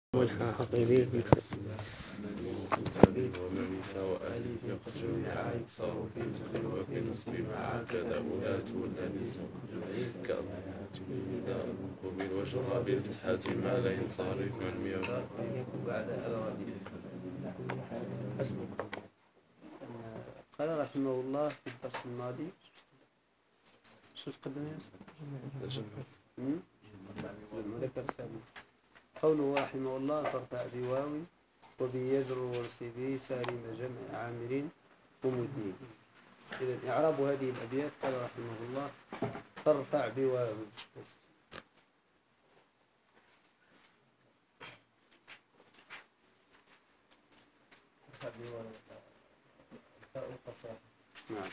والحاقبين ومن وألف يقصر يكسر في جر وفي نصب مع كذا أولات والذي كأولات إذا قبل وشر بالفتحة ما لا ينصرف من مياه بعد قال رحمه الله في الدرس الماضي شو تقدم يا قوله رحمه الله ترفع بواوي وبيجر ورسبي سالم جمع عامرين ومدنين. إذا إعراب هذه الأبيات قال رحمه الله ترفع بواوي نعم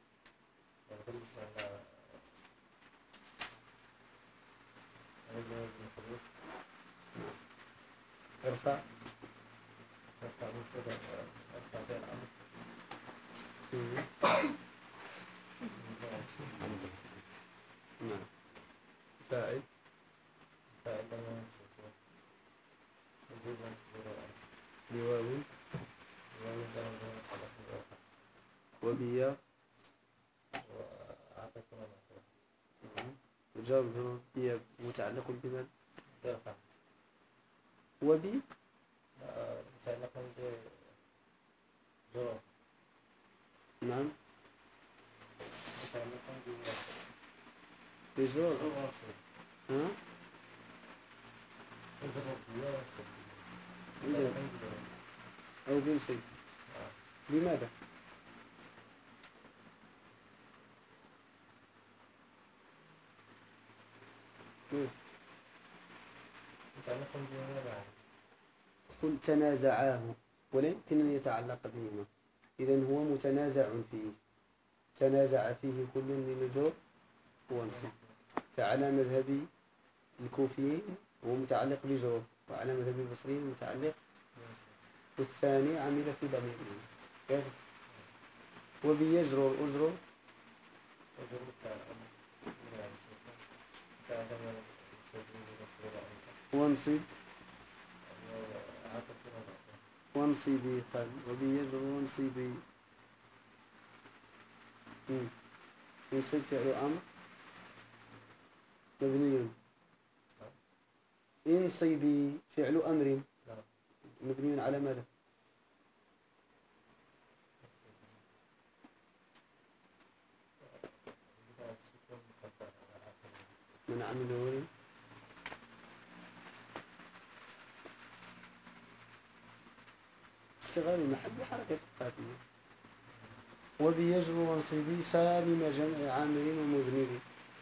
ارفع نعم فاعل بواوي وبيا جر بيا متعلق بمن وبي متعلق بجر نعم متعلق بجر ها أو بنصب لماذا؟ متعلق بجر قل تنازعاه ولا يمكن أن يتعلق بهما، إذن هو متنازع فيه، تنازع فيه كل من جر ونصب. فعلى مذهب الكوفيين هو متعلق بجر، وعلى مذهب البصريين متعلق، والثاني عمل في ضميره. وبيجر الأجر وانصب وانصبي قال وبيجر وانصبي ينصب فعل أمر مبني انصبي فعل أمر مبني على ماذا؟ من عمله اشتغال المحل بحركة القافية. وبيجر وانصبي سالم جمع عامر ومذنب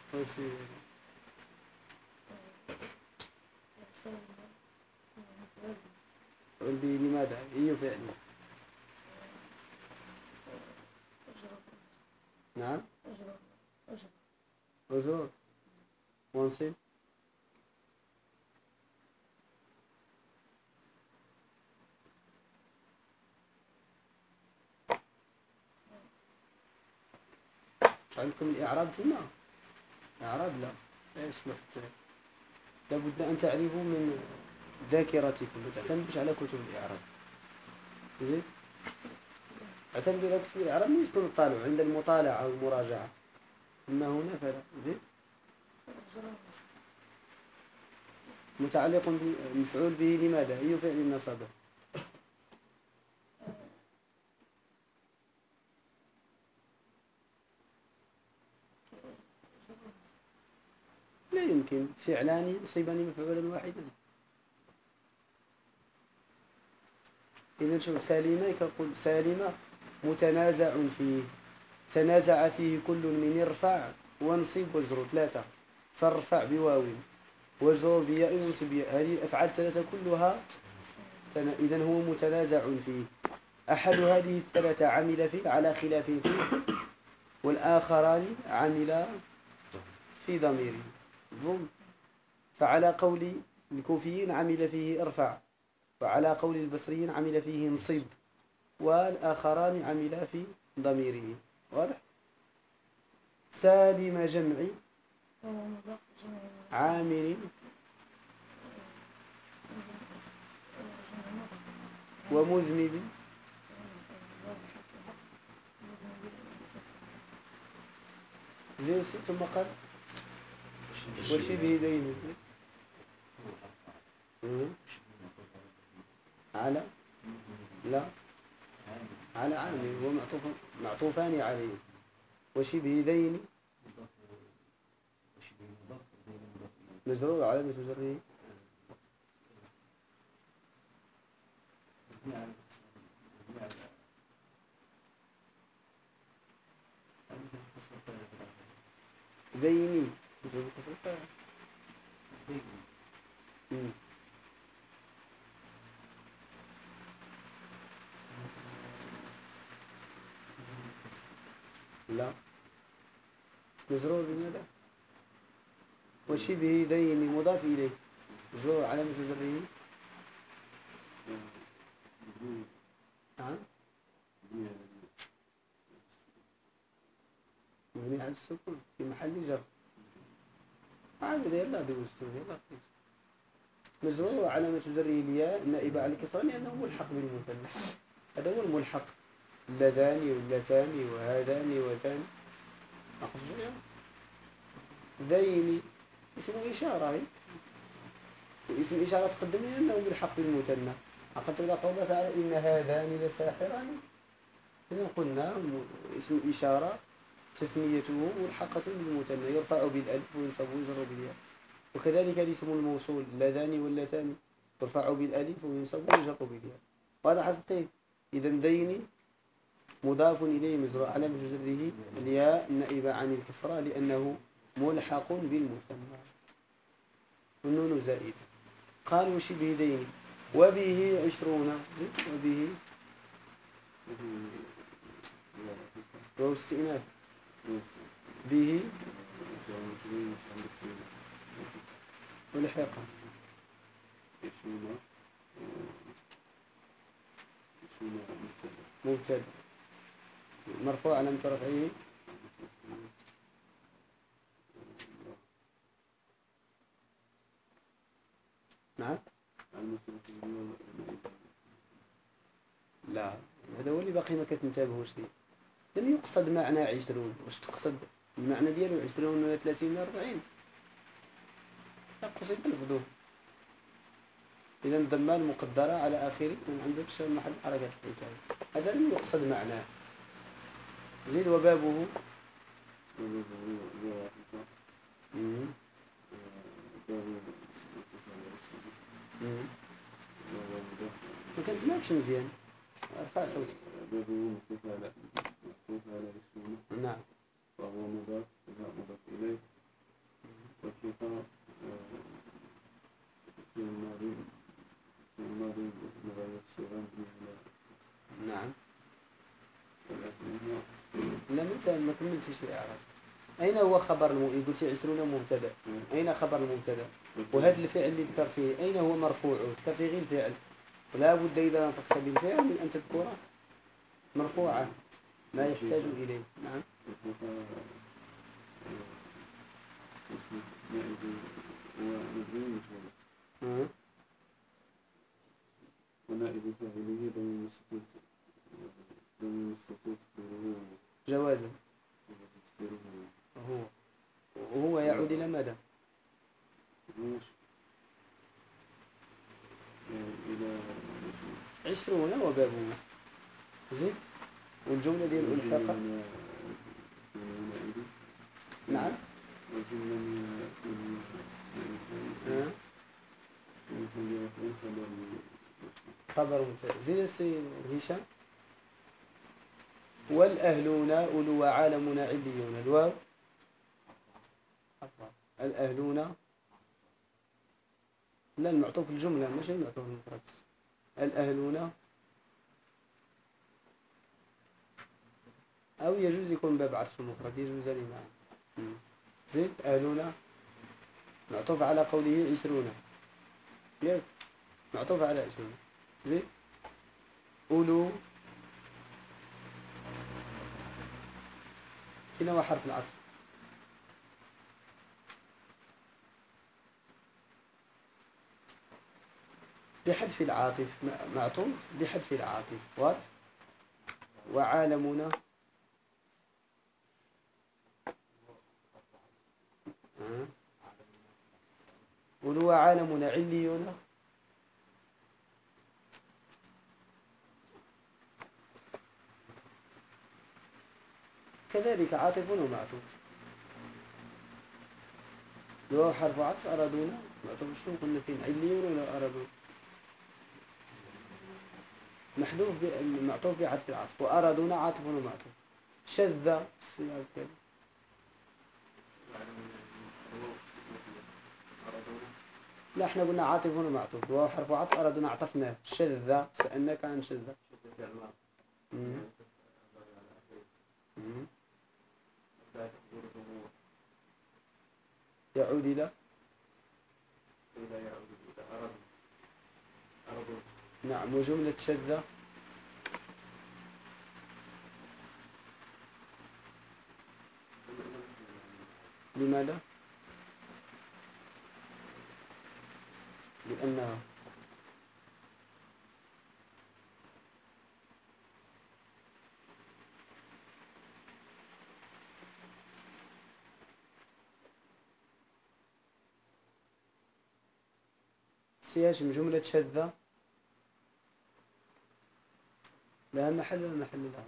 لماذا؟ أي فعل؟ نعم أجر وانصب عندكم الإعراب تما؟ إعراب لا يصلح، لابد أن تعرفوا من ذاكرتكم، ما تعتمدوش على كتب الإعراب. زين؟ اعتمدوا على كتب الإعراب من يكون الطالب عند المطالعة والمراجعة، أما هنا فلا. زين؟ متعلق بمفعول به لماذا؟ أي فعل نصبه؟ لا يمكن فعلان يصيبان مفعولا واحدا. إذا شوف سالمة يقول سالمة متنازع فيه، تنازع فيه كل من ارفع وانصب واجرر ثلاثة، فارفع بواو واجرر بياء وانصب بياء، هذه الأفعال ثلاثة كلها إذن هو متنازع فيه. أحد هذه الثلاثة عمل فيه على خلاف فيه، والآخران عمل في ضميره. فعلى قول الكوفيين عمل فيه ارفع، وعلى قول البصريين عمل فيه انصب، والآخران عمل في ضميره. واضح؟ سالم جمع عامل ومذنب زين ثم قال وشبه دين على لا على عامل هو معطوفان عليه وشبه دين مجرور على مجرره ديني لا مجرور بماذا وشبه دين مضاف إليه مجرور على مجرره نعم مبني على السكون في محل جر عامل يلا بوستون يلا مجرور على مجرره الياء نائبة على الكسرة لأنه ملحق بالمثنى هذا هو الملحق اللذان واللتان وهذان وذان أخرج ذين اسم إشارة اسم إشارة تقدم لأنه ملحق بالمثنى أخذت إلى قوله تعالى إن هذان لساحران إذا قلنا اسم إشارة تثنيته ملحقة بالمثنى يرفع بالألف وينصب ويجر بالياء وكذلك الاسم الموصول اللذان واللتان يرفع بالألف وينصب ويجر بالياء وهذا حقيقي إذا دين مضاف إليه مجرور على مجرده الياء النائبة عن الكسرة لأنه ملحق بالمثنى والنون زائد قال وشبه دين وبه 20 وبه وهو استئناف به ولحقا مبتدأ مرفوع على رفعه نعم لا هذا هو اللي باقي ما كتنتبهوش ليه لم يقصد معنى 20 واش تقصد المعنى ديالو 20 ولا 30 ولا 40 قصد بالفضول إذا الضمة المقدرة على آخره ما عندكش محل حركة الحكاية هذا لم يقصد معناه زيد وبابه ما كنسمعكش مزيان ارفع صوتك نعم وهو مضاف مضاف إليه والثقة في الماضي مغير الصيغة نعم لا ما كملتش الإعراب أين هو خبر قلت 20 مبتدأ أين خبر المبتدأ وهذا الفعل اللي ذكرتيه أين هو مرفوع ذكرتي غير الفعل ولا بد إذا نطقت بالفعل من أن تذكره مرفوعا ما يحتاج إليه نعم ونائب فاعله ضمن مستتر جوازا وهو يعود إلى ماذا؟ إلى 20 وبابه زيد والجملة ديال الحاقة نعم خبر ممتاز زيد السي هشام والأهلون أولو وعالمنا عليون الواو الأهلون لا المعطوف الجملة مش المعطوف المفرد الأهلون أو يجوز يكون باب عطف المفرد يجوزان معا زين أهلون معطوف على قوله 20 ياك معطوف على 20 زين أولو فين هو حرف العطف بحذف العاطف، معطوف بحذف العاطف، واضح. وعالمنا قولوا وعالمنا عليون، كذلك عاطف ومعطوف. لو حرف عطف أرادونا معطوف، شنو قلنا فين عليون ولا أرادون؟ محذوف معطوف بعطف العطف، وأرادونا عاطف ومعطوف. شذ السياق كذا. لا احنا قلنا عاطف ومعطوف، وهو حرف عطف أرادونا عطفناه. شذ سألناك عن شذ. يعود إلى نعم. وجملة شذ لماذا؟ لأنها سيهاجم جملة شذ لها محل ولا محل لها؟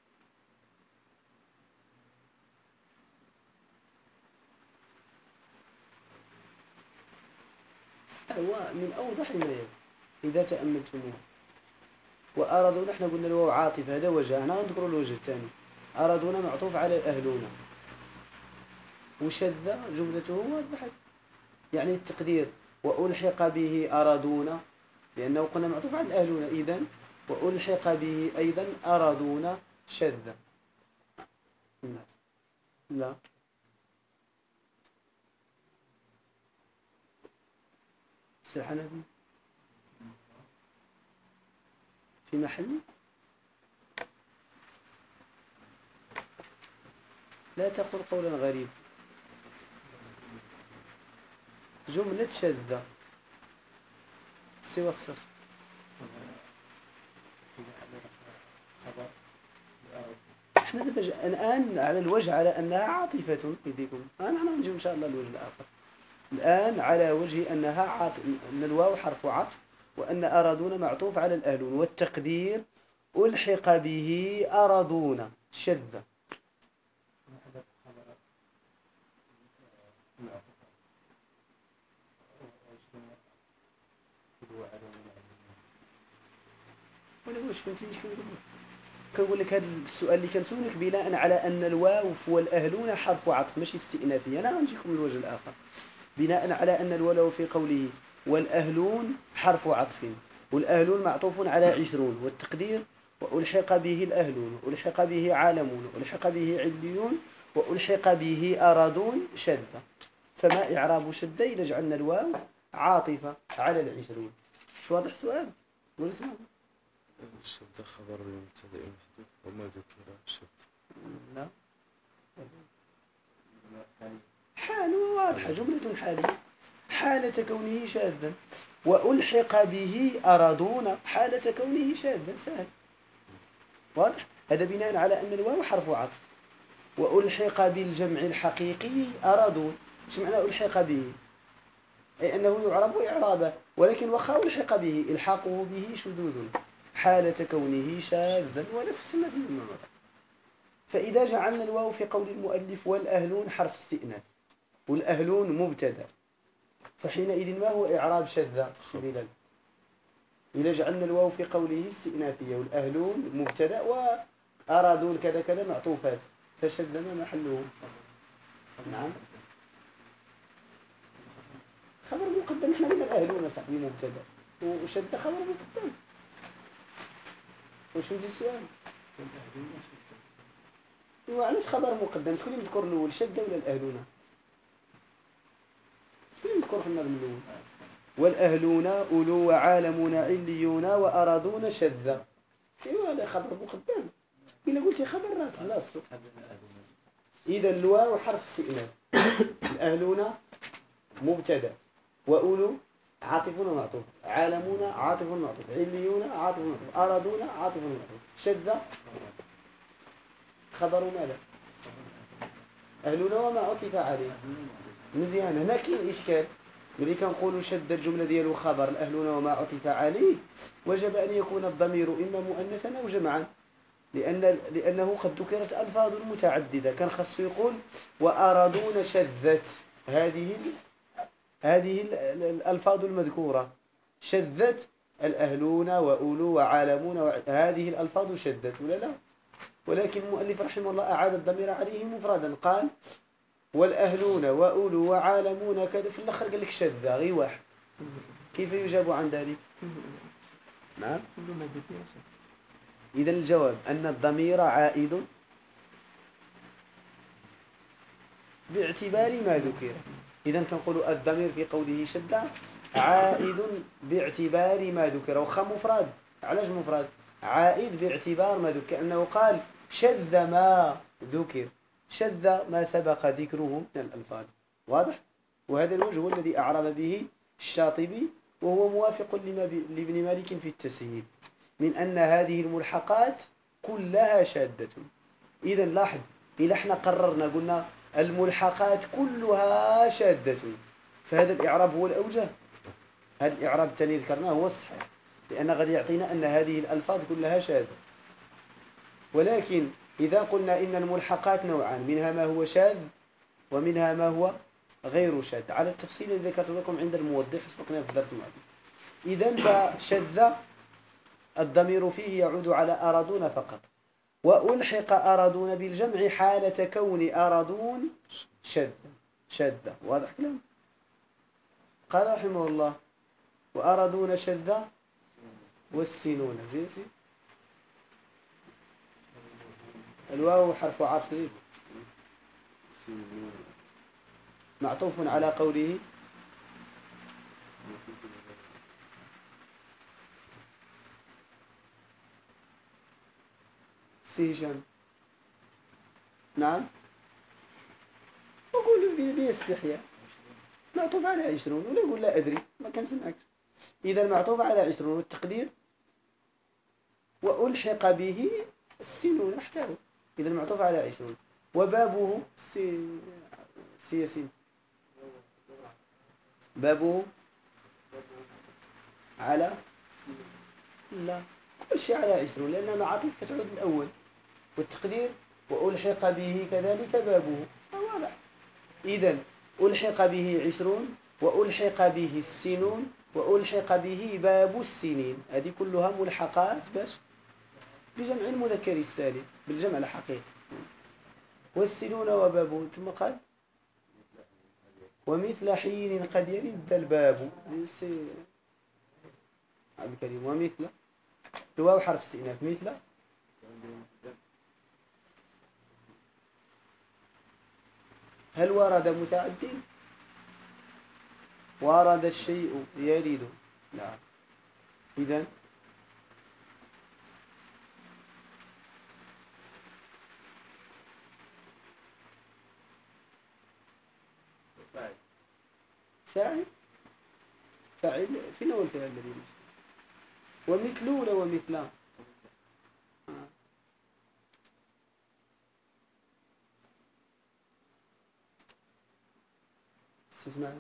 هو من أوضح ما يكون إذا تأملتموه. وأرادونا احنا قلنا الواو عاطف، هذا وجه. هنا نذكر الوجه الثاني. أرادونا معطوف على الأهلون، وشذ جملته واضحة، يعني التقدير وألحق به أرادونا، لأنه قلنا معطوف على الأهلون، إذن وألحق به أيضا أرادونا شذ. لا الحنفي في محل. لا تقل قولا غريب. جملة شذ سوى اختصاص. احنا الآن على الوجه على أنها عاطفة يديكم. نحن نجي إن شاء الله الوجه الآخر. الآن على وجه أنها أن الواو حرف عطف، وأن أرادون معطوف على الأهلون، والتقدير ألحق به أرادون شذ. ولا واش فهمتي مش كنقول لك هذا السؤال اللي كنسولك بناء على أن الواو والأهلون حرف عطف ماشي استئنافي. أنا غنجيكم الوجه الآخر. بناء على أن الواو في قوله والأهلون حرف عطف، والأهلون معطوف على 20، والتقدير وألحق به الأهلون، وألحق به عالمون، وألحق به عليون، وألحق به أرادون شذ. فما إعراب شذ إذا جعلنا الواو عاطفة على 20؟ شو واضح السؤال؟ قول اسمع. الشذ خبر المبتدأ محذوف وما ذكر شذ. لا حال واضحة، جملة حالية حالة كونه شاذا، وألحق به أرادون حالة كونه شاذا. سهل واضح. هذا بناء على أن الواو حرف عطف. وألحق بالجمع الحقيقي أرادون. ايش معنى ألحق به؟ أي أنه يعرب إعرابه، ولكن وخا ألحق به إلحاقه به شذوذ حالة كونه شاذا، ونفسنا في المرة. فإذا جعلنا الواو في قول المؤلف والأهلون حرف استئناف، والأهلون مبتدأ، فحينئذ ما هو إعراب شذ؟ بلال إذا جعلنا الواو في قوله استئنافية والأهلون مبتدأ وأرادون كذا كذا معطوفات، فشذ ما محله؟ نعم خبر مقدم. احنا قلنا الأهلون صاحبي مبتدأ وشذ خبر مقدم. وش انت السؤال؟ وعلاش خبر مقدم؟ شكون اللي يذكر الأول، شذ ولا الأهلون؟ شكون اللي يذكر في النظم الأول؟ والأهلون أولو وعالمون عليون وأرادون شذ. ايوا هذا خبر مقدم. إلا قلتي خبر خلاص. إذا الواو حرف استئناف، الأهلون مبتدأ، وأولو عاطف ومعطوف، عالمون عاطف ومعطوف، عليون عاطف ومعطوف، أرادون عاطف ومعطوف، شذ خبر ماذا؟ أهلنا وما عطف عليه. مزيان. هنا كاين إشكال ملي كنقولوا شد الجملة ديالو خبر الأهلون وما عطف عليه وجب أن يكون الضمير إما مؤنثا أو جمعا، لأنه قد ذكرت ألفاظ متعددة. كان خاصو يقول وأرادون شذت، هذه الألفاظ المذكورة شذت الأهلون وأولو وعالمون هذه الألفاظ شدت ولا لا؟ ولكن المؤلف رحمه الله أعاد الضمير عليه مفردا، قال والأهلون وأولو وعالمون كذا، في الآخر قال لك شذ غير واحد. كيف يجاب عن ذلك؟ نعم. إذن الجواب أن الضمير عائد باعتبار ما ذكر. إذن كنقول الضمير في قوله شد عائد باعتبار ما ذكر، وخا مفرد. علاش مفرد؟ عائد باعتبار ما ذكر، كأنه قال شذ ما ذكر، شذ ما سبق ذكره من الألفاظ. واضح؟ وهذا الوجه هو الذي أعرب به الشاطبي، وهو موافق لابن مالك في التسهيل، من أن هذه الملحقات كلها شادة. إذن لاحظ، إذا احنا قررنا قلنا الملحقات كلها شادة، فهذا الإعراب هو الأوجه. هذا الإعراب الثاني ذكرناه هو الصحيح، لأن قد يعطينا أن هذه الألفاظ كلها شاذة. ولكن إذا قلنا إن الملحقات نوعان، منها ما هو شاذ ومنها ما هو غير شاذ، على التفصيل الذي ذكرت لكم عند الموضح سبقنا في الدرس الماضي. إذن فشذ الضمير فيه يعود على أرادون فقط، وألحق أرادون بالجمع حالة كون أرادون شذ. واضح كلام؟ قال رحمه الله وأرادون شذ والسينون زي الواو حرف عطف معطوف على قوله سيجان. نعم. وقول باستحياء معطوف على 20 ولا يقول لا أدري ما كان سمعك. إذا معطوف على 20 والتقدير وألحق به السنون احتاج. إذا معطوف على 20 وبابه سياسين، بابه على لا كل شيء على 20 لأنها معاطف كتعود الأول، والتقدير وألحق به كذلك بابه واضح. إذن ألحق به 20 وألحق به السنون وألحق به باب السنين، هذه كلها ملحقات باش بجمع المذكر السالم بالجمع الحقيقي. والسنون وبابه ثم قال ومثل حين قد يرد الباب عبد الكريم. ومثل الواو حرف استئناف، مثل هل ورد متعدي؟ ورد الشيء يرد. نعم. إذن فاعل فين هو الفعل الذي يمثل؟ ومثلون ومثلان استثناء.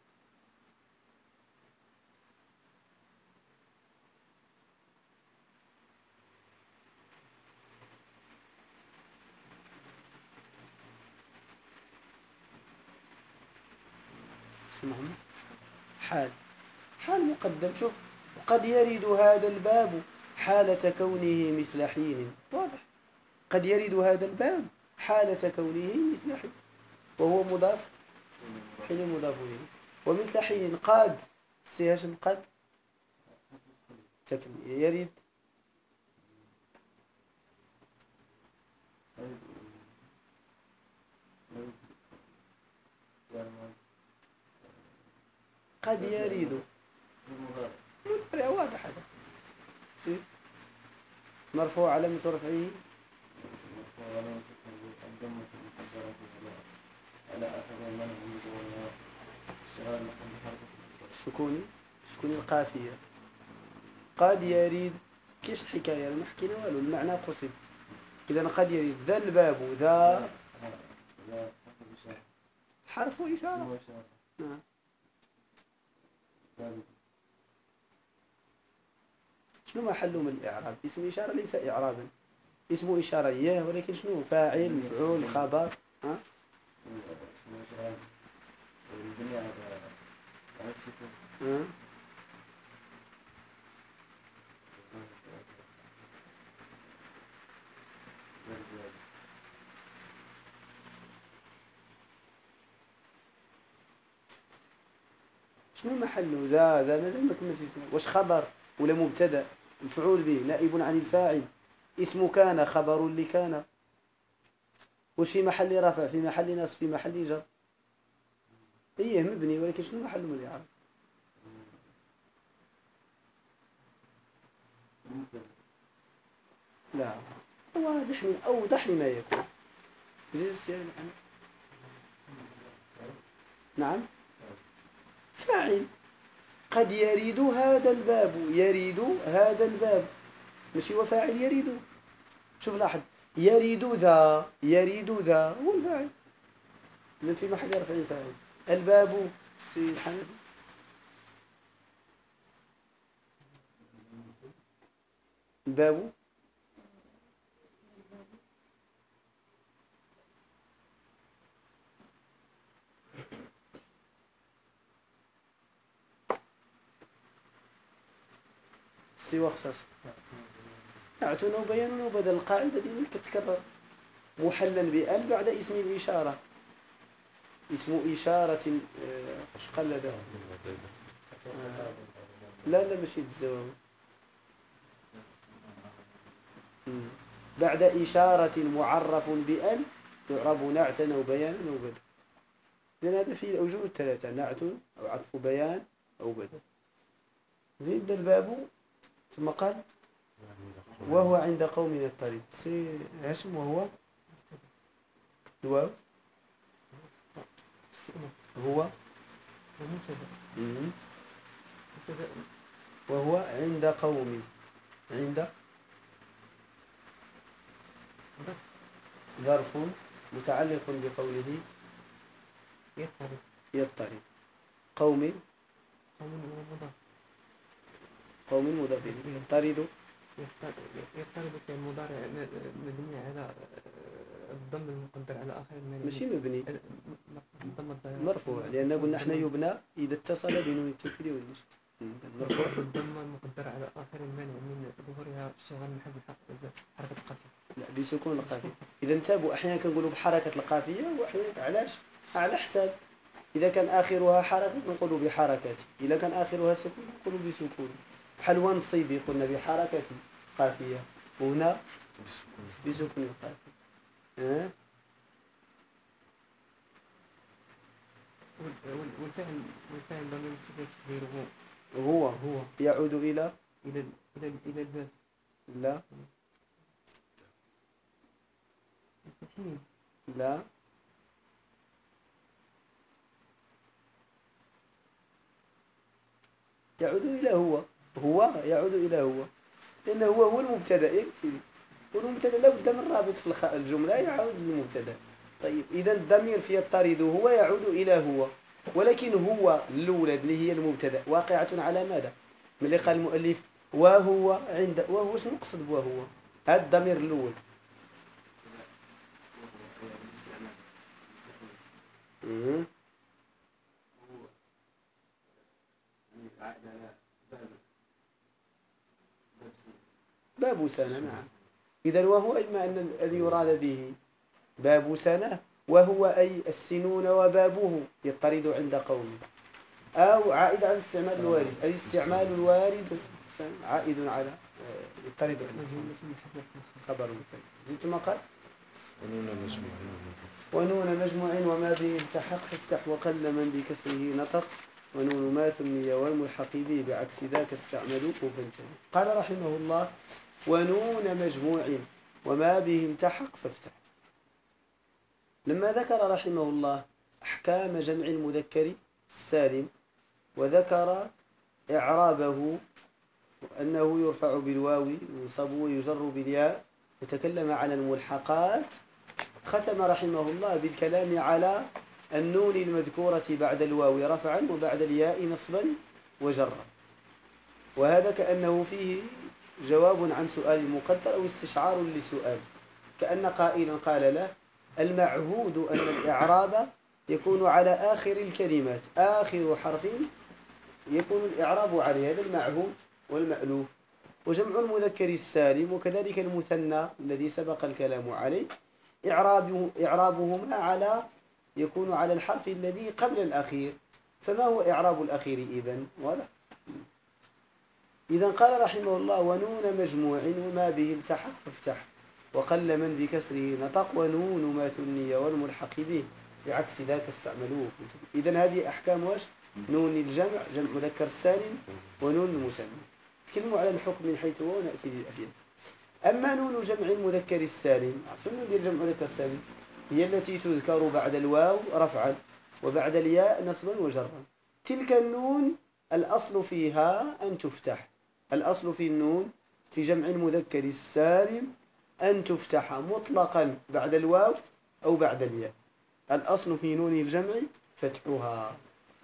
اسمعنا حال مقدم. شوف قد يرد هذا الباب حالة كونه مثل حين. واضح. قد يرد هذا الباب حالة كونه مثل حين وهو مضاف، حين مضاف إليه. ومثل حين قد سيهشم قد يرد قد يرد واضح. هذا مرفوع علامة رفعه السكوني سكون القافية. قد يريد كيش الحكاية؟ ما حكينا والو، المعنى قصد. إذا قد يريد ذا الباب، ذا حرف إشارة. نعم. شنو محله من الإعراب؟ اسم إشارة ليس إعرابا، اسم إشارة إياه، ولكن شنو؟ فاعل، مفعول، خبر. ها؟ ها؟ شنو محله؟ ذا مازال ما كملتش. واش خبر ولا مبتدأ؟ مفعول به نائب عن الفاعل، اسم كان خبر لكان. وش في محل رفع، في محل نصب، في محل جر. ايه مبني، ولكن شنو محله من الإعراب؟ لا، أوضح لما يكون. زي السياق. نعم، فاعل. قد يريد هذا الباب، يريد هذا الباب، مش هو فاعل يريد؟ شوف لاحظ، يريد ذا، يريد ذا هو الفاعل، من في محل رفع فاعل. الباب سي الحنفي. الباب سي وخصاص. اعتنوا وبيانوا بدل القاعدة دي ممكن تتكرر. محلا بأل بعد اسم الإشارة، اسم إشارة. ايش قلده؟ لا ماشي بالزواج. بعد إشارة معرف بأل يعرب نعتا أو بيانا أو بدل. لأن هذا فيه الأوجه الثلاثة، نعت أو عطف بيان أو بدل. زيد الباب ثم قال وهو عند قوم الطريق. سي هاشم وهو الواو هو وهو عند قوم، عند ظرف متعلق بقوله يضطرب. قوم مضاف إليه. يضطرد في المضارع مبني على الضم المقدر على آخر المعنى. ماشي مبني، الضم مرفوع، لأن قلنا احنا يبنى إذا اتصل بنون التوكيد والنصب. مرفوع الضم المقدر على آخر المعنى من ظهورها اشتغال محل حركة القافية. لا، بسكون القافية. إذا انتبهوا، أحيانا كنقولوا بحركة القافية، وأحيانا علاش؟ على حساب. إذا كان آخرها حركة نقولوا بحركة، إذا كان آخرها سكون نقولوا بسكون. بحال ونصيب قلنا بحركة قافية، وهنا بسكون القافية. والفعل ضمير صفة تقديره هو يعود إلى الباب. لا يعود إلى هو يعود إلى هو، لأنه هو المبتدأ يكفي، والمبتدأ لا بد من رابط في الجملة يعود للمبتدأ. طيب إذا الضمير في يضطرد هو يعود إلى هو، ولكن هو الأولى اللي هي المبتدأ واقعة على ماذا؟ من اللي قال المؤلف وهو عند، وهو شنو نقصد بوهو؟ هذا الضمير الأول. باب سنة. نعم. إذا وهو إما أن يراد به باب سنة، وهو أي السنون وبابه يضطرد عند قومه، أو عائد على الاستعمال الوارد، الاستعمال الوارد عائد على يضطرد عند خبر مبتدأ. زدت ما قال ونون مجموع وما به التحق افتح وقل من بكسره نطق، ونون ما ثمي والملحق به بعكس ذاك استعملوا فانتهى. قال رحمه الله ونون مجموع وما به التحق فافتح. لما ذكر رحمه الله أحكام جمع المذكر السالم، وذكر إعرابه أنه يرفع بالواو وينصب ويجر بالياء، وتكلم على الملحقات. ختم رحمه الله بالكلام على النون المذكورة بعد الواو رفعا وبعد الياء نصبا وجرا، وهذا كأنه فيه جواب عن سؤال مقدر أو استشعار لسؤال، كأن قائلا قال له: المعهود أن الإعراب يكون على آخر الكلمات، آخر حرف يكون الإعراب عليه، هذا المعهود والمألوف. وجمع المذكر السالم وكذلك المثنى الذي سبق الكلام عليه إعرابهما يكون على الحرف الذي قبل الأخير. فما هو إعراب الأخير إذن؟ واضح؟ إذن قال رحمه الله: ونون مجموع وما به التحق فافتح، وقل من بكسره نطق، ونون ما ثني والملحق به بعكس ذاك استعملوه. إذن هذه أحكام واش؟ نون الجمع، جمع مذكر السالم، ونون المثنى. تكلموا على الحكم من حيث هو ونأتي للأبيات. أما نون جمع المذكر السالم، نون ديال جمع المذكر السالم هي التي تذكر بعد الواو رفعا وبعد الياء نصبا وجرا. تلك النون الأصل فيها أن تفتح، الأصل في النون في جمع المذكر السالم أن تفتح مطلقا بعد الواو أو بعد الياء، الأصل في نون الجمع فتحها.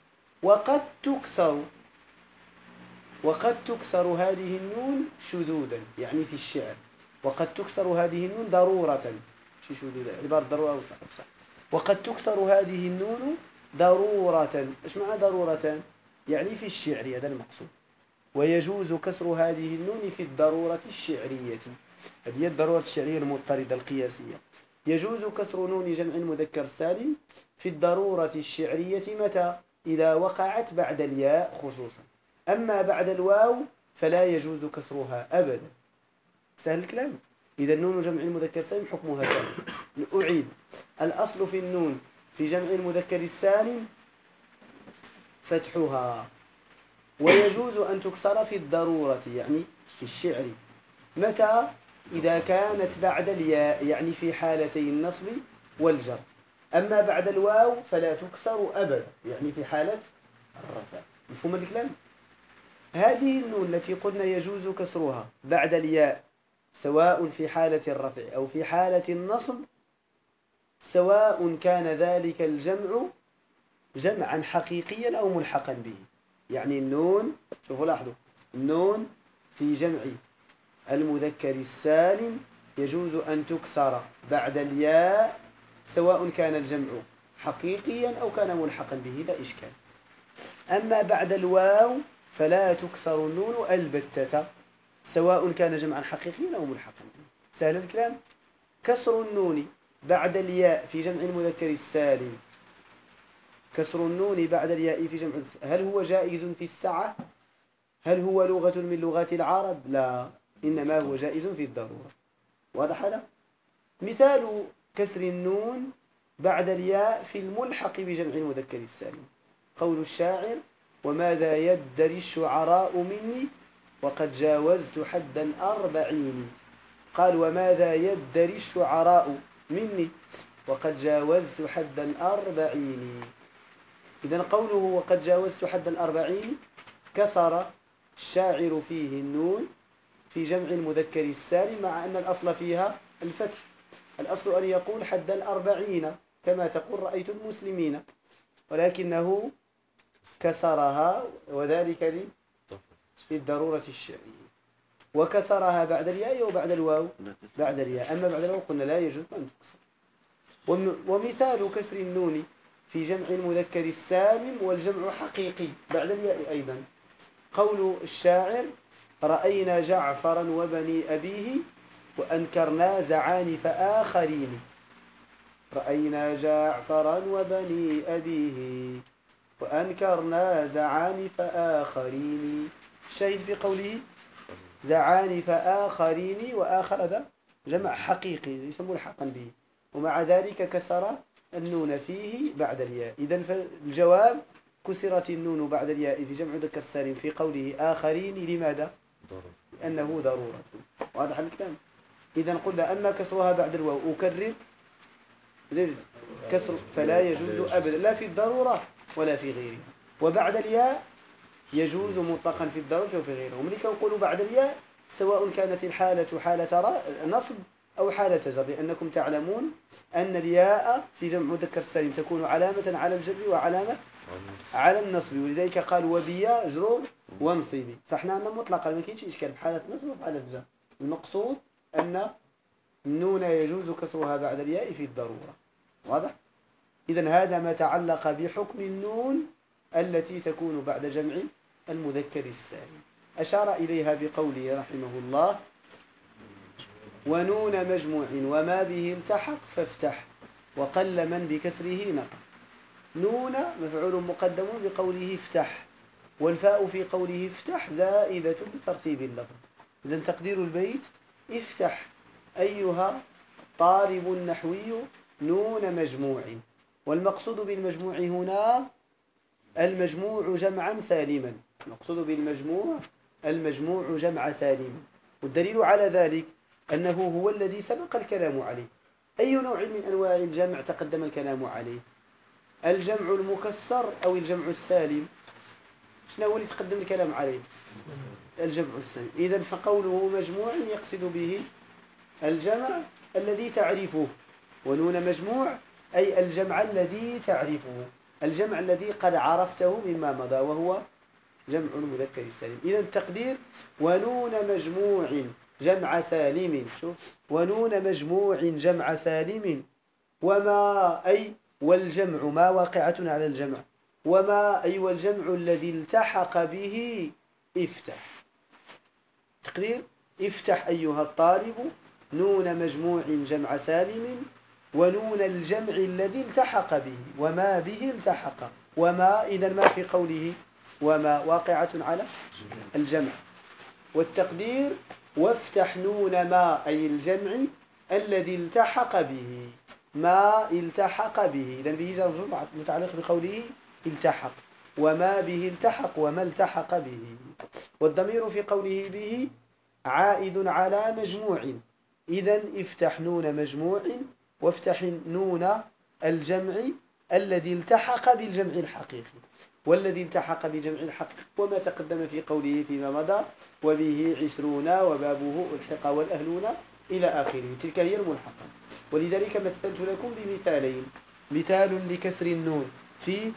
وقد تكسر هذه النون شذوذا، يعني في الشعر، وقد تكسر هذه النون ضرورة، شي شذوذا عبارة ضرورة صح. وقد تكسر هذه النون ضرورة. ايش معنى ضرورة؟ يعني في الشعر، هذا المقصود. ويجوز كسر هذه النون في الضرورة الشعرية، هذه الضرورة الشعرية المضطردة القياسية. يجوز كسر نون جمع المذكر السالم في الضرورة الشعرية متى؟ إذا وقعت بعد الياء خصوصا، أما بعد الواو فلا يجوز كسرها أبدا. سهل الكلام؟ إذا النون جمع المذكر السالم حكمها سهل. أعيد: الأصل في النون في جمع المذكر السالم فتحها، ويجوز أن تكسر في الضرورة يعني في الشعر متى؟ إذا كانت بعد الياء، يعني في حالتي النصب والجر. أما بعد الواو فلا تكسر أبدا، يعني في حالة الرفع. مفهوم الكلام؟ هذه النون التي قلنا يجوز كسرها بعد الياء سواء في حالة الرفع أو في حالة النصب، سواء كان ذلك الجمع جمعا حقيقيا أو ملحقا به. يعني النون، شوفوا لاحظوا، النون في جمع المذكر السالم يجوز أن تكسر بعد الياء سواء كان الجمع حقيقيا أو كان ملحقا به، لا إشكال. أما بعد الواو فلا تكسر النون البتة سواء كان جمعا حقيقيا أو ملحقا به. سهل الكلام؟ كسر النون بعد الياء في جمع المذكر السالم، كسر النون بعد الياء في جمع هل هو جائز في السعة؟ هل هو لغة من لغات العرب؟ لا، إنما هو جائز في الضرورة. واضح هذا؟ مثال كسر النون بعد الياء في الملحق بجمع المذكر السالم قول الشاعر: وماذا يدري الشعراء مني وقد جاوزت حد الأربعين. قال: وماذا يدري الشعراء مني وقد جاوزت حد الأربعين. إذن قوله وقد جاوزت حد الأربعين كسر الشاعر فيه النون في جمع المذكر السالم، مع أن الأصل فيها الفتح. الأصل أن يقول حد الأربعين كما تقول رأيت المسلمين، ولكنه كسرها، وذلك للضرورة الشعرية. وكسرها بعد الياء وبعد الواو؟ بعد الياء. أما بعد الواو قلنا لا يجوز أن تكسر. ومثال كسر النون في جمع المذكر السالم والجمع حقيقي بعد الياء أيضا قول الشاعر: رأينا جعفرا وبني أبيه وأنكرنا زعانف آخرين. رأينا جعفرا وبني أبيه وأنكرنا زعانف آخرين. الشاهد في قوله زعانف آخرين، وآخر هذا جمع حقيقي ليس ملحقا به، ومع ذلك كسر النون فيه بعد الياء. إذن فالجواب: كسرت النون بعد الياء في جمع مذكر السالم في قوله آخرين. لماذا؟ لأنه ضرورة. واضح الكلام؟ إذن قلنا أما كسرها بعد الواو أكرر كسر فلا يجوز أبدا، لا في الضرورة ولا في غيرها. وبعد الياء يجوز مطلقا في الضرورة وفي غيره. وملي كنقولوا بعد الياء سواء كانت الحالة حالة نصب أو حالة جر، لأنكم تعلمون أن الياء في جمع مذكر السالم تكون علامة على الجر وعلامة على النصب، ولذلك قال وبيا جرور وانصبي. فاحنا عندنا مطلقا ما كاينش إشكال في حالة نصب وفي حالة جر. المقصود أن النون يجوز كسرها بعد الياء في الضرورة. واضح؟ إذن هذا ما تعلق بحكم النون التي تكون بعد جمع المذكر السالم. أشار إليها بقوله رحمه الله: ونون مجموع وما به التحق فافتح وقل من بكسره نطق. نون مفعول مقدم بقوله افتح، والفاء في قوله افتح زائدة لترتيب اللفظ. إذن تقدير البيت: افتح أيها طالب النحوي نون مجموع. والمقصود بالمجموع هنا المجموع جمعا سالما. المقصود بالمجموع المجموع جمع سالما. والدليل على ذلك أنه هو الذي سبق الكلام عليه. أي نوع من أنواع الجمع تقدم الكلام عليه؟ الجمع المكسر أو الجمع السالم؟ شنو هو اللي تقدم الكلام عليه؟ الجمع السالم. إذن فقوله مجموع يقصد به الجمع الذي تعرفه. ونون مجموع أي الجمع الذي تعرفه، الجمع الذي قد عرفته مما مضى، وهو جمع المذكر السالم. إذن التقدير: ونون مجموع جمع سالم. شوف، ونون مجموع جمع سالم. وما أي والجمع ما واقعة على الجمع. وما أي والجمع الذي التحق به افتح. تقدير: افتح أيها الطالب نون مجموع جمع سالم ونون الجمع الذي التحق به. وما به التحق. وما إذا ما في قوله وما واقعة على الجمع. والتقدير: وافتح نون ما أي الجمع الذي التحق به. ما التحق به، إذن به جار متعلق بقوله التحق. وما به التحق وما التحق به. والضمير في قوله به عائد على مجموع. إذن افتح نون مجموع وافتح نون الجمع الذي التحق بالجمع الحقيقي. والذي التحق بجمع الحقيقي وما تقدم في قوله فيما مضى: وبه 20 وبابه الحق والأهلون إلى آخره. تلك هي الملحقة. ولذلك مثلت لكم بمثالين: مثال لكسر النون في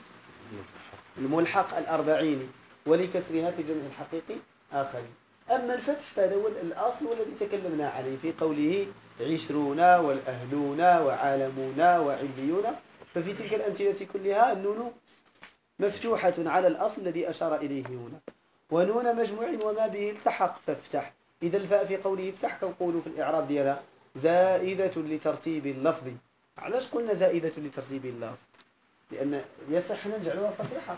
الملحق 40 ولكسرها في جمع الحقيقي آخرين. أما الفتح فهذا هو الأصل والذي تكلمنا عليه في قوله 20 والأهلون وعالمون وعليون. ففي تلك الأمثلة كلها النون مفتوحة على الأصل الذي أشار إليه هنا. ونون مجموع وما به التحق فافتح. إذا الفاء في قوله افتح كنقول في الإعراب ديالها زائدة لترتيب اللفظ. علاش قلنا زائدة لترتيب اللفظ؟ لأن يصح نجعلها فصيحة.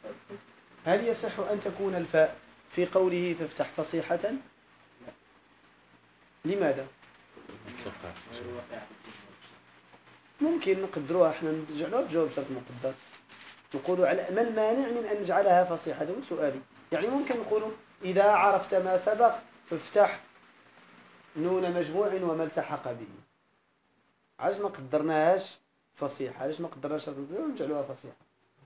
هل يصح أن تكون الفاء في قوله فافتح فصيحة؟ لماذا؟ ممكن نقدروها احنا نجعلوها بجواب شرط مقدر. نقولوا على ما المانع من أن نجعلها فصيحة؟ هذا هو سؤالي. يعني ممكن نقولوا إذا عرفت ما سبق فافتح نون مجموع وما التحق به. علاش ما قدرناهاش فصيحة؟ علاش ما قدرناش شرط مقدر ونجعلوها فصيحة؟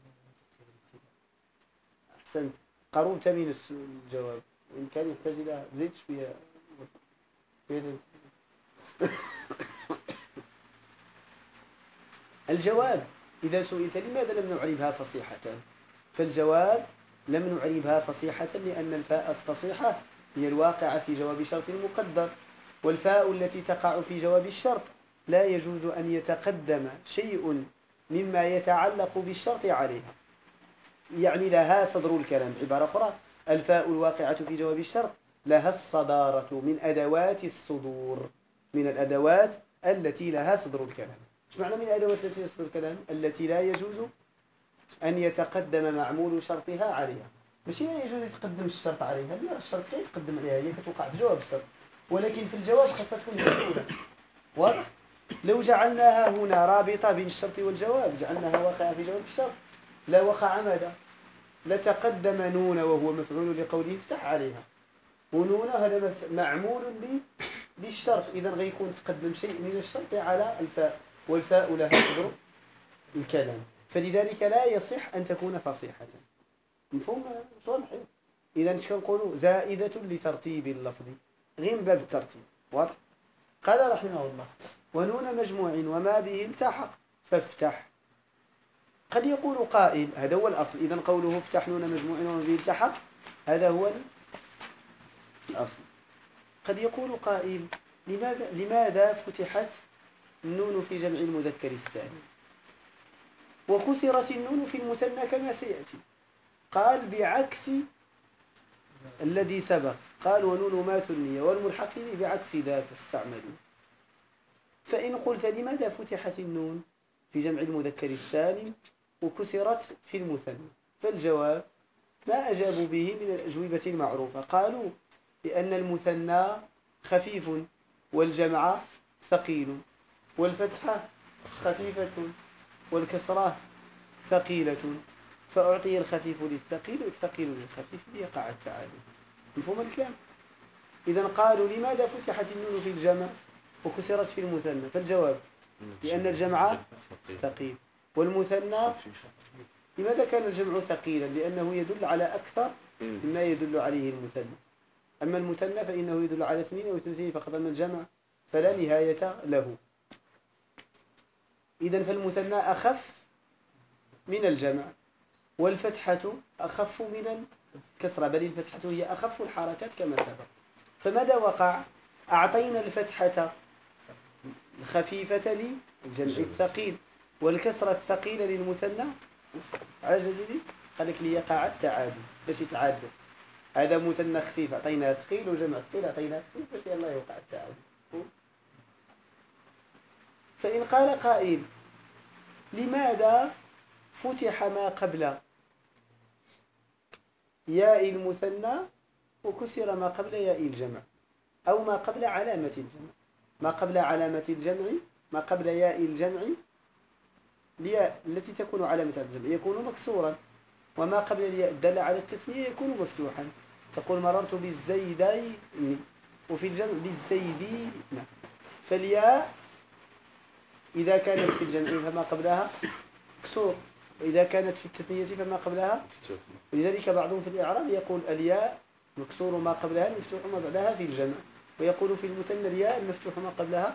أحسن، قربت من الجواب، وإن كان يحتاج إلى زيد شوية. الجواب إذا سئلت لماذا لم نعربها فصيحة؟ فالجواب: لم نعربها فصيحة لأن الفاء الفصيحة هي الواقعة في جواب شرط المقدر، والفاء التي تقع في جواب الشرط لا يجوز أن يتقدم شيء مما يتعلق بالشرط عليها. يعني لها صدر الكلام. عبارة أخرى: الفاء الواقعة في جواب الشرط لها الصدارة من أدوات الصدور، من الأدوات التي لها صدر الكلام. ايش معنى من الأدوات التي لها صدر الكلام؟ التي لا يجوز أن يتقدم معمول شرطها عليها. ماشي لا يجوز يتقدم الشرط عليها، لا، الشرط لا يتقدم عليها، هي كتوقع في جواب الشرط، ولكن في الجواب خاصة تكون مفعولة. واضح؟ لو جعلناها هنا رابطة بين الشرط والجواب، جعلناها واقعة في جواب الشرط، لا وقع ماذا؟ لتقدم نون وهو مفعول لقوله افتح عليها، ونون هذا معمول بالشرط، إذا غيكون تقدم شيء من الشرط على الفاء، والفاء لها صدر الكلام، فلذلك لا يصح أن تكون فصيحة. مفهوم صالح. إذا اش كنقولوا زائدة لترتيب اللفظ غير من باب الترتيب. واضح. قال رحمه الله ونون مجموع وما به التحق فافتح. قد يقول قائل هذا هو الأصل، إذا قوله افتح نون مجموع وما به التحق هذا هو الأصل. قد يقول قائل لماذا فتحت النون في جمع المذكر السالم وكسرت النون في المثنى كما سيأتي؟ قال بعكس الذي سبق، قال ونون ما ثنية والملحق به بعكس ذاك استعملوا. فإن قلت لماذا فتحت النون في جمع المذكر السالم وكسرت في المثنى، فالجواب ما أجابوا به من الأجوبة المعروفة. قالوا لأن المثنى خفيف والجمع ثقيل والفتحة خفيفة والكسرة ثقيلة، فأعطي الخفيف للثقيل والثقيل للخفيف ليقع التعادل. مفهوم الكلام؟ إذا قالوا لماذا فتحت النون في الجمع وكسرت في المثنى، فالجواب لأن الجمع ثقيل والمثنى. لماذا كان الجمع ثقيلا؟ لأنه يدل على أكثر مما يدل عليه المثنى. أما المثنى فإنه يدل على 2 أو 2 فقط، أما الجمع فلا نهاية له. إذن فالمثنى أخف من الجمع والفتحة أخف من الكسرة، بل الفتحة هي أخف الحركات كما سبق. فماذا وقع؟ أعطينا الفتحة الخفيفة للجمع الثقيل والكسرة الثقيلة للمثنى على جزيري، قال لك ليقع التعادل باش يتعادل. هذا مثنى خفيف أعطيناه ثقيل وجمع ثقيل أعطيناه خفيف باش يلا يوقع التعادل. فإن قال قائل لماذا فتح ما قبل ياء المثنى وكسر ما قبل ياء الجمع، أو ما قبل علامة الجمع؟ ما قبل علامة الجمع، ما قبل ياء الجمع الياء التي تكون علامة الجمع يكون مكسورا، وما قبل الياء الدالة على التثنية يكون مفتوحا. تقول مررت بالزيدين، وفي الجمع بالزيدين. فالياء إذا كانت في الجمع فما قبلها مكسور، وإذا كانت في التثنية فما قبلها. ولذلك بعضهم في الإعراب يقول الياء مكسور ما قبلها المفتوح ما بعدها في الجمع، ويقول في المثنى الياء المفتوح ما قبلها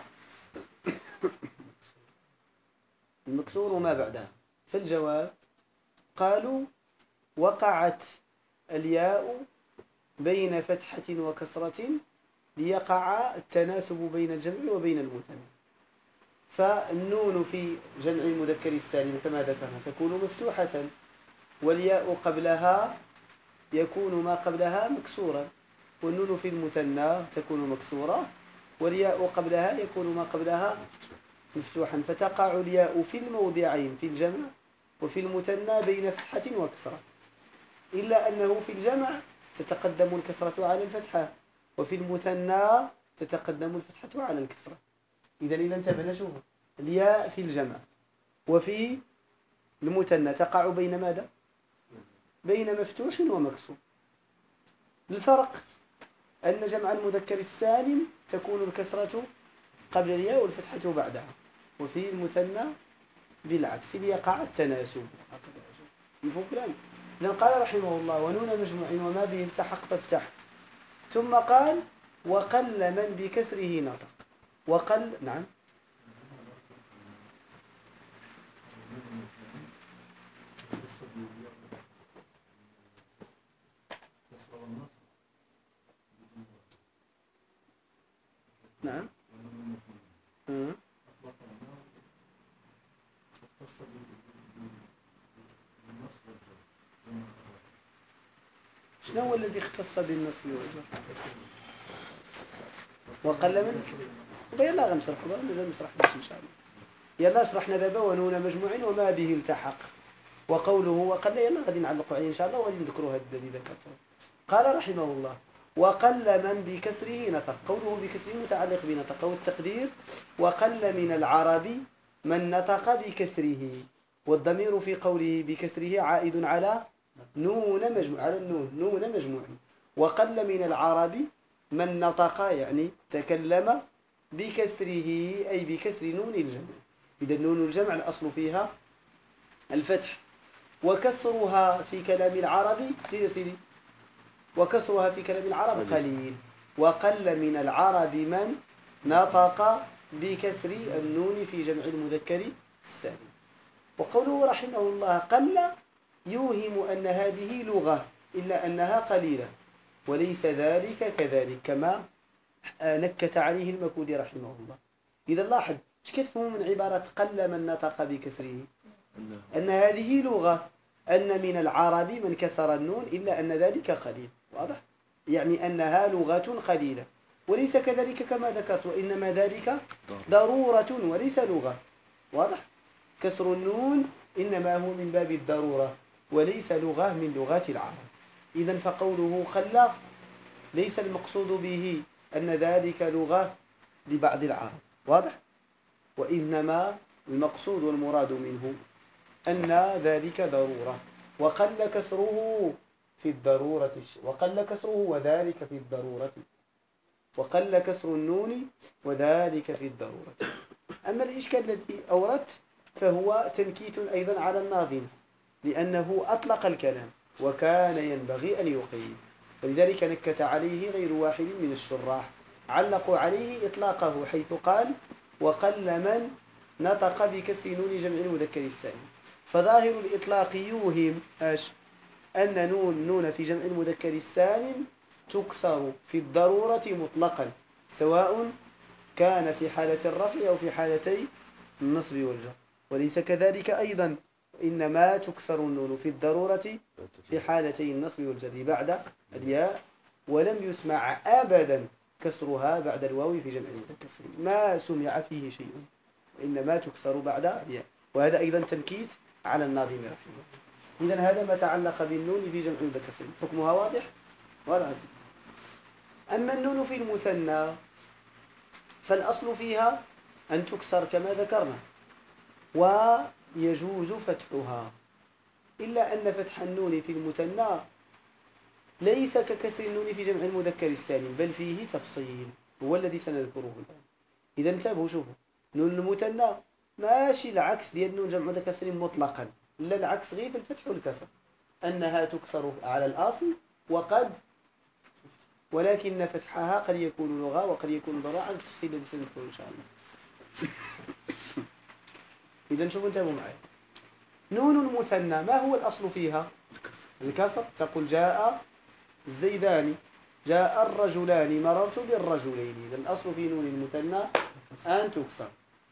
المكسور ما بعدها. فالجواب قالوا وقعت الياء بين فتحة وكسرة ليقع التناسب بين الجمع وبين المثنى. فالنون في جمع المذكر السالم كما ذكرنا تكون مفتوحة، والياء قبلها يكون ما قبلها مكسورا، والنون في المثنى تكون مكسورة والياء قبلها يكون ما قبلها مفتوحا، فتقع الياء في الموضعين في الجمع وفي المثنى بين فتحة وكسرة، إلا أنه في الجمع تتقدم الكسرة على الفتحة، وفي المثنى تتقدم الفتحة على الكسرة. إذا انتبه نشوف الياء في الجمع وفي المثنى تقع بين ماذا؟ بين مفتوح ومكسور. الفرق أن جمع المذكر السالم تكون الكسرة قبل الياء والفتحة بعدها، وفي المثنى بالعكس ليقع التناسب. مفهوم كلام؟ إذن قال رحمه الله ونون مجموع وما به التحق فافتح، ثم قال وقل من بكسره نطق. وقل نعم نعم شنو هو الذي اختص بالنصب والجر؟ وقل من يلا غنشرحوا مازال نشرح باش ان شاء الله. يلا شرحنا دابا ونون مجموع وما به التحق، وقوله وقل يلا غادي نعلقوا عليه ان شاء الله وغادي نذكروا هذا الذي ذكرته. قال رحمه الله وقل من بكسره نطق. قوله بكسره متعلق بنطق، والتقدير وقل من العرب من نطق بكسره، والضمير في قوله بكسره عائد على نون مجموع، على النون نون مجموع. وقل من العرب من نطق يعني تكلم بكسره أي بكسر نون الجمع. إذا نون الجمع الأصل فيها الفتح، وكسرها في كلام العرب سيدي وكسرها في كلام العرب قليل، وقل من العرب من نطق بكسر النون في جمع المذكر السالم. وقوله رحمه الله قل يوهم أن هذه لغة إلا أنها قليلة، وليس ذلك كذلك كما نكت عليه المكودي رحمه الله. إذا لاحظ ايش كتفهم من عبارة قل من نطق بكسره؟ أن هذه لغة، أن من العرب من كسر النون إلا أن ذلك قليل. واضح؟ يعني أنها لغة قليلة، وليس كذلك كما ذكرت، وإنما ذلك ضرورة وليس لغة. واضح؟ كسر النون إنما هو من باب الضرورة وليس لغة من لغات العرب. إذن فقوله خلى ليس المقصود به أن ذلك لغة لبعض العرب. واضح؟ وإنما المقصود والمراد منه أن ذلك ضرورة، وقل كسره في الضرورة، وقل كسره وذلك في الضرورة، وقل كسر النون وذلك في الضرورة. أما الإشكال الذي أوردت فهو تنكيت أيضا على الناظم، لأنه أطلق الكلام وكان ينبغي أن يقيد، ولذلك نكت عليه غير واحد من الشراح علقوا عليه إطلاقه، حيث قال وقل من نطق بكسر نون جمع المذكر السالم. فظاهر الإطلاق يوهم أن نون في جمع المذكر السالم تكسر في الضرورة مطلقا، سواء كان في حالة الرفع أو في حالتي النصب والجر، وليس كذلك أيضا، إنما تكسر النون في الضرورة في حالتي النصب والجر بعد الياء، ولم يسمع أبدا كسرها بعد الواو في جمع المذكر السالم، ما سمع فيه شيء، وإنما تكسر بعد الياء. وهذا أيضا تنكيت على الناظم رحمه الله. إذن هذا ما تعلق بالنون في جمع المذكر السالم، حكمها واضح؟ واضح. أما النون في المثنى فالأصل فيها أن تكسر كما ذكرنا، ويجوز فتحها، إلا أن فتح النون في المثنى ليس ككسر النون في جمع المذكر السالم، بل فيه تفصيل هو الذي سنذكره الآن. إذا انتبهوا شوفوا، نون المثنى ماشي العكس ديال نون جمع مذكر سالم مطلقا، لا العكس غير في الفتح والكسر، أنها تكسر على الأصل وقد، ولكن فتحها قد يكون لغة وقد يكون ضراء، على التفصيل الذي سنذكره إن شاء الله. إذا شوفوا انتبهوا معي، نون المثنى ما هو الأصل فيها؟ الكسر. تقول جاء الزيدان، جاء الرجلان، مررت بالرجلين. إذا الأصل في نون المثنى أن تكسر.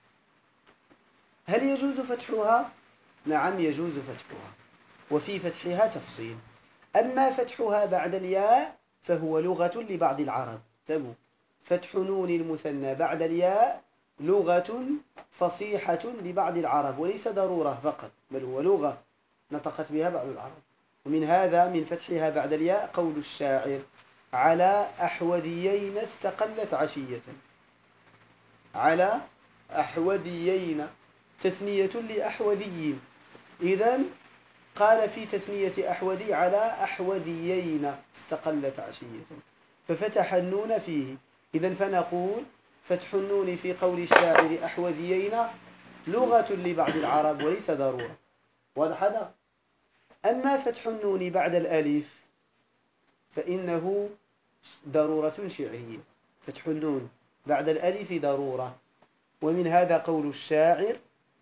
هل يجوز فتحها؟ نعم يجوز فتحها، وفي فتحها تفصيل. أما فتحها بعد الياء فهو لغة لبعض العرب. تبو فتح نون المثنى بعد الياء لغة فصيحة لبعض العرب، وليس ضرورة فقط، بل هو لغة نطقت بها بعض العرب. ومن هذا من فتحها بعد الياء قول الشاعر على أحوذيين استقلت عشية. على أحوذيين تثنية لأحوذيين، إذن قال في تثنية أحوذي على أحوذيين استقلت عشية، ففتح النون فيه. إذن فنقول فتح النون في قول الشاعر أحوذيين لغة لبعض العرب وليس ضرورة. واضح هذا؟ أما فتح النون بعد الألف فإنه ضرورة شعرية، فتح النون بعد الألف ضرورة. ومن هذا قول الشاعر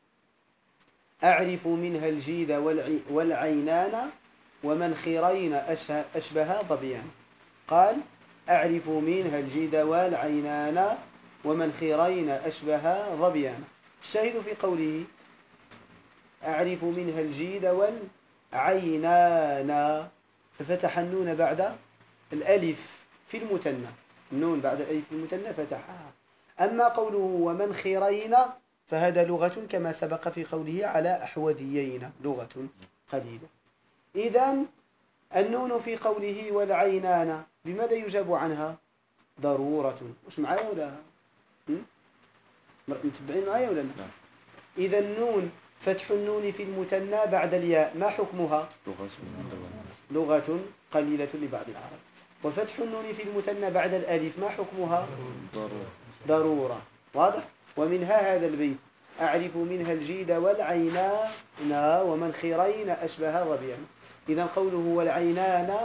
أعرف منها الجيد والعينان ومنخرين أشبه ظبيان. قال أعرف منها الجيد والعينان ومنخرين أشبه ظبيان. الشاهد في قوله أعرف منها الجيد والعينان، ففتح النون بعد الألف في المثنى، النون بعد الألف في المثنى فتحها. أما قوله ومنخرين فهذا لغة كما سبق في قوله على أحوذيين، لغة قليلة. إذن النون في قوله والعينان بماذا يجاب عنها؟ ضرورة. مش معايا ولا متبعين معايا ولا لا؟ إذا النون فتح النون في المثنى بعد الياء ما حكمها؟ لغة قليلة لبعض العرب. وفتح النون في المثنى بعد الألف ما حكمها؟ ضرورة. واضح؟ ومنها هذا البيت أعرف منها الجيد والعينان ومنخرين أشبه ظبيان. إذا قوله والعينان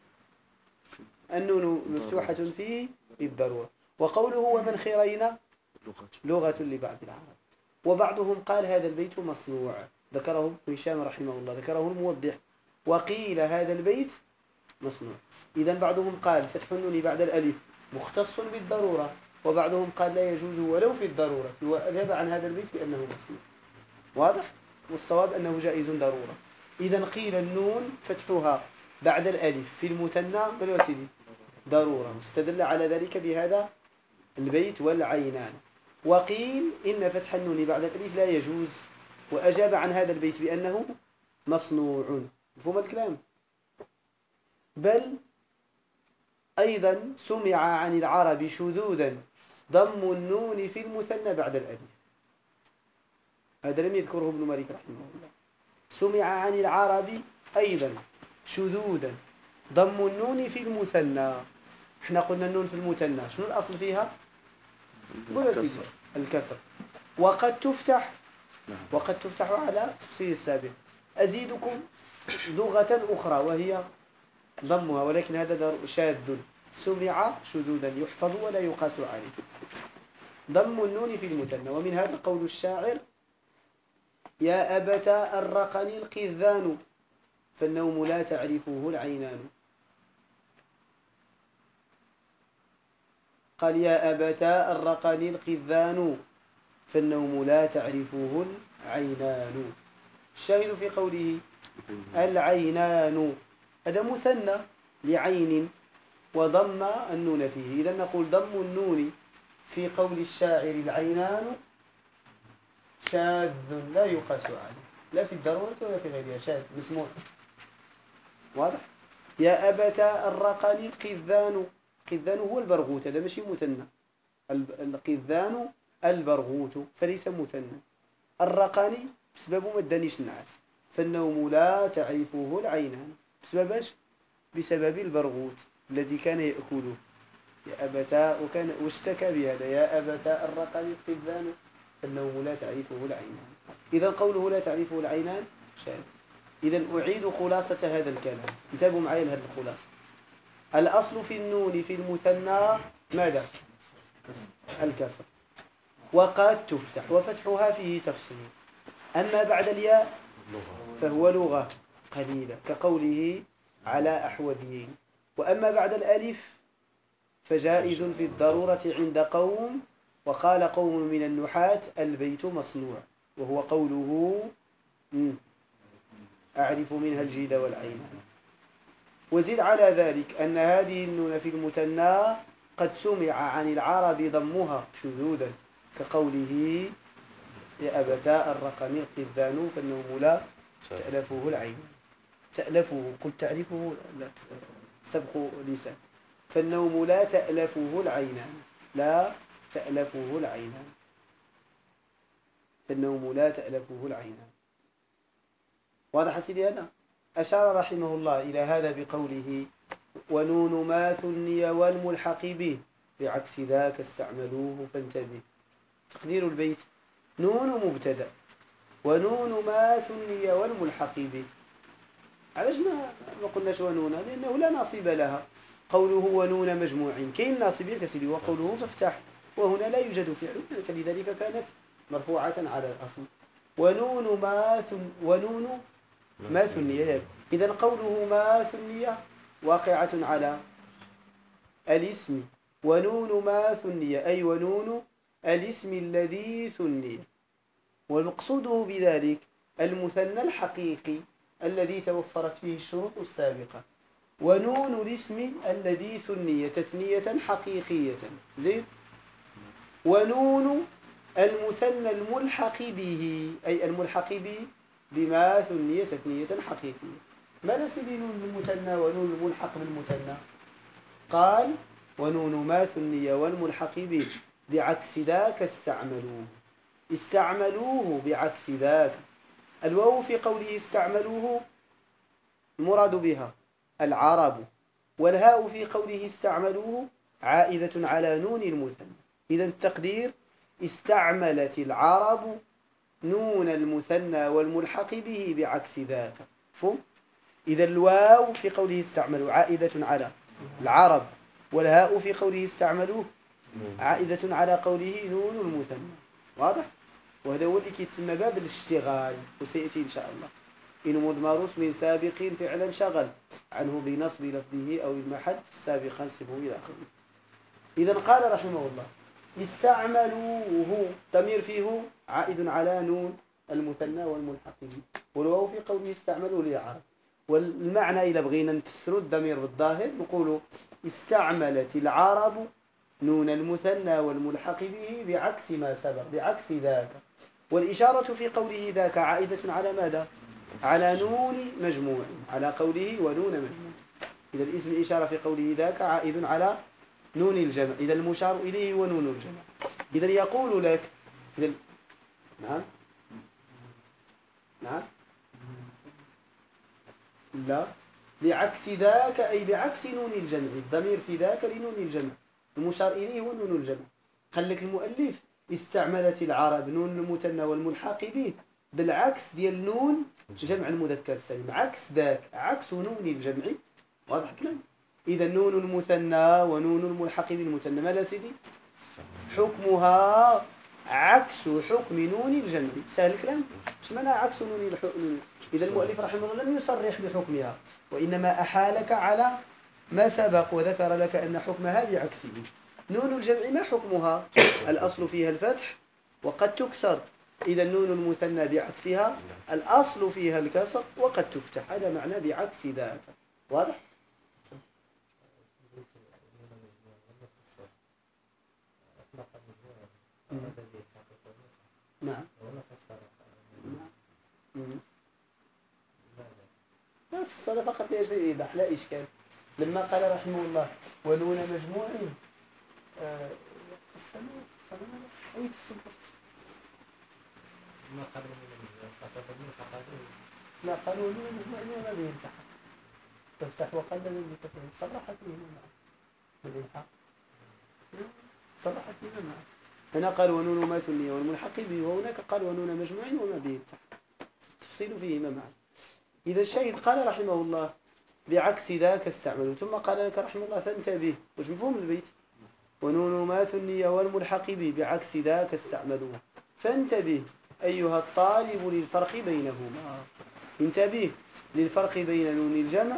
النون مفتوحة فيه بالضرورة، وقوله ومنخرين لغة لبعض العرب. وبعضهم قال هذا البيت مصنوع، ذكره ابن هشام رحمه الله، ذكره الموضح، وقيل هذا البيت مصنوع. إذا بعضهم قال فتح النون بعد الألف مختص بالضرورة، وبعضهم قال لا يجوز ولو في الضرورة، وأجاب عن هذا البيت بأنه مصنوع. واضح؟ والصواب أنه جائز ضرورة. إذا قيل النون فتحها بعد الألف في المثنى بالوسيلة ضرورة، واستدل على ذلك بهذا البيت والعينان. وقيل إن فتح النون بعد الألف لا يجوز، وأجاب عن هذا البيت بأنه مصنوع. مفهوم الكلام؟ بل أيضا سمع عن العرب شذوذا ضم النون في المثنى بعد الألف، هذا لم يذكره ابن مالك رحمه الله. سمع عن العرب أيضا شذوذا ضم النون في المثنى. احنا قلنا النون في المثنى شنو الأصل فيها؟ الكسر. وقد تفتح على تفصيل السابق. أزيدكم لغة أخرى وهي ضمها، ولكن هذا شاذ، سمع شذوذا يحفظ ولا يقاس عليه. ضم النون في المثنى. ومن هذا قول الشاعر يا أبتا الرقني القذان فالنوم لا تعرفه العينان. قال يا أبتا الرقني القذان فالنوم لا تعرفه العينان. الشاهد في قوله العينان هذا مثنى لعين وضم النون فيه. إذا نقول ضم النون في قول الشاعر العينان شاذ لا يقاس عليه، لا في الضرورة ولا في غيرها، شاذ مسموع. واضح؟ يا أبتا الرقني القذان، قذان هو البرغوث، هذا ماشي مثنى. القذان البرغوث فليس مثنى. الرقني بسبب ما ادانيش النعاس، فالنوم لا تعرفه العينان بسبب ايش؟ بسبب البرغوث الذي كان يأكله. يا أبتا واشتكى بهذا يا أبتا الرقني القذان فالنوم لا تعرفه العينان. إذا قوله لا تعرفه العينان شاذ. إذا أعيد خلاصة هذا الكلام، انتبهوا معي لهذه الخلاصة. الأصل في النون في المثنى ماذا؟ الكسر. وقد تفتح وفتحها فيه تفصيل. أما بعد الياء فهو لغة قليلة كقوله على أحوذيين. وأما بعد الألف فجائز في الضرورة عند قوم، وقال قوم من النحاة البيت مصنوع، وهو قوله أعرف منها الجيد والعينان. وزد على ذلك أن هذه النون في المثنى قد سمع عن العرب ضمها شذوذا كقوله يا أبتا الرقم القذان فالنوم لا تألفه العين. تألفه قلت تعرفه لا سبق لسان. فالنوم لا تألفه العينان، لا تألفه العينان، فالنوم لا تألفه العينان. واضح سيدي؟ هذا أشار رحمه الله إلى هذا بقوله ونون ما ثني والملحق به بعكس ذاك استعملوه فانتبه. تقدير البيت نون مبتدأ ونون ما ثني والملحق به. علاش ما قلناش ونون؟ لأنه لا نصيب لها. قوله ونون مجموع كاين ناصبية كسيدي، وقوله فافتح وهنا لا يوجد فعل، فلذلك كانت مرفوعة على الأصل. ونون ما ثنية. إذن قوله ما ثنية واقعة على الاسم. ونون ما ثنية أي ونون الاسم الذي ثني، والمقصود بذلك المثنى الحقيقي الذي توفرت فيه الشروط السابقة. ونون الاسم الذي ثني تثنية حقيقية زين. ونون المثنى الملحق به أي الملحق به بما ثني تثنية حقيقية. ما نسب نون المثنى ونون الملحق بالمثنى؟ قال ونون ما ثني والملحق به بعكس ذاك استعملوه بعكس ذاك. الواو في قوله استعملوه المراد بها العرب، والهاء في قوله استعملوه عائدة على نون المثنى. إذا التقدير استعملت العرب نون المثنى والملحق به بعكس ذاك. مفهوم؟ إذا الواو في قوله استعملوا عائدة على العرب، والهاء في قوله استعملوا عائدة على قوله نون المثنى. واضح؟ وهذا هو اللي كيتسمى باب الاشتغال، وسيأتي إن شاء الله. إن مضمر اسم سابق فعلا شغل عنه بنصب لفظه أو المحد السابق انصبه إلى آخره. إذا قال رحمه الله استعملوه، ضمير فيه عائد على نون المثنى والملحق به، والواو في قوله استعملوه للعرب. والمعنى إذا بغينا نفسر الضمير بالظاهر نقول استعملت العرب نون المثنى والملحق به بعكس ما سبق، بعكس ذاك. والإشارة في قوله ذاك عائدة على ماذا؟ على نون مجموع، على قوله ونون مجموع. إذا الاسم الإشارة في قوله ذاك عائد على نون الجمع، إذا المشار إليه ونون الجمع. إذا يقول لك نعم نعم لا، بعكس ذاك أي بعكس نون الجمع، الضمير في ذاك لنون الجمع، المشار إليه ونون الجمع. قال لك المؤلف استعملت العرب نون المثنى والملحق به بالعكس ديال نون جمع المذكر السالم، عكس ذاك، عكس نون الجمع. واضح الكلام؟ إذا نون المثنى ونون الملحق بالمثنى ماذا سيدي؟ حكمها عكس حكم نون الجمع. سهل الكلام؟ ايش معنى عكس نون الحكم؟ إذا المؤلف رحمه الله لم يصرح بحكمها، وإنما أحالك على ما سبق وذكر لك أن حكمها بعكسه. نون الجمع ما حكمها؟ الأصل فيها الفتح وقد تكسر. إذا نون المثنى بعكسها الأصل فيها الكسر وقد تفتح، هذا معنى بعكس ذاك. واضح؟ نعم. ما في الصلاة فقط لأجل الإيضاح، لا إشكال. لما قال رحمه الله ونون مجموع أي تصدق ما قالوا ما قالوا ونون مجموع وما بيمسح تفتح وقلب بالتفعيل صرحت فيهما بالإلحاق، صرحت فيهما. هنا قال ونون ما ثنية والملحق به، وهناك قال ونون مجموع وما به يفتح، التفصيل فيهما معا. إذا الشاهد قال رحمه الله بعكس ذاك استعملوا، ثم قال لك رحمه الله فانتبه. وش مفهوم البيت؟ ونون ما ثنية والملحق به بعكس ذاك استعملوا، فانتبه أيها الطالب للفرق بينهما. انتبه للفرق بين نون الجمع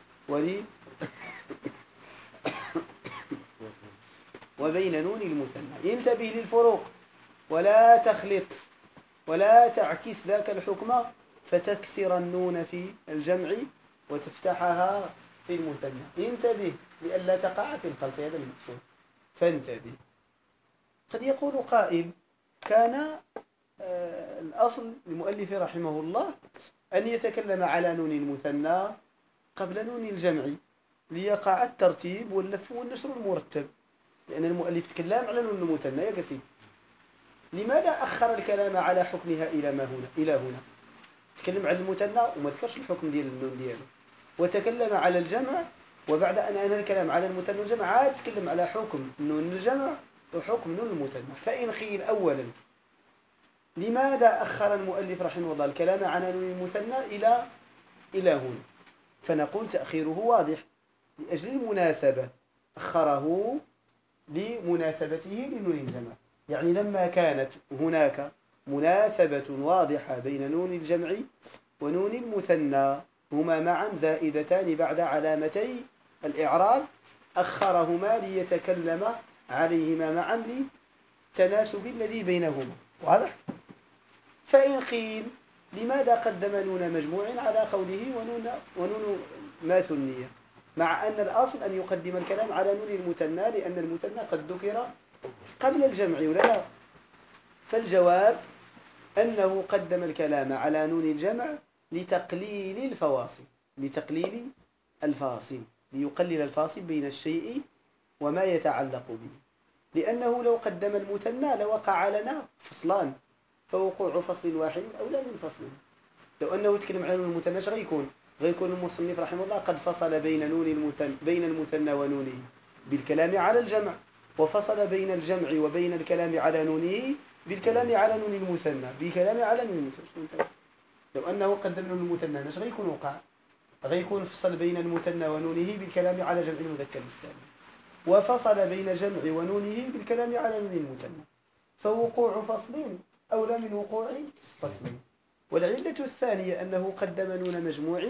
وبين نون المثنى. انتبه للفروق ولا تخلط ولا تعكس ذاك الحكم فتكسر النون في الجمع وتفتحها في المثنى. انتبه لئلا تقع في الخلط، هذا المقصود. فانتبه. قد يقول قائل كان الأصل للمؤلف رحمه الله أن يتكلم على نون المثنى قبل نون الجمع ليقع الترتيب واللف والنشر المرتب، لأن المؤلف تكلم على نون المثنى يا قسيم. لماذا أخر الكلام على حكمها إلى هنا؟ تكلم على المثنى وما ذكرش الحكم ديال النون دياله، وتكلم على الجمع، وبعد أن أنهى الكلام على المثنى والجمع عاد تكلم على حكم نون الجمع وحكم نون المثنى. فإن قيل أولا لماذا أخر المؤلف رحمه الله الكلام عن نون المثنى إلى هنا؟ فنقول تأخيره واضح لأجل المناسبة، أخره لمناسبته لنون الجمع. يعني لما كانت هناك مناسبة واضحة بين نون الجمع ونون المثنى هما معا زائدتان بعد علامتي الإعراب، أخرهما ليتكلم عليهما معا للتناسب الذي بينهما. واضح؟ فإن قيل لماذا قدم نون مجموع على قوله ونون ما ثنية، مع أن الأصل أن يقدم الكلام على نون المثنى لأن المثنى قد ذكر قبل الجمع ولا لا؟ فالجواب أنه قدم الكلام على نون الجمع لتقليل الفواصل، لتقليل الفاصل، ليقلل الفاصل بين الشيء وما يتعلق به. لأنه لو قدم المثنى لوقع لنا فصلان، فوقوع فصل واحد أولى من فصل. لو أنه يتكلم عن المثنى غيكون المصنف رحمه الله قد فصل بين المثنى ونونه بالكلام على الجمع، وفصل بين الجمع وبين الكلام على نونه بالكلام على نون المثنى، بالكلام على نون المثنى. لو أنه قدم نون المثنى اش غيكون وقع؟ غيكون فصل بين المثنى ونونه بالكلام على جمع المذكر السالم، وفصل بين جمع ونونه بالكلام على نون المثنى، فوقوع فصل أولى من وقوع فصل. والعلة الثانية أنه قدم نون مجموع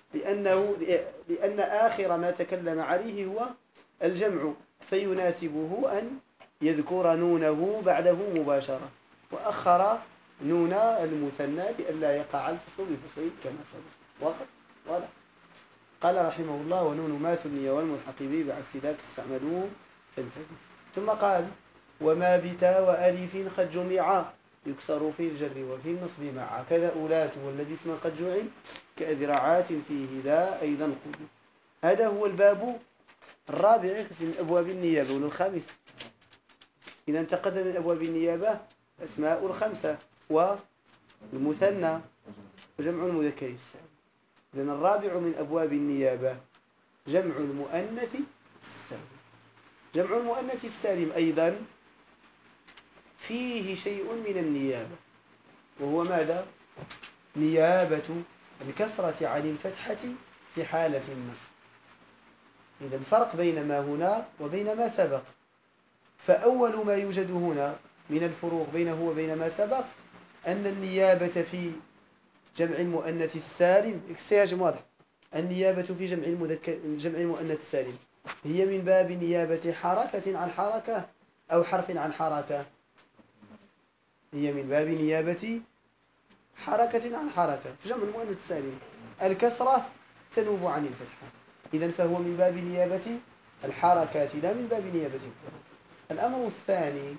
لأن آخر ما تكلم عليه هو الجمع، فيناسبه أن يذكر نونه بعده مباشرة، وأخر نون المثنى لئلا يقع الفصل بفصل كما سبق. واضح. قال رحمه الله: ونون ما ثني والملحق به بعكس ذاك استعملوه فانتبه. ثم قال: وما بتا وألف قد جمع يكسر في الجر وفي النصب معا، كذا أولات والذي اسم قد جعل كأذرعات فيه ذا أيضا قل. هذا هو الباب الرابع من أبواب النيابة والخامس. إذا تقدم من أبواب النيابة أسماء الخمسة والمثنى وجمع المذكر السالم. إذن الرابع من أبواب النيابة جمع المؤنث السالم. جمع المؤنث السالم أيضا فيه شيء من النيابة، وهو ماذا؟ نيابة الكسرة عن الفتحة في حالة النصب. إذا الفرق بين ما هنا وبين ما سبق. فأول ما يوجد هنا من الفروق بينه وبين ما سبق أن النيابة في جمع المؤنث السالم اكسياج واضح. النيابة في جمع المؤنث السالم هي من باب نيابة حركة عن حركة أو حرف عن حركة. هي من باب نيابة حركة عن حركة. في جمع المؤنث السالم الكسرة تنوب عن الفتحة، إذن فهو من باب نيابة الحركات لا من باب نيابة الحروف. الأمر الثاني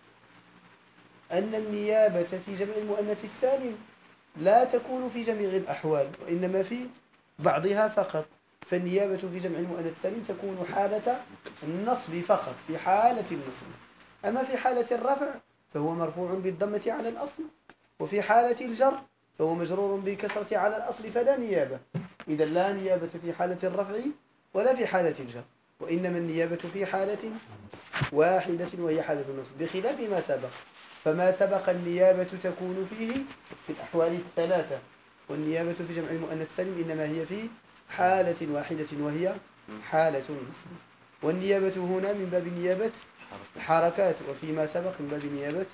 أن النيابة في جمع المؤنث السالم لا تكون في جميع الأحوال، وإنما في بعضها فقط. فالنيابة في جمع المؤنث السالم تكون حالة النصب فقط، في حالة النصب. أما في حالة الرفع فهو مرفوع بالضمة على الأصل، وفي حالة الجر فهو مجرور بالكسرة على الأصل، فلا نيابة. إذا لا نيابة في حالة الرفع ولا في حالة الجر، وإنما النيابة في حالة واحدة وهي حالة النصب، بخلاف ما سبق. فما سبق النيابة تكون فيه في الأحوال الثلاثة، والنيابة في جمع المؤنث السالم إنما هي في حالة واحدة وهي حالة النصب. والنيابة هنا من باب نيابة الحركات، وفيما سبق من باب نيابة.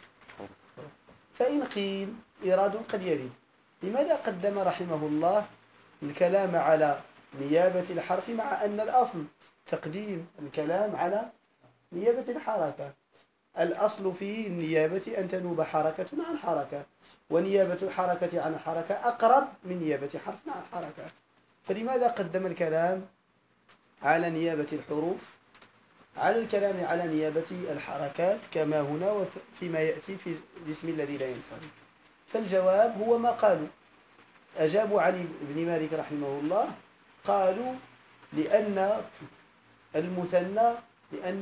فإن قيل إيراد قد يرد: لماذا قدم رحمه الله الكلام على نيابة الحرف مع أن الأصل تقديم الكلام على نيابة الحركة؟ الأصل في النيابة أن تنوب حركة عن حركة، ونيابة الحركة عن الحركة أقرب من نيابة حرف عن حركة. فلماذا قدم الكلام على نيابة الحروف على الكلام على نيابة الحركات كما هنا وفيما يأتي في الاسم الذي لا ينصرف؟ فالجواب هو ما قالوا. أجابوا علي بن مالك رحمه الله، قالوا لأن المثنى لأن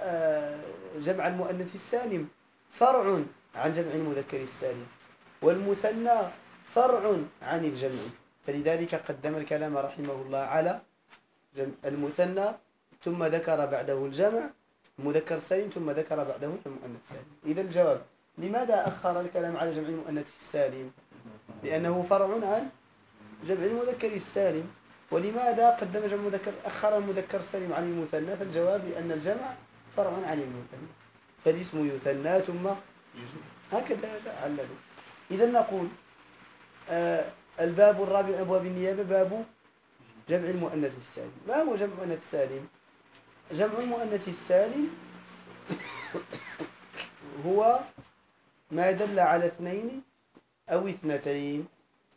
جمع المؤنث السالم فرع عن جمع المذكر السالم، والمثنى فرع عن الجمع، فلذلك قدم الكلام رحمه الله على المثنى ثم ذكر بعده الجمع المذكر السالم ثم ذكر بعده المؤنث السالم. إذا الجواب: لماذا أخر الكلام على جمع المؤنث السالم؟ لأنه فرع عن جمع المذكر السالم. ولماذا قدم جمع المذكر أخر المذكر السالم عن المثنى؟ فالجواب: لأن الجمع فرع عن المثنى، فالاسم يثنى ثم يجمع. هكذا عللوا. إذا نقول الباب الرابع أبواب النيابة باب جمع المؤنث السالم. ما هو جمع المؤنث السالم؟ جمع المؤنث السالم هو ما دل على اثنين أو اثنتين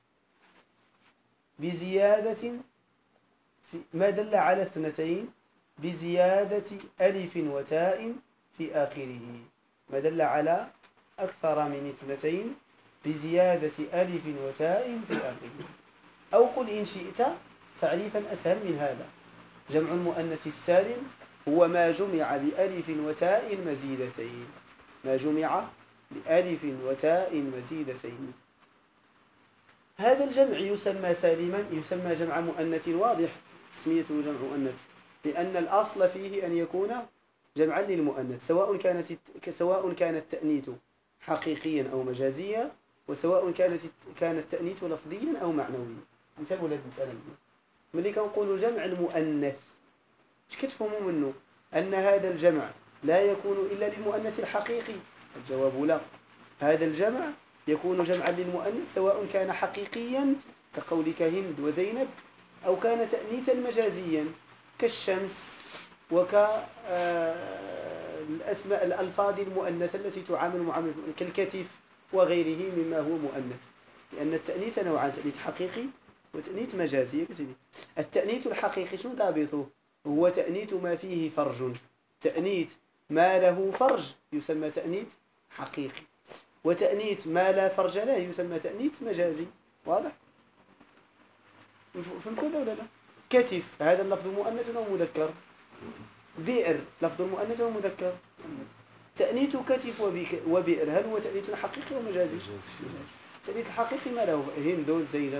بزيادة ما دل على اثنتين بزيادة ألف وتاء في آخره. ما دل على أكثر من اثنتين بزيادة ألف وتاء في آخره. أو قل إن شئت تعريفا أسهل من هذا: جمع المؤنث السالم هو ما جمع بألف وتاء مزيدتين. ما جمع بألف وتاء مزيدتين. هذا الجمع يسمى سالما، يسمى جمع مؤنث واضح تسميته جمع مؤنث، لأن الأصل فيه أن يكون جمعا للمؤنث، سواء كان التأنيث حقيقيا أو مجازيا، وسواء كان التأنيث لفظيا أو معنويا. مثال ولا المسألة ملي كنقولوا جمع المؤنث اش كتفهموا منه؟ أن هذا الجمع لا يكون إلا للمؤنث الحقيقي. الجواب لا، هذا الجمع يكون جمعا للمؤنث سواء كان حقيقيا كقولك هند وزينب، أو كان تأنيثا مجازيا كالشمس الأسماء الألفاظ المؤنثة التي تعامل معاملة كالكتف وغيره مما هو مؤنث، لأن التأنيث نوعان: تأنيث حقيقي وتأنيث مجازي. التأنيث الحقيقي شنو ضابطه؟ هو تأنيث ما فيه فرج. تأنيث ما له فرج يسمى تأنيث حقيقي، وتأنيث ما لا فرج له يسمى تأنيث مجازي. واضح؟ فهمت ولا لا؟ كتف هذا اللفظ مؤنث أو مذكر؟ بئر لفظ المؤنث أو مذكر؟ تأنيث كتف وبئر هل هو تأنيث حقيقي أو مجازي؟ التأنيث الحقيقي ما له هند زينب.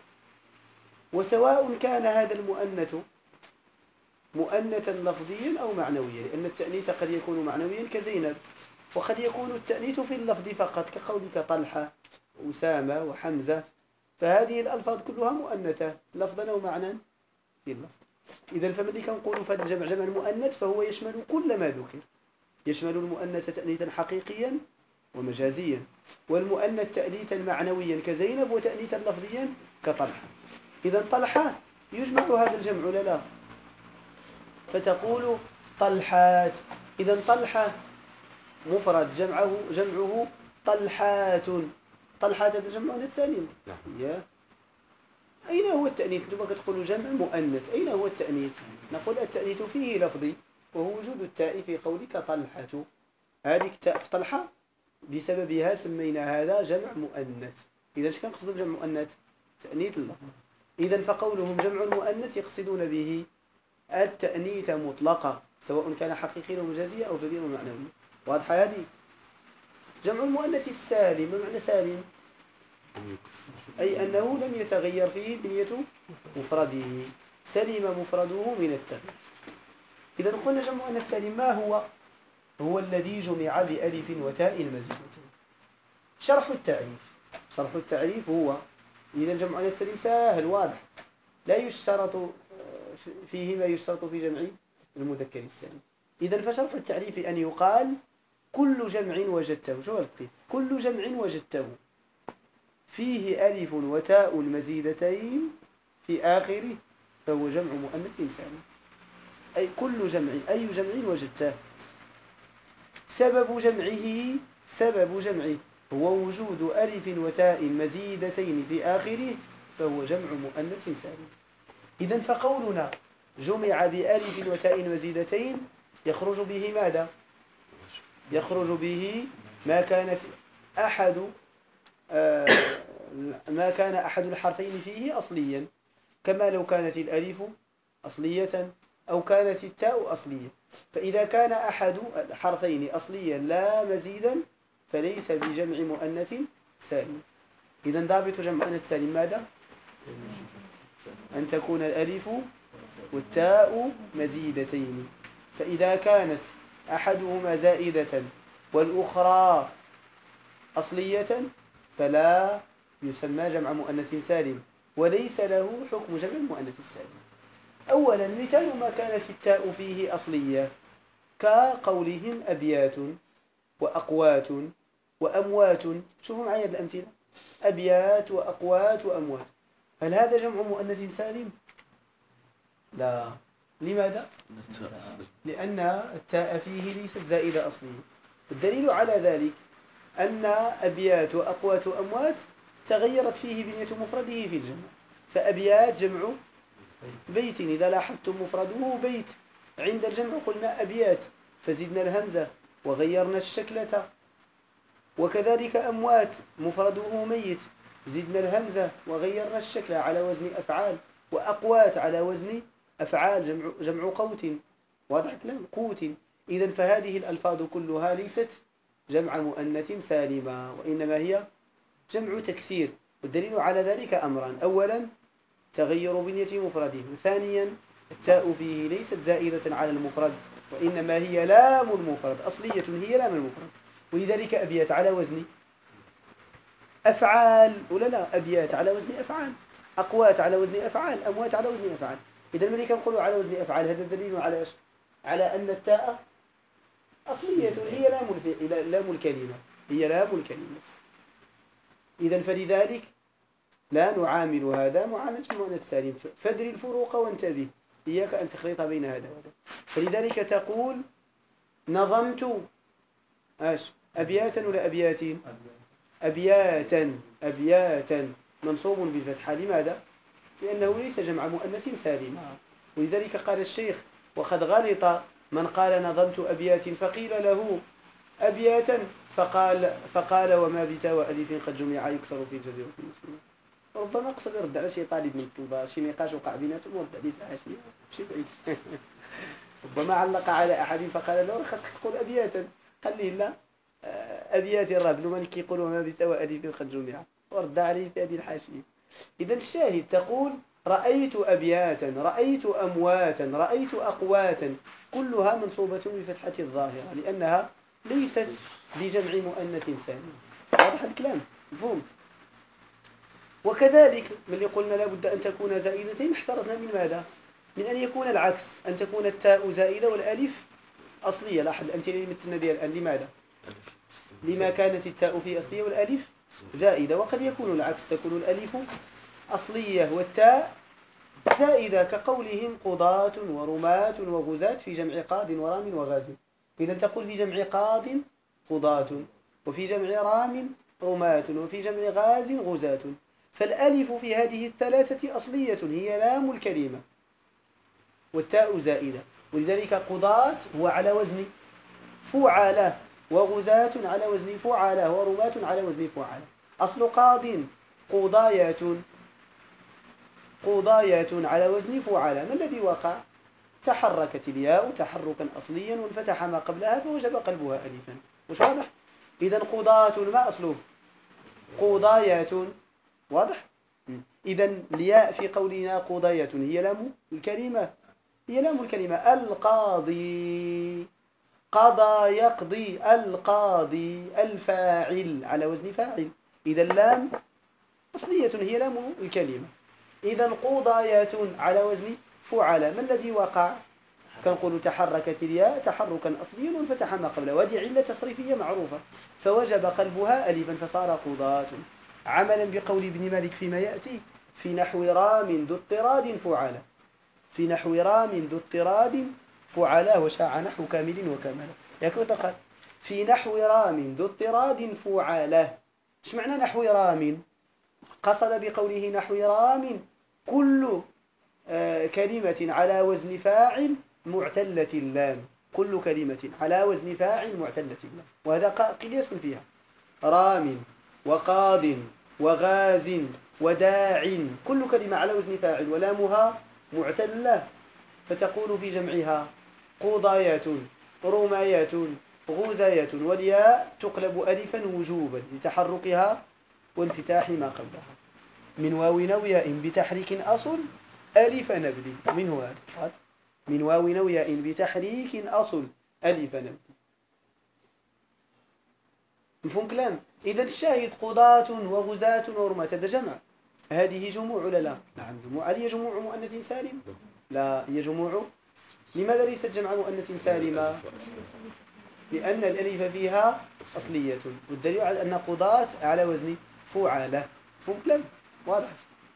وسواء كان هذا المؤنث مؤنثا لفظيا أو معنويا، لأن التأنيث قد يكون معنويا كزينب، وقد يكون التأنيث في اللفظ فقط كقولك طلحة وأسامة وحمزة، فهذه الألفاظ كلها مؤنثة لفظا أو معنى في اللفظ. إذا فملي كنقولوا فهذا الجمع جمع المؤنث فهو يشمل كل ما ذكر، يشمل المؤنث تأنيثا حقيقيا ومجازيا، والمؤنث تأنيثا معنويا كزينب، وتأنيثا لفظيا كطلحة. إذا طلحة يجمع هذا الجمع ولا لا؟ فتقول طلحات. إذا طلحة مفرد جمعه طلحات. طلحات هذا جمع مؤنث سالم. يا أين هو التأنيث؟ أنتم كتقولوا جمع مؤنث، أين هو التأنيث؟ نقول التأنيث فيه لفظي، وهو وجود التاء في قولك طلحة. هذه التاء في طلحة بسببها سمينا هذا جمع مؤنث. إذا ايش كنقصدوا بجمع مؤنث؟ تأنيث اللفظ. إذا فقولهم جمع المؤنث يقصدون به التأنيث مطلقة سواء كان حقيقيا ومجازيا أو جديا ومعنوي. واضحة هذه؟ جمع المؤنث السالم، ما معنى سالم؟ أي أنه لم يتغير فيه بنية مفرده، سلم مفرده من التغيير. إذا قلنا جمع مؤنث سالم ما هو؟ هو الذي جمع بألف وتاء مزيدتين. شرح التعريف هو إذا جمع مؤنث سالم سهل واضح، لا يشترط فيه ما يشترط في جمع المذكر السالم. إذا فشرح التعريف أن يقال كل جمع وجدته، شو القيد؟ كل جمع وجدته فيه ألف وتاء مزيدتين في آخره فهو جمع مؤنث سالم. أي كل جمع، أي جمع وجدته. سبب جمعه هو وجود ألف وتاء مزيدتين في آخره فهو جمع مؤنث سالم. إذن فقولنا جمع بألف وتاء مزيدتين يخرج به ماذا؟ يخرج به ما كان أحد الحرفين فيه أصليا، كما لو كانت الألف أصلية أو كانت التاء أصلية. فإذا كان أحد الحرفين أصليا لا مزيدا فليس بجمع مؤنث سالم. إذن ضابط جمع مؤنث سالم ماذا؟ أن تكون الألف والتاء مزيدتين، فإذا كانت أحدهما زائدة والأخرى أصلية فلا يسمى جمع مؤنث سالم، وليس له حكم جمع المؤنث السالم. أولا مثال ما كانت التاء فيه أصلية كقولهم أبيات وأقوات وأموات. شوفوا معي الأمثلة: أبيات وأقوات وأموات. هل هذا جمع مؤنث سالم؟ لا. لماذا؟ لأن التاء فيه ليست زائدة أصلية. الدليل على ذلك أن أبيات وأقوات وأموات تغيرت فيه بنية مفرده في الجمع. فأبيات جمع بيت، إذا لاحظتم مفرده بيت، عند الجمع قلنا أبيات فزدنا الهمزة وغيرنا الشكلة. وكذلك أموات مفرده ميت، زدنا الهمزة وغيرنا الشكل على وزن أفعال. وأقوات على وزن أفعال جمع قوت. واضح الكلام؟ قوت. إذن فهذه الألفاظ كلها ليست جمع مؤنث سالمة، وإنما هي جمع تكسير. والدليل على ذلك أمران: أولا تغير بنية مفرده، وثانيا التاء فيه ليست زائدة على المفرد، وإنما هي لام المفرد، أصلية هي لام المفرد. ولذلك أبيات على وزن أفعال، ولا لا؟ أبيات على وزن أفعال، أقوات على وزن أفعال، أموات على وزن أفعال. إذا ملي كنقولوا على وزن أفعال هذا دليل على إيش؟ على أن التاء أصلية، هي لام الكلمة، هي لام الكلمة. إذا فلذلك لا نعامل هذا معاملة المؤنث السالم. فادري الفروق وانتبه، إياك أن تخلط بين هذا وهذا. فلذلك تقول نظمت أبياتا ولا أبياتين؟ أبياتا منصوب بالفتحة. لماذا؟ لأنه ليس جمع مؤنث سالم. ولذلك قال الشيخ وقد غلط من قال نظمت أبيات فقيل له أبياتا فقال وما بتاء وألف قد جمع يكسر في الجر وفي المسلمين. ربما قصد يرد على شي طالب من الطلبة، شي نقاش وقع بيناتهم ورد عليه في الحاشية، شي بعيد. ربما علق على أحد فقال له خاصك تقول أبياتا، قال لي لا، أبيات الرب لمن كيقول وما بتاء وألف قد جمع، ورد عليه في هذه الحاشية. إذا الشاهد تقول رأيت أبياتا، رأيت أمواتا، رأيت أقواتا، كلها منصوبة بفتحة الظاهرة لأنها ليست بجمع مؤنث سالم. واضح الكلام؟ مفهوم؟ وكذلك من اللي قلنا لابد أن تكون زائدتين احترزنا من ماذا؟ من أن يكون العكس، أن تكون التاء زائدة والألف أصلية. لاحظ الأمثلة اللي مثلنا ديال الآن. لماذا؟ لما كانت التاء فيه أصلية والألف زائدة. وقد يكون العكس، تكون الألف أصلية والتاء زائدة، كقولهم قضاة ورماة وغزاة في جمع قاض ورام وغاز. إذا تقول في جمع قاض قضاة، وفي جمع رام رماة، وفي جمع غاز غزاة. فالألف في هذه الثلاثة أصلية، هي لام الكلمة، والتاء زائدة. ولذلك قضاة هو على وزن فعالة، وغزاة على وزن فعالة، ورماة على وزن فعالة. أصل قاض قضايات على وزن فعالة. ما الذي وقع؟ تحركت الياء تحركا أصليا وانفتح ما قبلها فوجب قلبها ألفا. مش واضح؟ إذا قضاة ما أصله؟ قضايات. واضح؟ إذا الياء في قولنا قضايات هي لام الكلمة، هي لام الكلمة. القاضي قضى يقضي، القاضي الفاعل على وزن فاعل. إذا اللام أصلية هي لام الكلمة. إذا قضايات على وزن فعالة. ما الذي وقع؟ كنقول تحركت الياء تحركا أصليا وانفتح ما قبلها، وهذه علة تصريفية معروفة، فوجب قلبها ألفا فصار قضاة. عملا بقول ابن مالك فيما يأتي في نحو رام ذو اضطراد فعالة، في نحو رام ذو اضطراد فعالة، وشاع نحو كامل وكمالة. يكون قال في نحو رام ذو اضطراد فعالة. ايش معنى نحو رام؟ قصد بقوله نحو رام كل كلمة على وزن فاعل معتلة اللام، كل كلمة على وزن فاعل معتلة اللام، وهذا قياس فيها. رام وقاض وغاز وداع، كل كلمة على وزن فاعل ولامها معتلة، فتقول في جمعها قضايات رمايات غزايات، والياء تقلب ألفا وجوبا لتحركها وانفتاح ما قبلها. من واو أو ياء بتحريك أصل ألف نبذ، منه هذا من واو أو ياء بتحريك أصل ألف نبذ. مفهوم كلام؟ إذا الشاهد قضاة وغزاة ورماة هذا جمع، هذه جموع ولا لا؟ نعم جموع. هل هي جموع مؤنث سالم؟ لا، هي جموع. لماذا ليست جمع مؤنث سالمة؟ لأن الألف فيها أصلية، والدليل على أن قضاة على وزن فعالة. مفهوم كلام؟ واضح.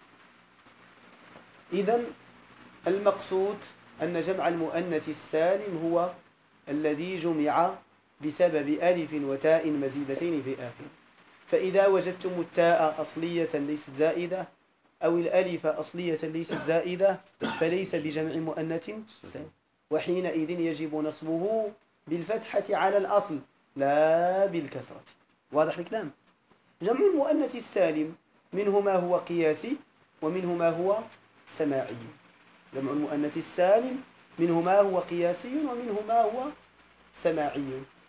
إذن المقصود أن جمع المؤنث السالم هو الذي جمع بسبب ألف وتاء مزيدتين في آخر. فإذا وجدتم التاء أصلية ليست زائدة أو الألف أصلية ليست زائدة فليس بجمع مؤنث سالم، وحينئذ يجب نصبه بالفتحة على الأصل لا بالكسرة. واضح الكلام؟ جمع المؤنث السالم منه ما هو قياسي ومنه ما هو سماعي. جمع المؤنث السالم منه ما هو قياسي ومنه ما هو سماعي.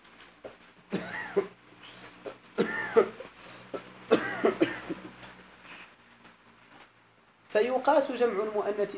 فيقاس جمع المؤنث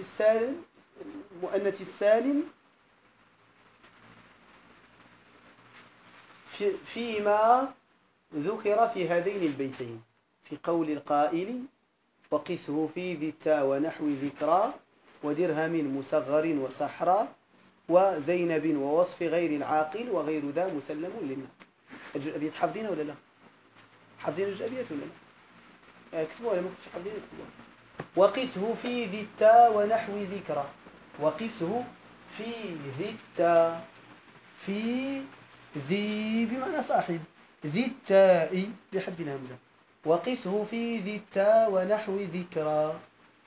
السالم فيما ذكر في هذين البيتين في قول القائل وقسه في ذي التاء ونحو ذكرى ودرهم مصغر وصحرا وزينب ووصف غير العاقل وغير ذا مسلم لنا. الأبيات حافظين ولا لا؟ حافظين الأبيات ولا لا؟ اكتبوها لما كنتش حافظين اكتبوها. وقسه في ذي التاء ونحو ذكرى. وقسه في ذي التاء في ذي بمعنى صاحب ذي التاء بحذف الهمزة. وقسه في ذي التاء ونحو ذكرى.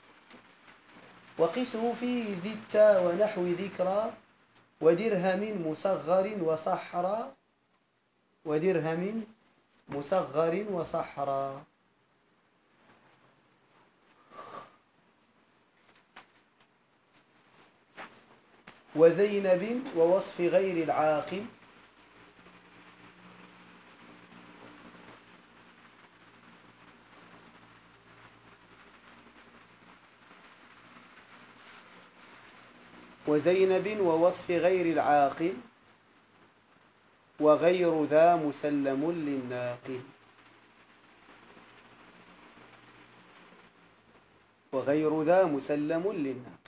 وقسه في ذي التاء ونحو ذكرى ودرهم مصغر وصحرا. ودرهم مصغر وصحرا. وزينب ووصف غير العاقل. وزينب ووصف غير العاقل وغير ذا مسلم للناقل. وغير ذا مسلم للناقل.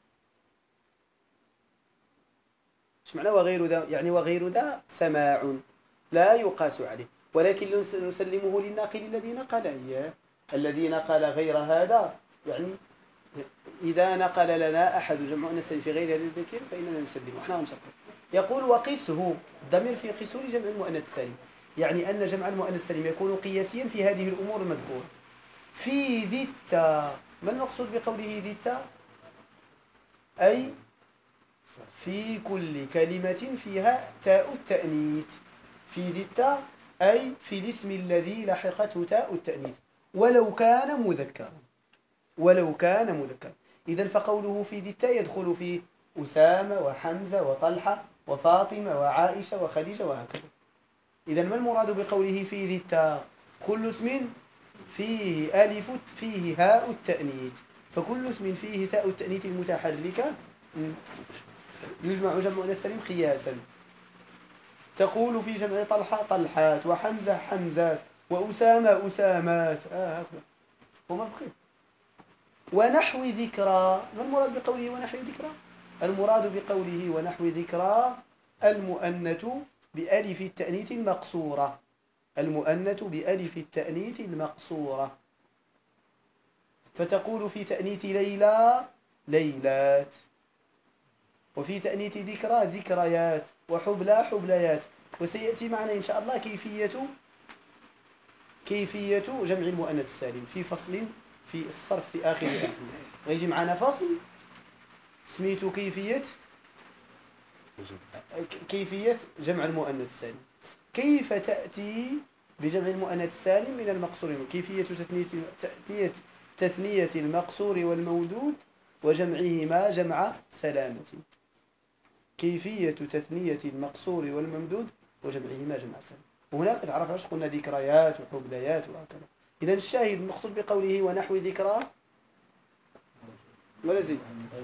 ايش معنى وغير ذا؟ يعني وغير ذا سماع لا يقاس عليه، ولكن نسلمه للناقل الذي نقل إياه. الذي نقل غير هذا يعني إذا نقل لنا أحد جمع مؤنث في غير هذا الذكر فإننا نسلمه. احنا نشرح. يقول وقسه الضمير في قسه لجمع المؤنث السالم، يعني أن جمع المؤنث السالم يكون قياسيا في هذه الأمور المذكورة. في ذي التاء، ما المقصود بقوله ذي التاء؟ أي في كل كلمة فيها تاء التأنيث. في ذي التاء أي في الاسم الذي لحقته تاء التأنيث ولو كان مذكرا. ولو كان مذكرا. إذن فقوله في ذي التاء يدخل فيه أسامة وحمزة وطلحة وفاطمة وعائشة وخديجة وهكذا. إذن ما المراد بقوله في ذي التاء؟ كل اسم فيه ألف فيه هاء التأنيث، فكل اسم فيه تاء التأنيث المتحركة يجمع جمع مؤنث سالم قياسا. تقول في جمع طلحة طلحات وحمزة حمزات وأسامة أسامات هكذا وما بقي. ونحو ذكرى، ما المراد بقوله ونحو ذكرى؟ المراد بقوله ونحو ذكرى المؤنث بألف التأنيث المقصورة. المؤنث بألف التأنيث المقصورة. فتقول في تأنيث ليلى ليلات، وفي تأنيث ذكرى ذكريات، وحبلى حبليات. وسيأتي معنا إن شاء الله كيفية جمع المؤنث السالم في فصل في الصرف في آخر الألفية. ويجي معنا فصل سميته كيفية جمع المؤنث السالم. كيف تأتي بجمع المؤنث السالم من المقصور، كيفية تثنية المقصور والمودود وجمعهما جمع سلامة. كيفية تثنية المقصور والممدود وجمعهما جمع سلامة. وهناك تعرف ايش قلنا ذكريات وحبليات وهكذا. إذا الشاهد المقصود بقوله ونحو ذكرى ولا زيد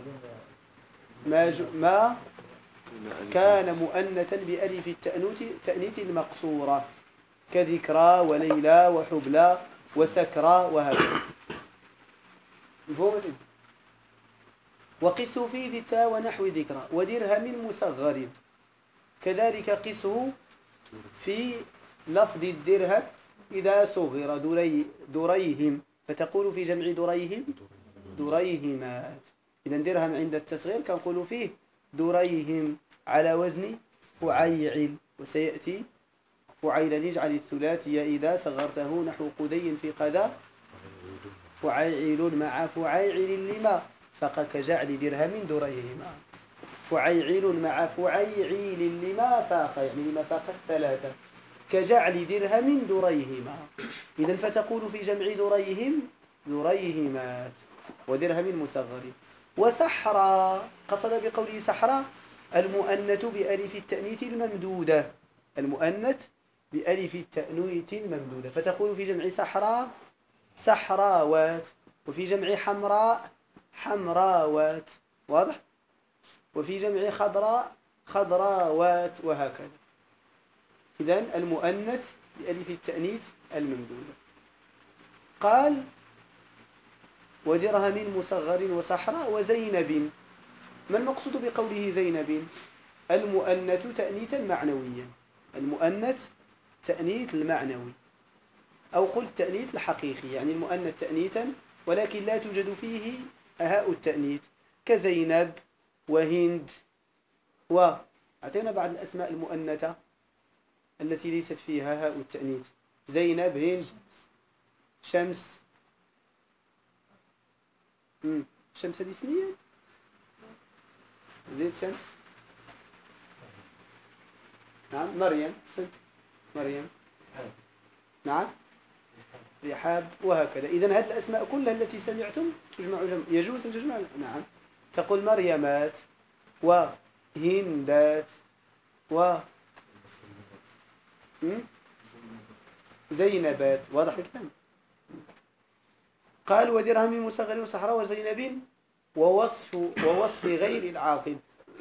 ما كان مؤنثا بألف التأنيث المقصورة كذكرى وليلى وحبلى وسكرى وهكذا. مفهوم زين؟ وقسه في ذي التاء ونحو ذكرى ودرهم مصغر. كذلك قسه في لفظ الدرهم إذا صغر دريهم، فتقول في جمع دريهم دريهمات. إذا درهم عند التصغير كنقول فيه دريهم على وزن فعيعل، وسيأتي فعيلا يجعل الثلاثي إذا صغرته نحو قدي في قذا فعيعل مع فعيعل لما فق كجعل درهم دريهما. فعيعل مع فعيعل لما فاق، يعني لما فاقت ثلاثة كجعل درهم دريهما. إذن فتقول في جمع دريهم دريهمات ودرهم مصغر. وسحرا قصد بقوله سحرا المؤنث بألف التأنيث الممدودة. المؤنث بألف التأنيث الممدودة، فتقول في جمع سحرا سحراوات، وفي جمع حمراء حمراوات. واضح؟ وفي جمع خضراء خضراوات وهكذا. إذن المؤنث بألف التأنيث الممدودة. قال ودرهم مصغر وصحراء وزينب. ما المقصود بقوله زينب؟ المؤنث تأنيثا معنويا، المؤنث تأنيث المعنوي، أو قل التأنيث الحقيقي، يعني المؤنث تأنيثا ولكن لا توجد فيه هاء التأنيث، كزينب وهند. وأعطينا بعض الأسماء المؤنثة التي ليست فيها هاء التأنيث. زينب، هند، شمس. شمس هذه اسمية؟ زيد شمس. نعم. مريم. صد مريم. نعم. رحاب. وهكذا. إذن هذه الأسماء كلها التي سمعتم تجمع جمع. يجوز أن تجمع؟ نعم. تقول مريمات وهندات زينبات. واضح الكلام؟ قال ودرهم مصغر وصحراء وزينب ووصف غير العاقل.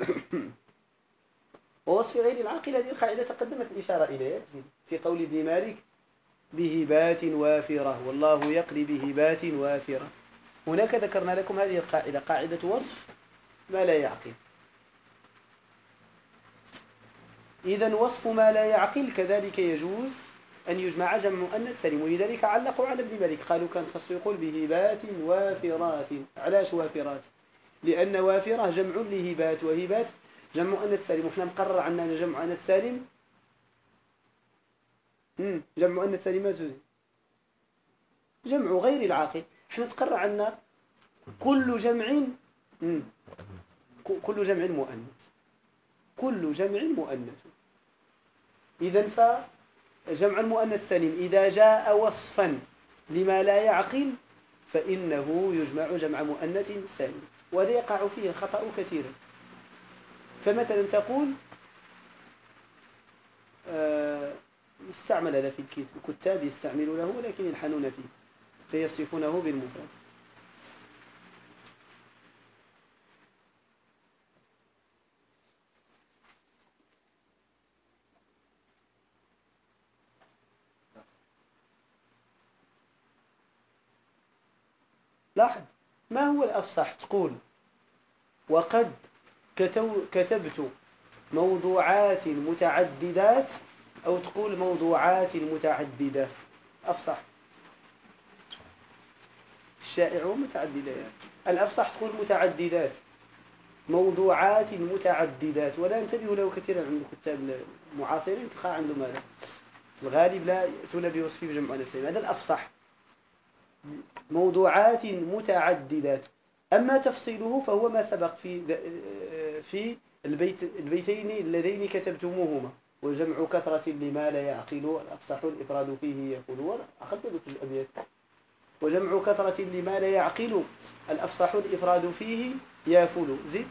ووصف غير العاقل هذه القاعدة تقدمت الإشارة إليها في قول ابن مالك بهبات وافرة، والله يقضي بهبات وافرة. هناك ذكرنا لكم هذه القاعدة، قاعدة وصف ما لا يعقل. إذن وصف ما لا يعقل كذلك يجوز أن يجمع جمع مؤنث سالم، ولذلك علقوا على ابن مالك قالوا كان خص يقول بهبات وافرات. علاش وافرات؟ لأن وافرة جمع لهبات، وهبات جمع مؤنث سالم، وحنا مقرر عندنا جمع مؤنث سالم. جمع مؤنث سالم جمع غير العاقل. حنا تقرر عندنا كل جمع كل جمع مؤنث، كل جمع مؤنث. إذن فجمع المؤنث سالم إذا جاء وصفا لما لا يعقل فإنه يجمع جمع مؤنث سالم، وهذا يقع فيه الخطأ كثيرا. فمثلا تقول استعمل هذا في الكتاب يستعمل له ولكن يلحنون فيه فيصفونه بالمفرد. لاحظ ما هو الأفصح؟ تقول وقد كتبت موضوعات متعددات، أو تقول موضوعات متعددة؟ أفصح. الشائع متعددة يعني. الأفصح تقول متعددات، موضوعات متعددات. ولا انتبهوا له كثيرا عند الكتاب المعاصرين تلقى عندهم هذا في الغالب لا يأتون بوصفه بجمع مؤنث سالم. هذا الأفصح، موضوعات متعددات. أما تفصيله فهو ما سبق في البيتين اللذين كتبتموهما، وجمع كثرة لما لا يعقل الأفصح الإفراد فيه يفول. أخذت لك الأبيات. وجمع كثرة لما لا يعقل الأفصح الإفراد فيه يفول. زد.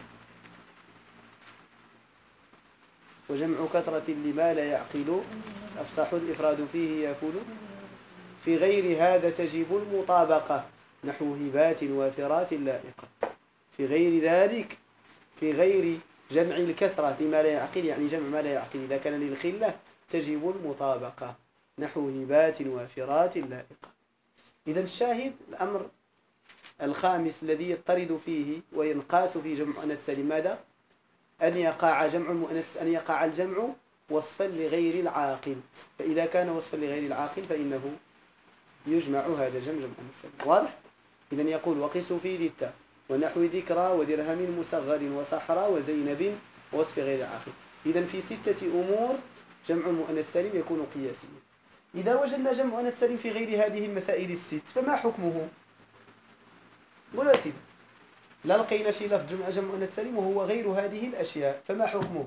وجمع كثرة لما لا يعقل الأفصح الإفراد فيه يفول. في غير هذا تجب المطابقة نحو هبات وافرات لائقة. في غير ذلك، في غير جمع الكثرة لما لا يعقل، يعني جمع ما لا يعقل إذا كان للخلة تجب المطابقة نحو هبات وافرات لائقة. إذا الشاهد الأمر الخامس الذي يضطرد فيه وينقاس في جمع مؤنث سالم ماذا؟ أن يقع الجمع وصفا لغير العاقل. فإذا كان وصفا لغير العاقل فإنه يجمع هذا الجمع جمع مؤنث سالم. واضح؟ إذا يقول وقس في ذي ونحو ذكرى ودرهم مصغر وصحراء وزينب وصف غير العاقل. إذا في 6 أمور جمع المؤنث سالم يكون قياسيا. إذا وجدنا جمع مؤنث سالم في غير هذه المسائل ال6 فما حكمه؟ قولوا سيدي لا لقينا شيء لفظ جمع مؤنث سالم وهو غير هذه الأشياء، فما حكمه؟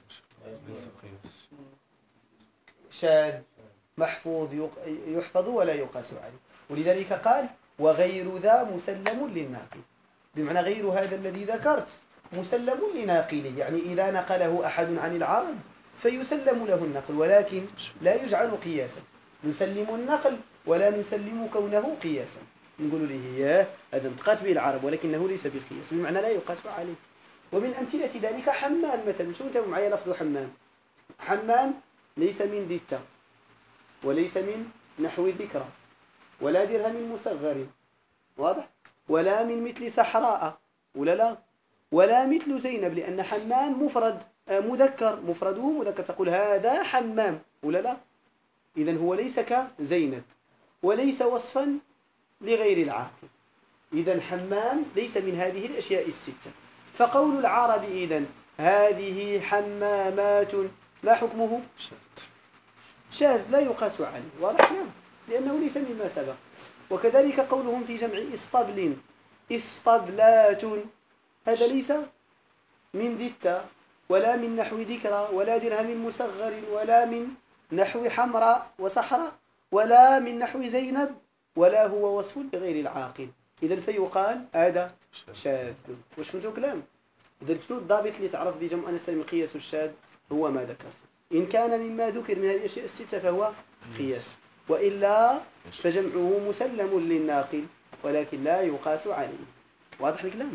شاذ محفوظ يحفظ ولا يقاس عليه. ولذلك قال وغير ذا مسلم للناقل، بمعنى غير هذا الذي ذكرت مسلم لناقله، يعني إذا نقله أحد عن العرب فيسلم له النقل، ولكن لا يجعل قياسا. نسلم النقل ولا نسلم كونه قياسا. نقول له هذا انتقاس به العرب ولكنه ليس بقياس، بمعنى لا يقاس عليه. ومن أمثلة ذلك حمام مثلا. شو انتبهوا معي لفظ حمام؟ حمام ليس من ذي التاء وليس من نحو ذكرى ولا درهم مصغر، واضح؟ ولا من مثل صحراء ولا لا، ولا مثل زينب، لأن حمام مفرد مذكر، مفرده مذكر، تقول هذا حمام ولا لا. إذن هو ليس كزينب وليس وصفا لغير العاقل. إذن حمام ليس من هذه الأشياء الستة. فقول العرب إذن هذه حمامات ما حكمه؟ شاذ لا يقاس عليه، واضح؟ نعم، لأنه ليس مما سبق. وكذلك قولهم في جمع اسطبل اسطبلات، هذا ليس من ذي التاء ولا من نحو ذكرى ولا درهم مصغر ولا من نحو حمراء وصحراء ولا من نحو زينب، ولا هو وصف لغير العاقل. إذن فيقال هذا شاذ. واش فهمتوا كلام؟ إذن شنو الضابط اللي تعرف بجمع مؤنث سالم قياس الشاذ؟ هو ما ذكرت. إن كان مما ذكر من هذه الأشياء الستة فهو قياس، وإلا فجمعه مسلم للناقل ولكن لا يقاس عليه. واضح الكلام؟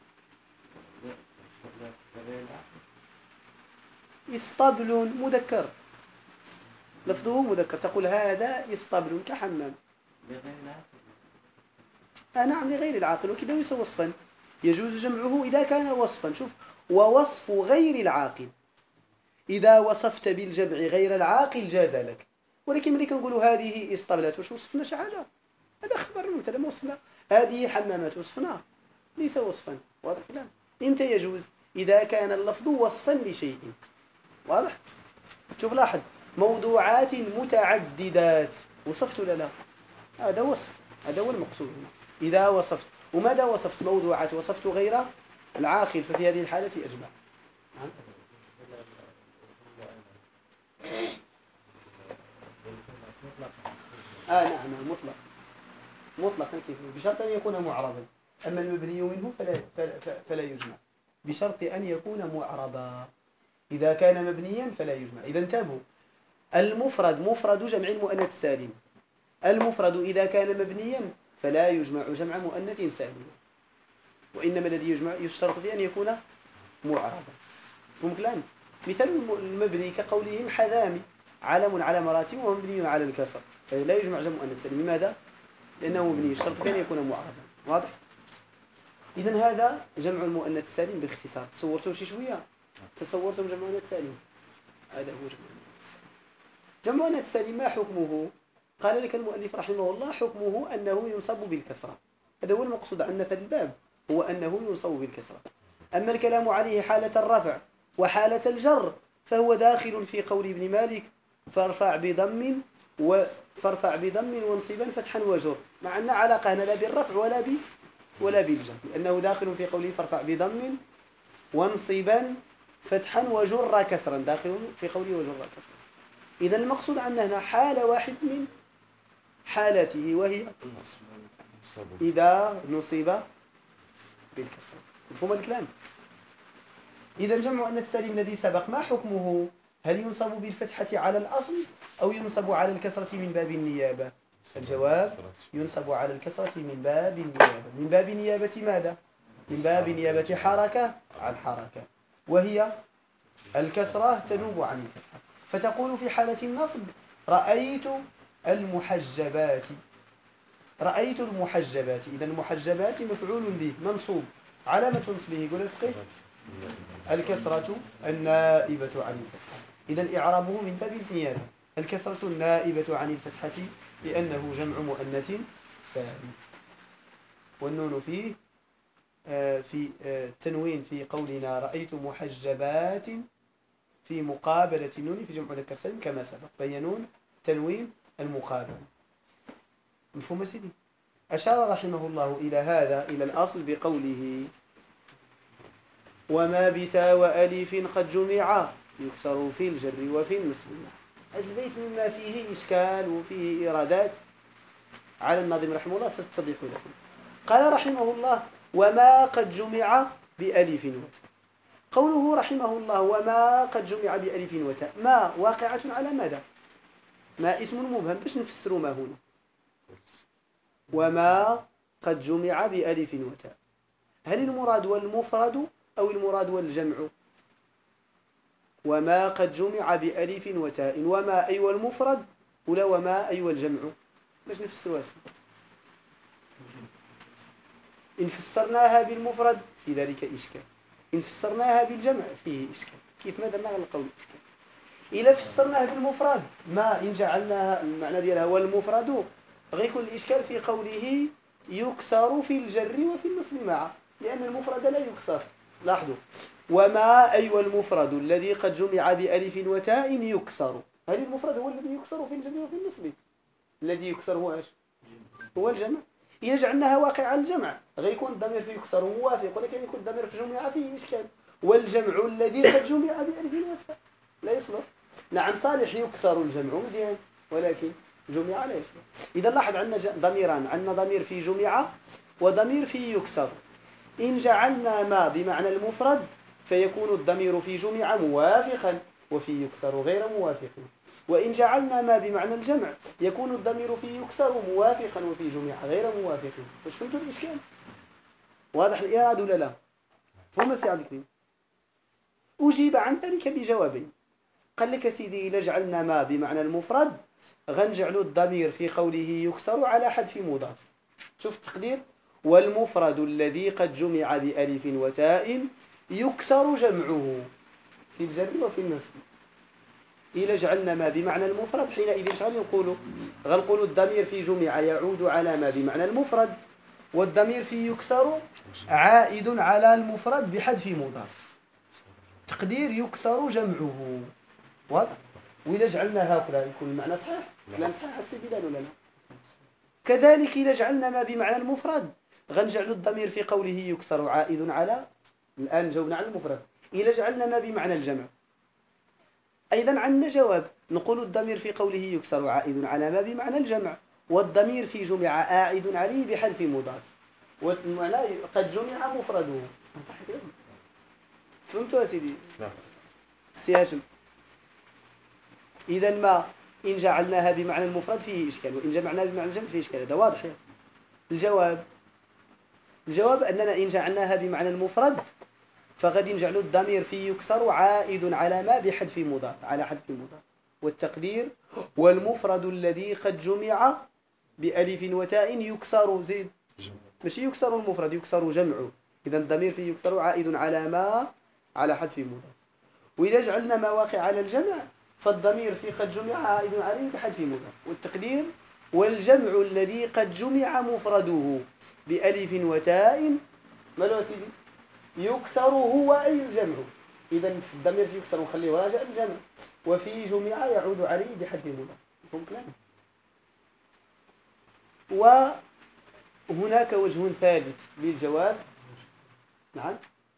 اسطبل مذكر، لفظه مذكر، تقول هذا اسطبل كحمام. نعم لغير العاقل، وكذا ليس وصفا، يجوز جمعه إذا كان وصفا. شوف، ووصف غير العاقل إذا وصفت بالجمع غير العاقل جاز لك، ولكن ملي كنقولوا هذه اسطبلات واش وصفنا شي حاجة؟ هذا خبر مثلا ما وصفنا. هذه حمامات وصفنا، ليس وصفا. واضح الكلام؟ إمتى يجوز؟ إذا كان اللفظ وصفا لشيء. واضح؟ شوف لاحظ، موضوعات متعددات وصفت ولا لا؟ هذا وصف، هذا هو المقصود هنا. إذا وصفت، وماذا وصفت؟ موضوعات، وصفت غير العاقل، ففي هذه الحالة أجمع. نعم مطلق، مطلقا كيف، بشرط أن يكون معربا. أما المبني منه فلا يجمع، بشرط أن يكون معربا. إذا كان مبنيا فلا يجمع. إذا انتبهوا، المفرد مفرد جمع المؤنث السالم، المفرد إذا كان مبنيا فلا يجمع جمع مؤنث سالم، وإنما الذي يجمع يشترط فيه أن يكون معربا. فهم كلام؟ مثال المبني كقولهم حذامي، علم على مراتب ومبني على الكسر، لا يجمع جمع مؤنث سالم. لماذا؟ لأنه مبني، يشترط فيه أن يكون معربا. واضح؟ إذن هذا جمع المؤنث السالم باختصار. تصورتوا شي شوية؟ تصورتم جمع المؤنث السالم؟ هذا هو جمع المؤنث السالم. جمع المؤنث السالم ما حكمه؟ قال لك المؤلف رحمه الله حكمه أنه ينصب بالكسرة. هذا هو المقصود عندنا في الباب، هو أنه ينصب بالكسرة. أما الكلام عليه حالة الرفع وحالة الجر فهو داخل في قول ابن مالك فارفع بضم وانصبا فتحا وجر، مع أن علاقة لا بالرفع ولا بالجر، لأنه داخل في قوله فارفع بضم وانصبا فتحا وجر كسرا، داخل في قوله وجر كسرا. إذا المقصود عندنا هنا حالة واحد من حالته، وهي إذا نصب بالكسرة. مفهوم الكلام؟ إذا جمع مؤنث سالم الذي سبق ما حكمه؟ هل ينصب بالفتحة على الأصل أو ينصب على الكسرة من باب النيابة؟ الجواب ينصب على الكسرة من باب النيابة. من باب نيابة ماذا؟ من باب نيابة حركة عن حركة، وهي الكسرة تنوب عن الفتحة. فتقول في حالة النصب رأيت المحجبات، رأيت المحجبات. إذا المحجبات مفعول به منصوب، علامة نصبه يقول السي الكسرة النائبة عن الفتحة. إذا إعرابه من باب النيابة، الكسرة النائبة عن الفتحة لأنه جمع مؤنث سالم. والنون فيه في التنوين في قولنا رأيت محجبات في مقابلة النون في جمع مذكر سالم كما سبق، فهي نون تنوين المقابل. مفهوم سيدي؟ أشار رحمه الله إلى هذا، إلى الأصل بقوله وما بتا وألف قد جمع يكسر في الجر وفي النصب. هذا البيت مما فيه إشكال وفيه إرادات على الناظم رحمه الله ستتضح لكم. قال رحمه الله وما قد جمع بألف وتاء. قوله رحمه الله وما قد جمع بألف وتاء، ما واقعة على ماذا؟ ما اسم مبهم، باش نفسروا ما هنا. وما قد جمع بألف وتاء، هل المراد والمفرد أو المراد والجمع؟ وما قد جمع بألف وتاء. وما أي المفرد ولا وما أي الجمع؟ باش نفسروا اسم. إن فسرناها بالمفرد في ذلك إشكال، إن فسرناها بالجمع فيه إشكال. كيف ما درنا القول إشكال. إلا فسرناها بالمفرد ما إن جعلناها المعنى ديالها هو المفرد غيكون الإشكال في قوله يكسر في الجر وفي النصب معا، لأن المفرد لا يكسر. لاحظوا وما أي المفرد الذي قد جمع بألف وتاء يكسر. هل المفرد هو الذي يكسر في الجر وفي النصب؟ الذي يكسر هو ايش؟ هو الجمع. إذا جعلناها واقع الجمع غيكون الضمير في يكسر موافق، ولكن يكون الضمير في جمع فيه إشكال. والجمع الذي قد جمع بألف وتاء لا يصلح. نعم صالح يكسر الجمع مزيان، ولكن جمع لا يصلح. إذا لاحظ عندنا ضميران، عندنا ضمير في جمع وضمير في يكسر. إن جعلنا ما بمعنى المفرد فيكون الضمير في جمع موافقا وفي يكسر غير موافق، وإن جعلنا ما بمعنى الجمع يكون الضمير في يكسر موافقا وفي جمع غير موافق. واش فهمتوا الإشكال؟ واضح الإراد ولا لا؟ فهم سي عبد الكريم؟ أجيب عن ذلك بجوابين. قال لك سيدي إذا جعلنا ما بمعنى المفرد غنجعلوا الضمير في قوله يكسر على حذف مضاف. شوف التقدير والمفرد الذي قد جمع بألف وتاء يكسر جمعه في الجر وفي النصب. إذا جعلنا ما بمعنى المفرد حينئذ شغل نقولوا؟ غنقولوا الضمير في جمع يعود على ما بمعنى المفرد، والضمير في يكسر عائد على المفرد بحذف مضاف. تقدير يكسر جمعه. واضح؟ وإذا جعلنا هكذا يكون المعنى صحيح؟ كلام صحيح السبيلان ولا لا؟ كذلك إذا جعلنا ما بمعنى المفرد غنجعل الضمير في قوله يكسر عائد على، الآن جاوبنا على المفرد. إذا جعلنا ما بمعنى الجمع أيضا عندنا جواب، نقول الضمير في قوله يكسر عائد على ما بمعنى الجمع، والضمير في جمع عائد عليه بحذف مضاف، والمعنى قد جمع مفرده. فهمتوا يا سيدي؟ نعم. سي هاشم، إذا ما إن جعلناها بمعنى المفرد فيه إشكال، وإن جمعناها بمعنى الجمع فيه إشكال. هذا واضح يعني. الجواب أننا إن جعلناها بمعنى المفرد فغادي نجعل الضمير في يكسر عائد على ما بحذف مضاف، على حذف مضاف. والتقدير والمفرد الذي قد جمع بألف وتاء يكسر زيد، ماشي يكسر المفرد يكسر جمعه. إذا الضمير في يكسر عائد على ما على حذف مضاف. وإذا جعلنا ما واقع على الجمع فالضمير في قد جمع عائد عليه بحذف مضاف. والتقدير والجمع الذي قد جمع مفرده بألف وتاء مالو سيدي يكسر هو أي الجمع. إذا في الضمير في يكسر ونخليه راجع الجمع، وفي جمع يعود عليه بحذف مضاف. مفهوم كلام؟ وهناك وجه ثالث للجواب. نعم،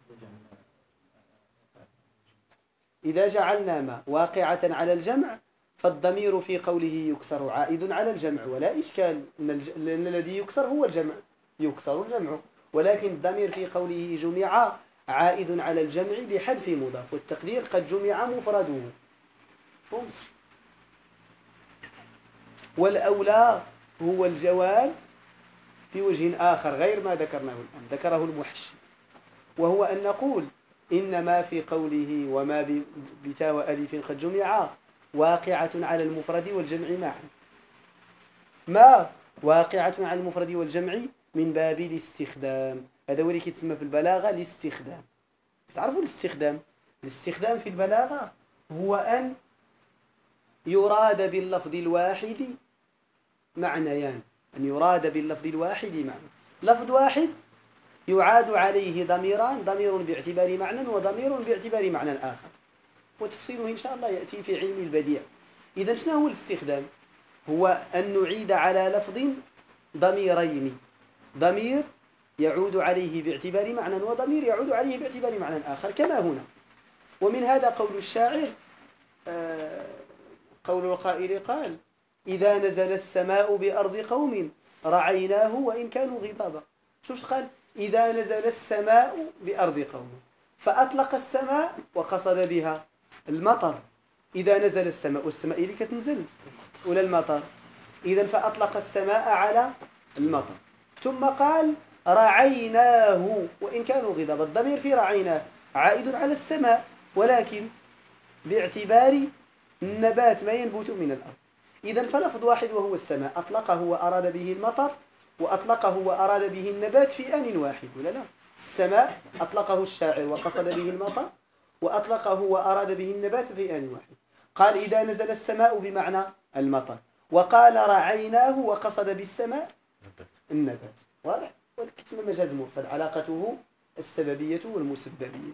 إذا جعلنا ما واقعة على الجمع فالضمير في قوله يكسر عائد على الجمع ولا إشكال، لأن الذي يكسر هو الجمع، يكسر الجمع، ولكن الضمير في قوله جمع عائد على الجمع بحذف مضاف. والتقدير قد جمع مفرده. فهم؟ والأولى هو الجواب بوجه آخر غير ما ذكرناه الآن، ذكره المحشي، وهو أن نقول إن ما في قوله وما بتاء وألف قد جمع واقعة على المفرد والجمع معا. ما واقعة على المفرد والجمع من باب الاستخدام. هذا هو اللي كيتسمى في البلاغة الاستخدام. تعرفوا الاستخدام؟ الاستخدام في البلاغة هو أن يراد باللفظ الواحد معنيان، أن يراد باللفظ الواحد معنى. لفظ واحد يعاد عليه ضميران، ضمير باعتبار معنى وضمير باعتبار معنى آخر، وتفصيله إن شاء الله يأتي في علم البديع. إذا شنو هو الاستخدام؟ هو أن نعيد على لفظ ضميرين، ضمير يعود عليه باعتبار معنى وضمير يعود عليه باعتبار معنى آخر كما هنا. ومن هذا قول الشاعر، قول القائل قال إذا نزل السماء بأرض قوم رعيناه وإن كانوا غضابا. شوف قال؟ إذا نزل السماء بأرض قوم، فأطلق السماء وقصد بها المطر. إذا نزل السماء، والسماء اللي كتنزل ولا المطر، إذا فأطلق السماء على المطر. ثم قال رعيناه وإن كانوا غضابا. الضمير في رعيناه عائد على السماء، ولكن باعتبار النبات ما ينبت من الأرض. إذا فلفظ واحد وهو السماء أطلقه وأراد به المطر، وأطلقه وأراد به النبات في آن واحد، ولا لا؟ السماء أطلقه الشاعر وقصد به المطر، وأطلقه وأراد به النبات في آن واحد. قال إذا نزل السماء بمعنى المطر، وقال رعيناه وقصد بالسماء النبات. واضح؟ ولكن مجاز مرسل علاقته السببية والمسببية.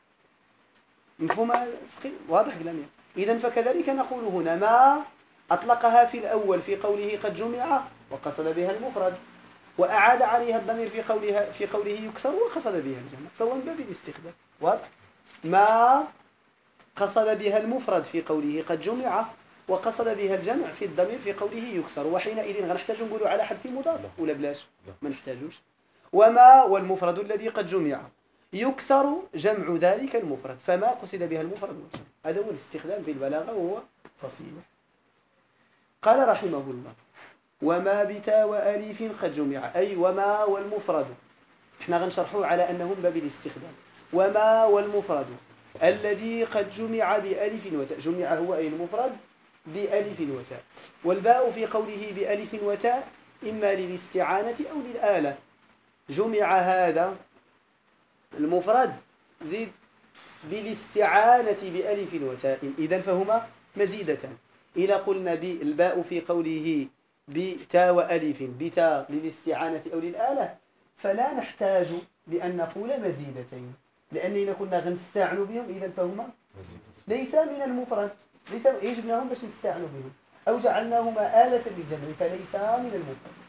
مفهوم؟ واضح كلامي؟ إذن فكذلك نقول هنا ما أطلقها في الأول في قوله قد جمع وقصد بها المفرد، وأعاد عليها الضمير في قوله يكسر وقصد بها الجمع، فهو من باب الاستخدام. واضح؟ ما قصد بها المفرد في قوله قد جمع وقصد بها الجمع في الضمير في قوله يكسر، وحينئذ غنحتاج نقول على حذف مضاف ولا بلاش؟ ما نحتاجوش. وما والمفرد الذي قد جمع يكسر جمع ذلك المفرد، فما قصد بها المفرد والجمع. هذا هو الاستخدام في البلاغة وهو فصيح. قال رحمه الله وما بتا وأليف قد جمع، أي وما والمفرد، احنا غنشرحوه على أنه من باب الاستخدام. وما والمفرد الذي قد جمع بألف وتاء، جمع هو أي المفرد بألف وتاء، والباء في قوله بألف وتاء إما للاستعانة أو للآلة. جمع هذا المفرد زيد بالاستعانة بألف وتاء، إذن فهما مزيدتان. إذا قلنا بالباء في قوله بتاء وألف، بتاء للاستعانة أو للآلة، فلا نحتاج بأن نقول مزيدتين، لأننا كنا غنستعن بهم، إذن فهما ليس من المفرد، ليس يجبناهم باش نستعن بهم، أو جعلناهما آلة للجمع فليس من المفرد.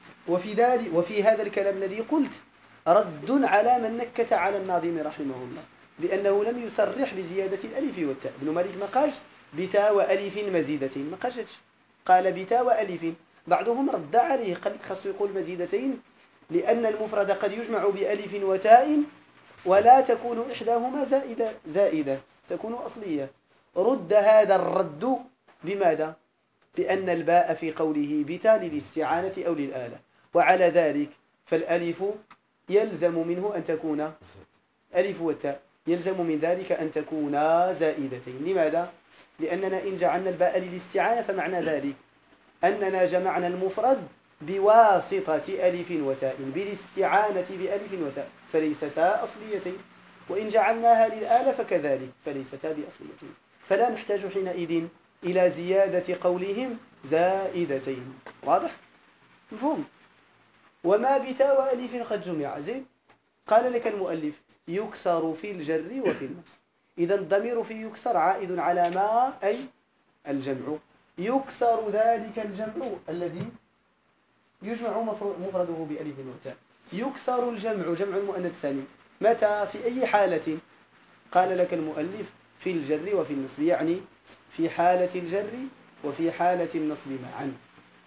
وفي هذا الكلام الذي قلت رد على من نكت على الناظم رحمه الله بأنه لم يصرح بزيادة الألف والتاء. ابن مالك ما قالش بتاء وألف مزيدتين، ما قالش، قال بتاء وألف. بعضهم رد عليه قال خاصو يقول مزيدتين لأن المفرد قد يجمع بألف وتاء ولا تكون إحداهما زائدة تكون أصلية. رد هذا الرد بماذا؟ بأن الباء في قوله بتاء للاستعانة أو للآلة، وعلى ذلك فالألف يلزم منه أن تكون ألف والتاء يلزم من ذلك أن تكونا زائدتين. لماذا؟ لأننا إن جعلنا الباء للاستعانة فمعنى ذلك أننا جمعنا المفرد بواسطة ألف وتاء بالاستعانة بألف وتاء فليستا أصليتين، وإن جعلناها للآلة فكذلك فليستا بأصليتين، فلا نحتاج حينئذ إلى زيادة قولهم زائدتين. واضح؟ مفهوم؟ وما بتاء وألف قد جمع زين. قال لك المؤلف يكسر في الجر وفي النصب. إذا الضمير في يكسر عائد على ما أي الجمع، يكسر ذلك الجمع الذي يجمع مفرده بألف وتاء. يكسر الجمع جمع المؤنث السالم متى في أي حالة؟ قال لك المؤلف في الجر وفي النصب، يعني في حالة الجر وفي حالة النصب معا.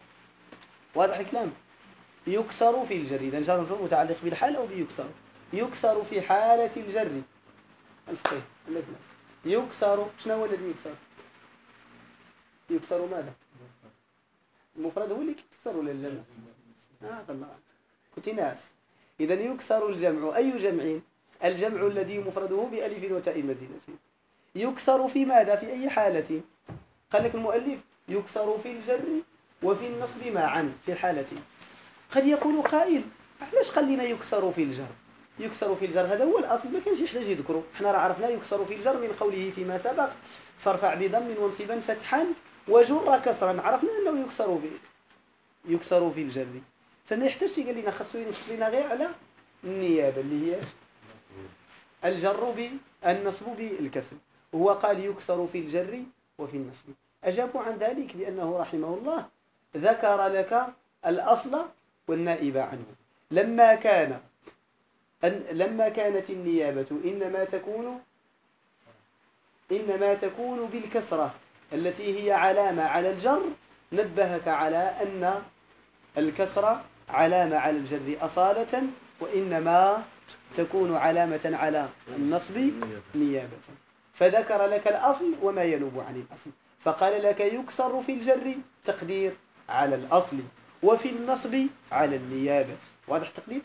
واضح الكلام؟ يكسر في الجر، إذا جار ومجرور متعلق بالحال أو بيكسر. يكسر في حالة الجر الفقيه يكسر. شنو هو الذي يكسر؟ يكسر ماذا؟ المفرد هو اللي يكسر ولا الجمع؟ طلع كنت ناس. إذا يكسر الجمع، أي جمع؟ الجمع الذي مفرده بألف وتاء مزيدتين. يكسر في ماذا؟ في أي حالة؟ قال لك المؤلف يكسر في الجر وفي النصب معا في حالتين. قد يقول قائل علاش قال لنا يكسر في الجر؟ يكسر في الجر هذا هو الأصل، ما كانش يحتاج يذكره. احنا راه عرفنا يكسر في الجر من قوله فيما سبق فارفع بضم وانصبا فتحا وجر كسرا، عرفنا أنه يكسر في الجر، فما يحتاجش يقول لنا خاصو ينصب لنا غير على النيابة اللي هي الجر بالنصب بالكسر. هو قال يكسر في الجر وفي النصب. أجابوا عن ذلك بأنه رحمه الله ذكر لك الأصل والنائب عنه. لما كانت النيابة إنما تكون بالكسرة التي هي علامة على الجر، نبهك على أن الكسرة علامة على الجر أصالة، وإنما تكون علامة على النصب نيابة. فذكر لك الأصل وما ينوب عن الأصل، فقال لك يكسر في الجر تقدير على الأصل، وفي النصب على النيابة. واضح تقدير؟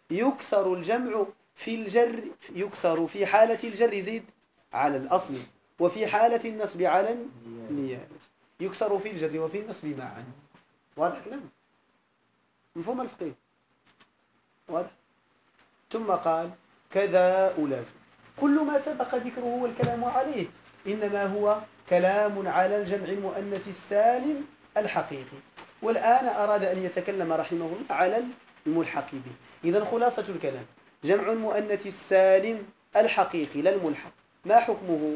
يكسر الجمع في الجر، يكسر في حالة الجر زيد على الأصل، وفي حالة النصب على النيابة يكسر في الجر وفي النصب معا. واضح كلام؟ مفهوم الفقيه؟ واضح؟ ثم قال كذا أولاد. كل ما سبق ذكره والكلام عليه إنما هو كلام على الجمع المؤنث السالم الحقيقي، والآن أراد أن يتكلم رحمه الله على الملحق به. إذا خلاصة الكلام جمع المؤنث السالم الحقيقي لا الملحق، ما حكمه؟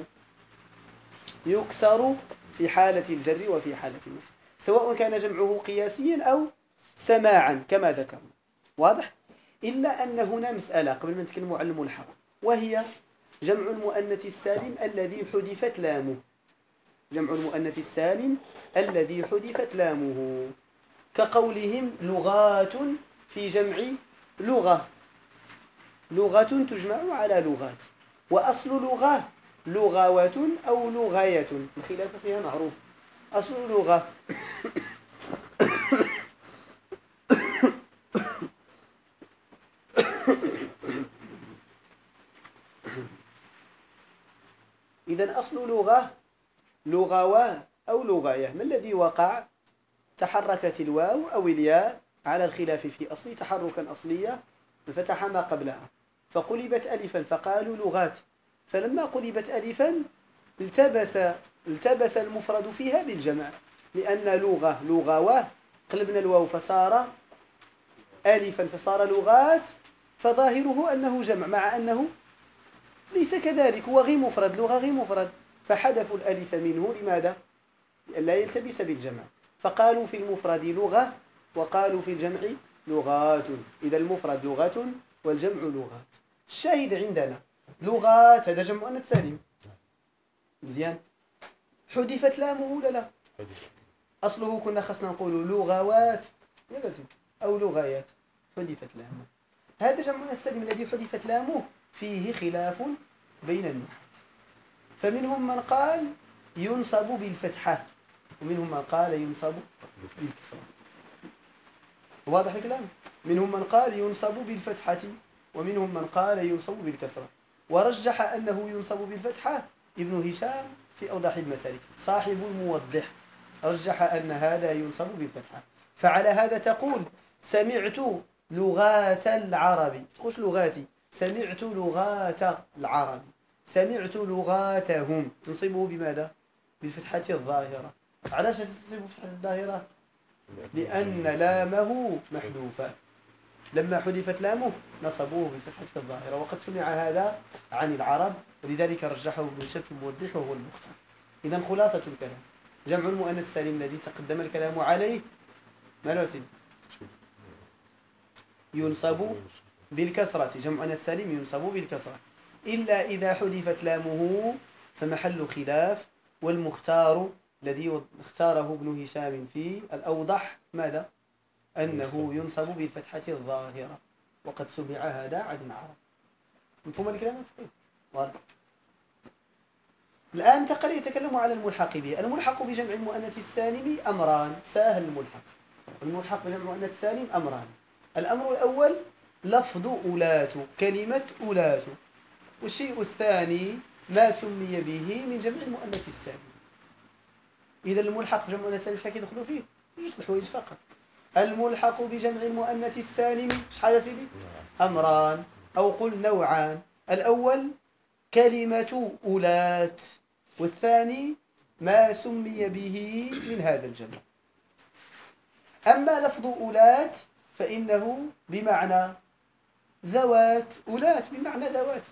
يكسر في حالة الجر وفي حالة النصب، سواء كان جمعه قياسيا أو سماعا كما ذكرنا. واضح؟ إلا أن هنا مسألة قبل ما نتكلم عن الملحق، وهي جمع المؤنث السالم الذي حذفت لامه. جمع المؤنث السالم الذي حذفت لامه، كقولهم لغات في جمع لغة. لغة تجمع على لغات، وأصل لغة لغوات أو لغاية، الخلاف فيها معروف. أصل لغة إذن أصل لغة لغوا أو لغاية. ما الذي وقع؟ تحركت الواو أو الياء على الخلاف في أصل تحركا أصليا ففتح ما قبلها فقلبت ألفا فقالوا لغات، فلما قلبت ألفا التبس المفرد فيها بالجمع، لأن لغة لغوا قلبنا الواو فصار ألفا فصار لغات، فظاهره أنه جمع مع أنه ليس كذلك، هو غير مفرد، لغة غير مفرد، فحذفوا الألف منه. لماذا؟ لا يلتبس بالجمع، فقالوا في المفرد لغة وقالوا في الجمع لغات. إذا المفرد لغة والجمع لغات. الشاهد عندنا لغات هذا جمع مؤنث سالم مزيان، حذفت لامه ولا لا؟ أصله كنا خصنا نقول لغوات أو لغايات، حذفت لامه. هذا جمع مؤنث سالم الذي حذفت لامه فيه خلاف بين النحاة، فمنهم من قال ينصب بالفتحة ومنهم من قال ينصب بالكسرة. واضح الكلام؟ منهم من قال ينصب بالفتحة ومنهم من قال ينصب بالكسرة، ورجح أنه ينصب بالفتحة ابن هشام في أوضح المسالك صاحب الموضح، رجح أن هذا ينصب بالفتحة. فعلى هذا تقول سمعت لغات العرب، تقولش لغاتي، سمعت لغات العرب، سمعت لغاتهم، تنصبه بماذا؟ بالفتحة الظاهرة. علاش تنصبه بالفتحة الظاهرة؟ لأن لامه محذوفة، لما حذفت لامه نصبوه بالفتحة الظاهرة، وقد سمع هذا عن العرب، ولذلك رجحه ابن هشام في الموضح وهو المختار. إذا خلاصة الكلام جمع المؤنث السالم الذي تقدم الكلام عليه ما له سين ينصب بالكسرة، جمع مؤنث سالم ينصب بالكسرة إلا إذا حذفت لامه فمحل خلاف، والمختار الذي اختاره ابن هشام في الأوضح ماذا؟ أنه ينصب بالفتحة الظاهرة، وقد سمع هذا عن العرب. مفهوم الكلام الفقهي؟ واضح. الآن انتقل يتكلم على الملحق به. الملحق بجمع المؤنث السالم أمران، سهل الملحق. الملحق بجمع المؤنث السالم أمران. الأمر الأول لفظ أولات، كلمة أولات، والشيء الثاني ما سمي به من جمع المؤنث السالم. إذا الملحق بجمع المؤنث السالم شحال كيدخلوا فيه؟ جوج الحوايج فقط. الملحق بجمع المؤنث السالم شحال يا سيدي؟ أمران أو قل نوعان. الأول كلمة أولات، والثاني ما سمي به من هذا الجمع. أما لفظ أولات فإنه بمعنى ذوات، أولات بمعنى ذوات،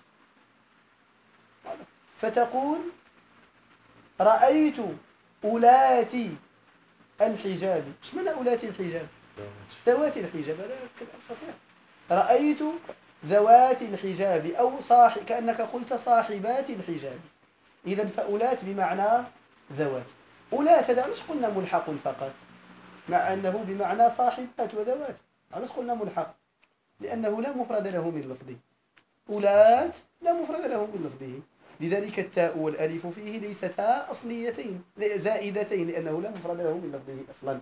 فتقول رأيت أولات الحجاب. ايش معنى أولات الحجاب؟ ذوات الحجاب، هذا فصيح. رأيت ذوات الحجاب أو كأنك قلت صاحبات الحجاب. إذن فأولات بمعنى ذوات. أولات هذا علاش قلنا ملحق فقط مع أنه بمعنى صاحبات وذوات؟ علاش قلنا ملحق؟ لأنه لا مفرد له من لفظه. أولات لا مفرد له من لفظه، لذلك التاء والألف فيه ليستا أصليتين زائدتين، لأنه لا مفرد له من لفظه أصلا.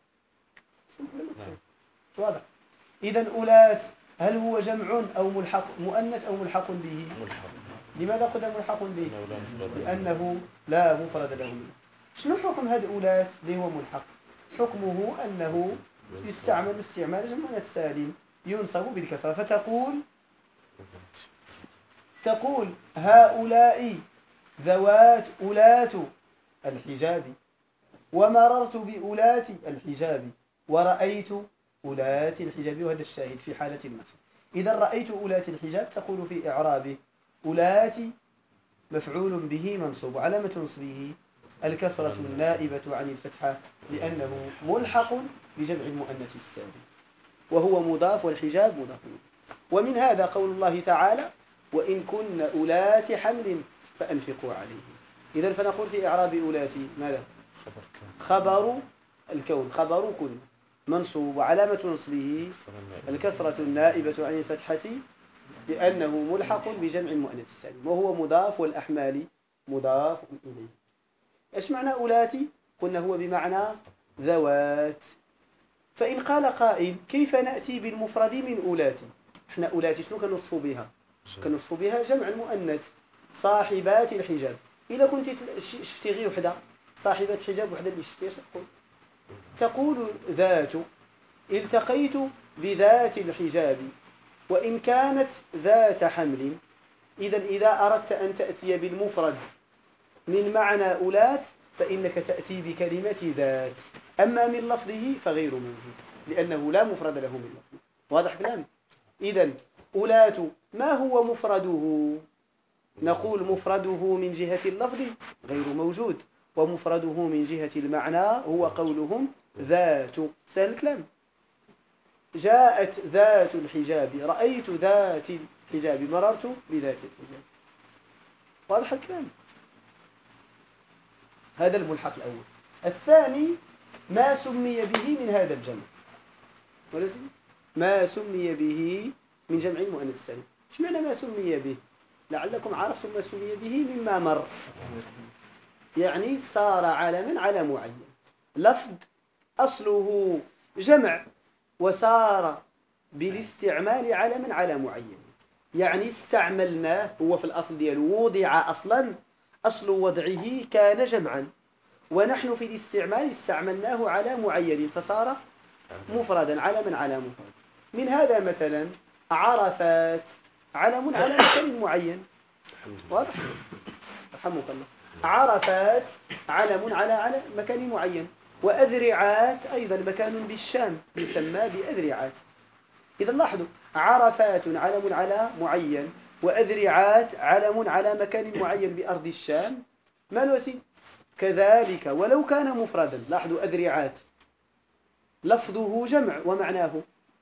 واضح؟ إذن أولات هل هو جمع أو ملحق مؤنث أو ملحق به؟ لماذا قلنا ملحق به؟ إنه لا مفرد له. لأنه لا مفرد له منه. شنو حكم هذا أولات اللي هو ملحق؟ حكمه أنه يستعمل استعمال جمع مؤنث سالم ينصب بالكسرة، تقول هؤلاء ذوات أولات الحجاب، ومررت بأولات الحجاب، ورأيت أولات الحجاب، وهذا الشاهد في حالة النصب. إذا رأيت أولات الحجاب تقول في إعرابه أولات مفعول به منصوب، علامة نصبه الكسرة النائبة عن الفتحة لأنه ملحق بجمع المؤنث السالم، وهو مضاف والحجاب مضاف. ومن هذا قول الله تعالى وإن كن أولات حمل فأنفقوا عليه. إذا فنقول في إعراب أولات ماذا؟ خبر الكون، خبر كن منصوب، وعلامة نصبه الكسرة النائبة عن الفتحة لأنه ملحق بجمع المؤنث السالم، وهو مضاف والأحمال مضاف إليه. إيش معنى أولاتي؟ قلنا هو بمعنى ذوات. فإن قال قائل كيف نأتي بالمفرد من أولاتي؟ احنا أولاتي شنو كنوصفوا بها؟ كنوصفوا بها جمع المؤنث صاحبات الحجاب. إذا كنت شفتي غير وحدة صاحبة حجاب وحدة اللي شفتيها تقول ذات التقيت بذات الحجاب وإن كانت ذات حمل. إذا أردت أن تأتي بالمفرد من معنى أولات فإنك تأتي بكلمة ذات، أما من لفظه فغير موجود لأنه لا مفرد له من لفظه. واضح كلام؟ إذا أولات ما هو مفرده؟ نقول مفرده من جهة اللفظ غير موجود، ومفرده من جهة المعنى هو قولهم ذات. سهل الكلام. جاءت ذات الحجاب، رأيت ذات الحجاب، مررت بذات الحجاب. واضح الكلام؟ هذا الملحق الأول. الثاني ما سمي به من هذا الجمع، ما سمي به من جمع المؤنث السالم. ايش معنى ما سمي به؟ لعلكم عرفتم ما سمي به مما مر، يعني صار علما على معين. لفظ أصله جمع وصار بالاستعمال علما على معين، يعني استعملناه. هو في الأصل ديالو وضع أصلا، أصل وضعه كان جمعا، ونحن في الاستعمال استعملناه على معين فصار مفردا، علما على مفرد. من هذا مثلا عرفات علم على مكان معين. واضح؟ رحمك الله. عرفات علم على مكان معين. وأذرعات أيضا مكان بالشام يسمى بأذرعات. إذا لاحظوا عرفات علم على معين، وأذرعات علم على مكان معين بأرض الشام. ما الوسيل؟ كذلك ولو كان مفردا. لاحظوا أذرعات لفظه جمع ومعناه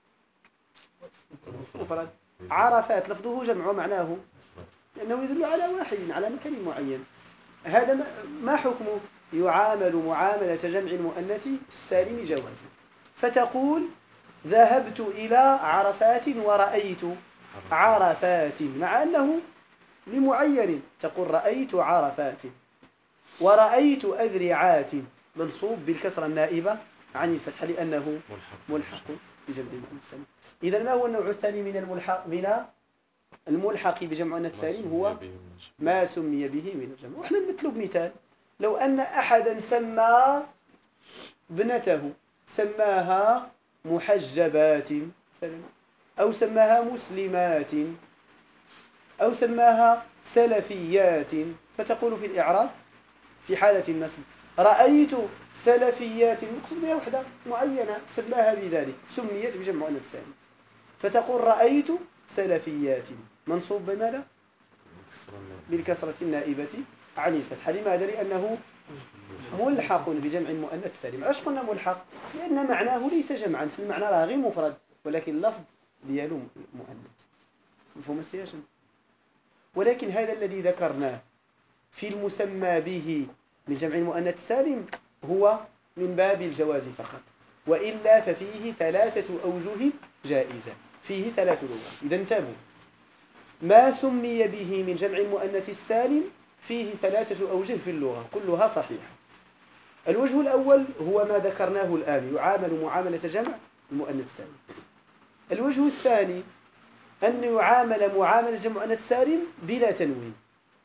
مفرد، عرفات لفظه جمع ومعناه لأنه يدل على واحد على مكان معين. هذا ما حكمه؟ يعامل معاملة جمع المؤنث السالم جوازا. فتقول ذهبت إلى عرفات ورأيت عرفات، مع أنه لمعين. تقول رأيت عرفات ورأيت أذرعات، منصوب بالكسرة النائبة عن الفتح لأنه ملحق بجمع المؤنث السالم. إذا ما هو النوع الثاني من الملحق بجمع المؤنث السالم؟ هو ما سمي به من الجمع. وإحنا نمثل بمثال. لو أن أحدا سمى ابنته سماها محجبات أو سماها مسلمات أو سماها سلفيات، فتقول في الإعراب في حالة النصب رأيت سلفيات، مقصود بها وحدة معينة سماها بذلك، سميت بجمع مؤنث سالم. فتقول رأيت سلفيات، منصوب بماذا؟ بالكسرة النائبة عن الفتحة. لماذا؟ لأنه ملحق بجمع المؤنث السالم. علاش قلنا ملحق؟ لأن معناه ليس جمعا، في المعنى راه غير مفرد، ولكن اللفظ ديالو مؤنث. مفهوم السياسة؟ ولكن هذا الذي ذكرناه في المسمى به من جمع المؤنث السالم هو من باب الجواز فقط، وإلا ففيه 3 أوجه جائزة، فيه 3 لغات. إذا انتبهوا، ما سمي به من جمع المؤنث السالم فيه 3 أوجه في اللغة كلها صحيحة. الوجه الأول هو ما ذكرناه الآن، يعامل معاملة جمع المؤنث السالم. الوجه الثاني أن يعامل معاملة جمع المؤنث السالم بلا تنوين،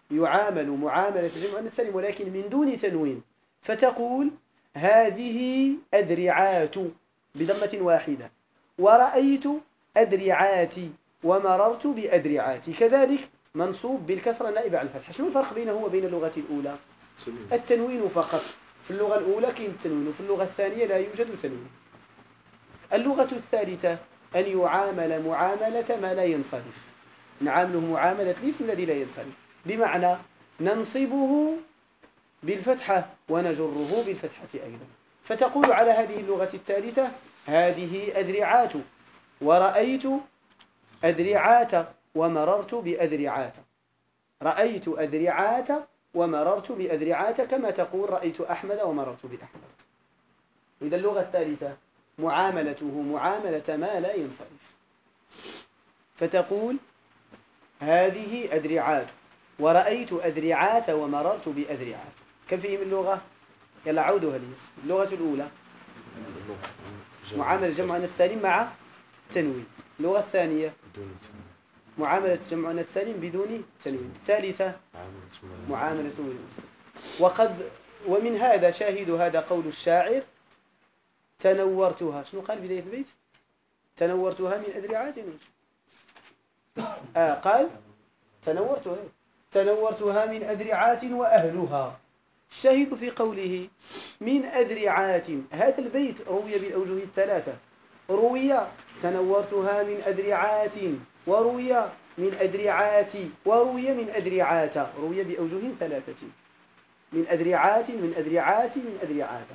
يعامل معاملة جمع مؤنث سالم ولكن من دون تنوين، فتقول هذه أدرعات بضمة واحدة، ورأيت أدرعاتي، ومررت بأدرعاتي. كذلك منصوب بالكسرة نائبة عن الفتح. شنو الفرق بينه وبين اللغة الأولى؟ التنوين فقط. في اللغة الأولى كاين التنوين، وفي اللغة الثانية لا يوجد تنوين. اللغة الثالثة أن يعامل معاملة ما لا ينصرف، نعامله معاملة الاسم الذي لا ينصرف، بمعنى ننصبه بالفتحة ونجره بالفتحة أيضا. فتقول على هذه اللغة الثالثة هذه أدرعات، ورأيت أدرعات، ومررت بأدرعات. رأيت أدرعات ومررت بأدرعات، كما تقول رأيت أحمد ومررت بأحمد. إذا اللغة الثالثة معاملته معاملة ما لا ينصرف، فتقول هذه أدرعات، ورأيت أدرعات، ومررت بأدرعات. كم فيه من لغة؟ يلا عودها لي. اللغة الأولى معاملة جمع مؤنث سالم مع تنوين. اللغة الثانية معاملة جمع مؤنث سالم بدون تنوين. الثالثة معاملة ومن هذا شاهد هذا قول الشاعر تنورتها. شنو قال بداية البيت؟ تنورتها من أدرعات. قال تنورتها من أدرعات وأهلها. الشاهد في قوله من أدرعات، هذا البيت روي بالأوجه الثلاثة. روي تنورتها من أدرعات، وروي من أدرعات، وروي من أدرعات، روي بأوجه ثلاثة. من أدرعات، من أدرعات، من أدرعات.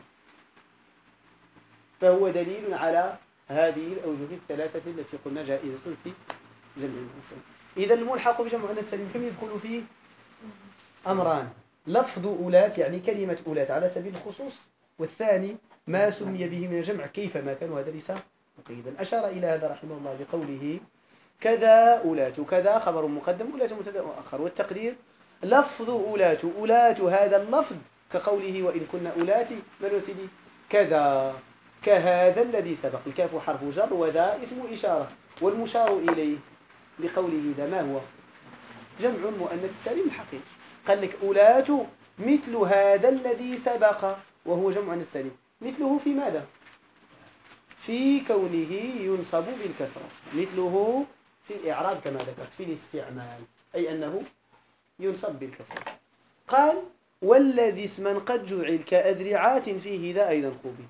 فهو دليل على هذه الأوجه الثلاثة التي قلنا جائزة في جمع المؤنث. إذا الملحق بجمع المؤنث السالم كم يدخل فيه؟ أمران: لفظ أولات يعني كلمة أولات على سبيل الخصوص، والثاني ما سمي به من الجمع كيفما كان، وهذا ليس مقيدا. أشار إلى هذا رحمه الله بقوله كذا أولات، كذا خبر مقدم، أولات مبتدأ مؤخر، والتقدير لفظ أولات. أولات هذا اللفظ كقوله وإن كنا أولات من وسيلي كذا، كهذا الذي سبق. الكاف حرف جر، وذا اسم إشارة، والمشار إليه بقوله ذا ما هو؟ جمع مؤنث سالم حقيقي. قال لك أولات مثل هذا الذي سبق، وهو جمع مؤنث سالم. مثله في ماذا؟ في كونه ينصب بالكسرة. مثله في الإعراب كما ذكرت، في الاستعمال، أي أنه ينصب بالكسرة. قال والذي اسما قد جعل كأدرعات فيه ذا أيضا خوبي.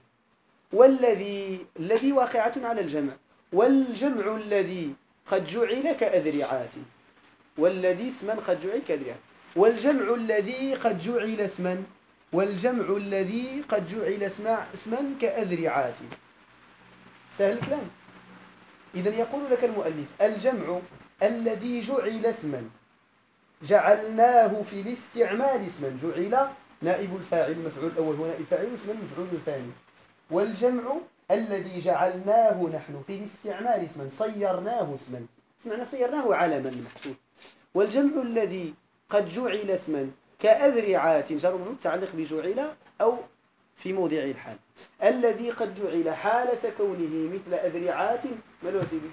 الذي واقعة على الجمع، والجمع الذي قد جعل كأدرعات، والذي اسما قد جعل كأدرعات، والجمع الذي قد جعل اسما، والجمع الذي قد جعل اسما كأدرعات. سهل الكلام. إذن يقول لك المؤلف الجمع الذي جعل اسما جعلناه في الاستعمال اسما، جعل نائب الفاعل مفعول الأول هو نائب فاعل، اسما مفعول الثاني. والجمع الذي جعلناه نحن في الاستعمال اسما، صيرناه اسما، معنى صيرناه علما محسوب. والجمع الذي قد جعل اسما كأذرعات، جر ومجرور متعلق بجعل أو في موضع الحال. الذي قد جعل حالة كونه مثل أذرعات ملوثب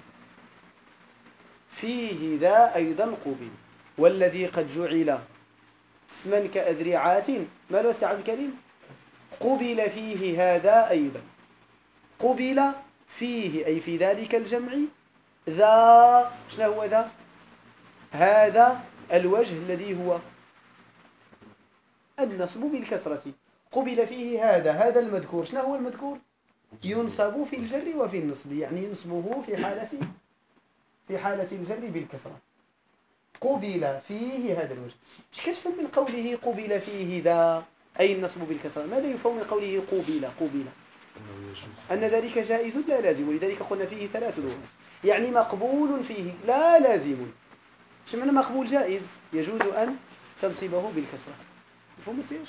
فيه ذا أيضا قبل. والذي قد جعل اسما كأذرعات ملوث عبد الكريم قبل فيه هذا أيضا. قبل فيه أي في ذلك الجمع ذا. شنو هو ذا؟ هذا الوجه الذي هو النصب بالكسرة. قبل فيه هذا المذكور. شنو هو المذكور؟ ينصب في الجر وفي النصب، يعني ينصبه في حالة الجر بالكسرة. قبل فيه هذا الوجه. ايش كتفهم من قوله قبل فيه ذا أي النصب بالكسرة؟ ماذا يفهم من قوله قبل؟ أن ذلك جائز لا لازم، ولذلك قلنا فيه ثلاث لغات. يعني مقبول فيه لا لازم. ايش معنى مقبول؟ جائز يجوز أن تنصبه بالكسرة. مفهوم السياج؟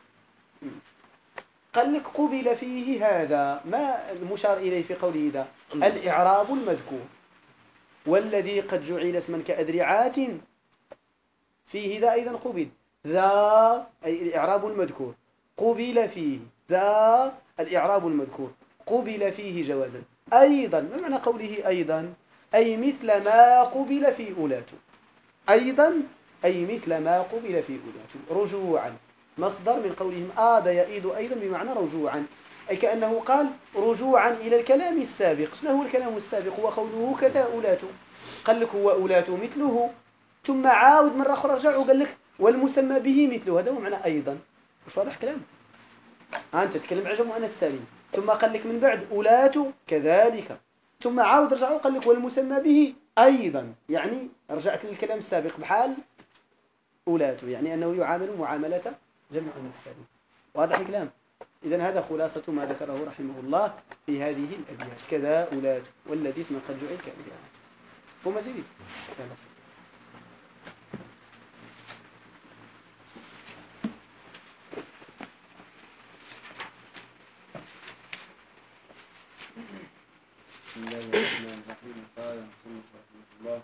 قال لك قبل فيه هذا، ما المشار إليه في قوله ذا؟ الإعراب المذكور. والذي قد جعل اسما كأدرعات فيه ذا أيضا قبل. ذا أي الإعراب المذكور. قبل فيه ذا الإعراب المذكور. قبل فيه جوازا. أيضا ما معنى قوله أيضا؟ أي مثل ما قبل في أولات. أيضا أي مثل ما قبل في أولاة. رجوعا مصدر من قولهم آد يئيد أيضا بمعنى رجوعا، أي كأنه قال رجوعا إلى الكلام السابق. شنو هو الكلام السابق؟ هو قوله كذا أولاة، قال لك هو أولاة مثله، ثم عاود مرة أخرى رجع وقال لك والمسمى به مثله، هذا هو معنى أيضا. مش واضح كلام؟ أنت تتكلم عجم وأنا تسالم، ثم قال لك من بعد أولاة كذلك، ثم عاود رجع وقال لك والمسمى به أيضا، يعني رجعت للكلام السابق بحال أولاة، يعني أنه يعامل معاملة جمع السالم. واضح الكلام؟ إذن هذا خلاصة ما ذكره رحمه الله في هذه الأبيات. كذا أولاة والذي اسم قد جعل كأبيات. فمزيد بسم الله الرحمن الرحيم. قال المصنف رحمه الله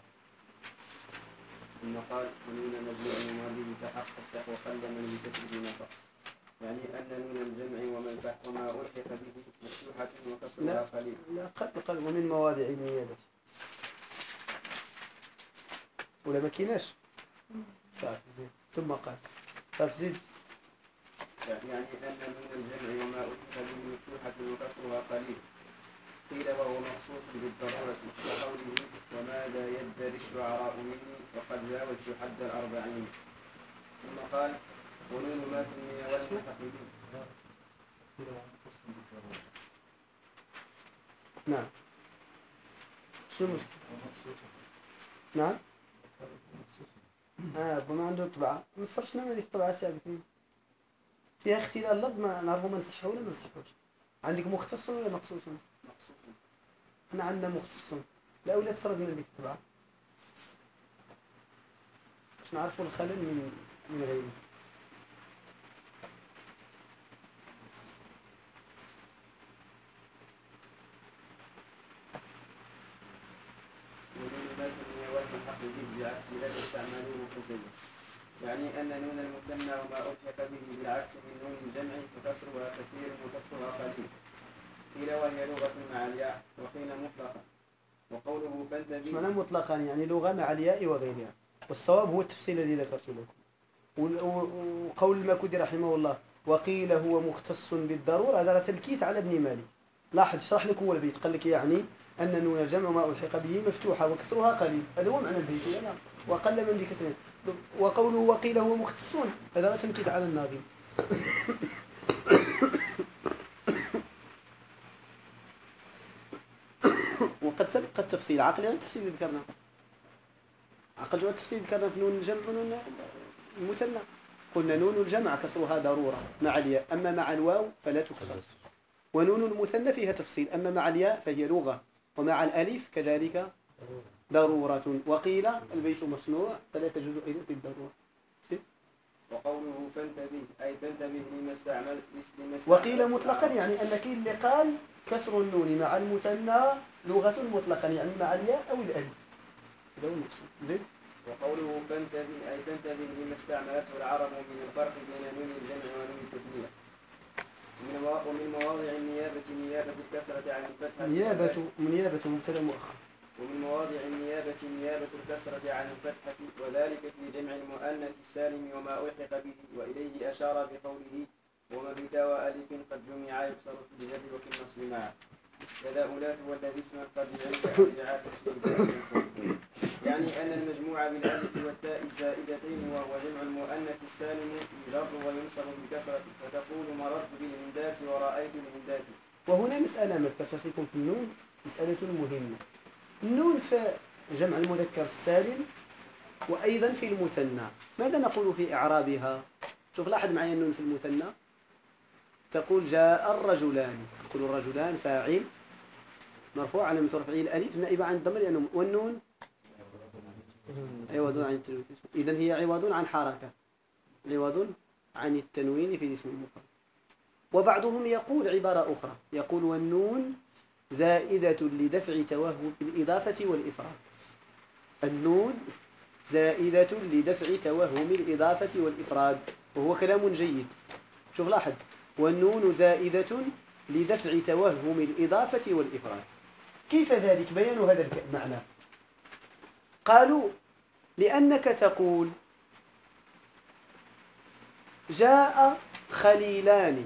ثم قال ونون مجموع وما تحقق وقل من بكسره نفق، يعني أن نون الجمع وما ألحق به مفتوحة وكسرها قليل. لا قل ومن مواضع النيابة ولا ما كيناش صافي زين. ثم قال صافي زيد، يعني أن نون الجمع وما ألحق به مفتوحة وكسرها قليل. قيل وهو مخصوص بالضرورة كقوله وماذا يدري الشعراء مني وقد جاوزت حد الأربعين. ثم قال ونون ما تنمي والملحق به. نعم شو المشكلة؟ نعم ربما عنده طبعة ما نصرشنا مالك الطبعة السابقة فيها اختلال لفظ، ما نعرفه ما نصحه ولا ما نصحوش. عندك مختص ولا مخصوص؟ احنا عندنا مختص، لا ولا تسرد من هذيك الطبعة باش نعرفوا الخلل من غيره. بالعكس لا تستعملوه كثيرا، يعني أن نون المثنى وما ألحق به بالعكس من نون الجمع فكسرها كثير وكسرها قليل. قيل وهي لغة مع الياء وقيل مطلقا. وقوله فانتبه معناه مطلقا يعني لغة مع الياء وغيرها، والصواب هو التفصيل الذي ذكرت لكم. وقول الماكودي رحمه الله وقيل هو مختص بالضرورة، هذا تلكيت على ابن مالك. لاحظ شرح لك هو البيت، قال لك يعني أن نون الجمع ما ألحق به مفتوحة وكسرها قليل، هذا هو معنى البيت. لا وقل من بكثير. وقوله وقيل هو مختص هذا تلكيت على الناظم. وقد سبق التفصيل عقل يعني التفصيل اللي ذكرناه، عقل جواب التفصيل ذكرنا في نون الجمع ونون المثنى. قلنا نون الجمع كسرها ضرورة مع الياء، أما مع الواو فلا تكسر. ونون المثنى فيها تفصيل، أما مع الياء فهي لغة، ومع الألف كذلك ضرورة. وقيل البيت مصنوع فلا تجوز أيضا في الضرورة. وقوله فانتبه أي فانتبه لما استعمل. وقيل مطلقا يعني أن كيل اللي قال كسر النون مع المثنى لغة مطلقا، يعني مع الياء أو الألف، هذا هو المقصود. زين. وقوله فانتبه أي فانتبه لما استعملته العرب من الفرق بين نون الجمع ونون التثنية. ومن مواضع النيابة نيابة الكسرة عن الفتحة. نيابة مبتدأ مؤخر. ومن مواضع النيابة نيابة الكسرة عن الفتحة، وذلك في جمع المؤنث السالم وما ألحق به، وإليه أشار بقوله وما بتاء ألف قد جمع يكسر في الجر وفي النصب معا. كذا أولاة والذي اسم قد جمع يعني أن المجموع بالألف والتاء الزائدتين وهو جمع المؤنث السالم يجر وينصب بكسرة، فتقول مررت بالهندات ورأيت الهندات. وهنا مسألة مركزت لكم في النون، مسألة مهمة. النون في جمع المذكر السالم وأيضا في المثنى، ماذا نقول في إعرابها؟ شوف لاحظ معي النون في المثنى تقول جاء الرجلان، تقول الرجلان فاعل مرفوع على رفعه الألف نائبة عن الضمير لأنه، والنون عوض عن التنوين، إذن هي عوض عن حركة، عوض عن التنوين في الاسم المفرد. وبعضهم يقول عبارة أخرى، يقول والنون زائدة لدفع توهم الإضافة والإفراد. النون زائدة لدفع توهم الإضافة والإفراد، وهو كلام جيد. شوف لاحظ والنون زائدة لدفع توهم الإضافة والإفراد. كيف ذلك؟ بيان هذا المعنى. قالوا لأنك تقول جاء خليلان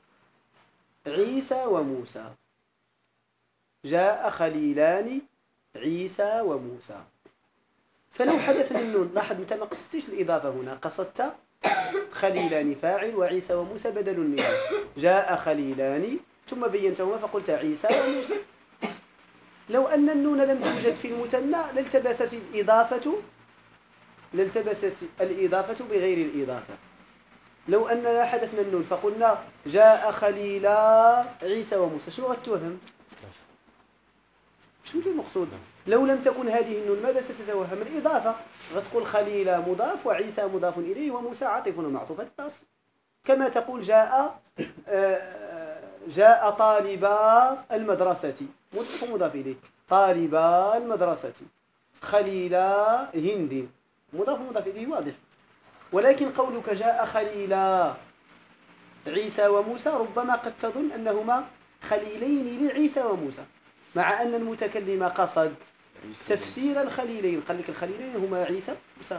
عيسى وموسى. جاء خليلان عيسى وموسى. فلو حدث النون، لاحظ أنت ما قصدتش الإضافة هنا، قصدت خليلان فاعل وعيسى وموسى بدل منه. جاء خليلان ثم بينتهما فقلت عيسى وموسى. لو أن النون لم توجد في المثنى لالتبست الإضافة بغير الإضافة. لو أننا حذفنا النون فقلنا جاء خليلا عيسى وموسى، شو غتوهم؟ شو المقصود؟ لو لم تكن هذه النون ماذا ستتوهم؟ الإضافة. غتقول خليلا مضاف وعيسى مضاف إليه وموسى عاطف ومعطوف التصل، كما تقول جاء طالبا المدرسة مضاف ومضاف إليه، طالبا المدرسة. خليلا هندي مضاف ومضاف إليه واضح. ولكن قولك جاء خليلا عيسى وموسى ربما قد تظن أنهما خليلين لعيسى وموسى، مع أن المتكلم قصد تفسير الخليلين، قال لك الخليلين هما عيسى وموسى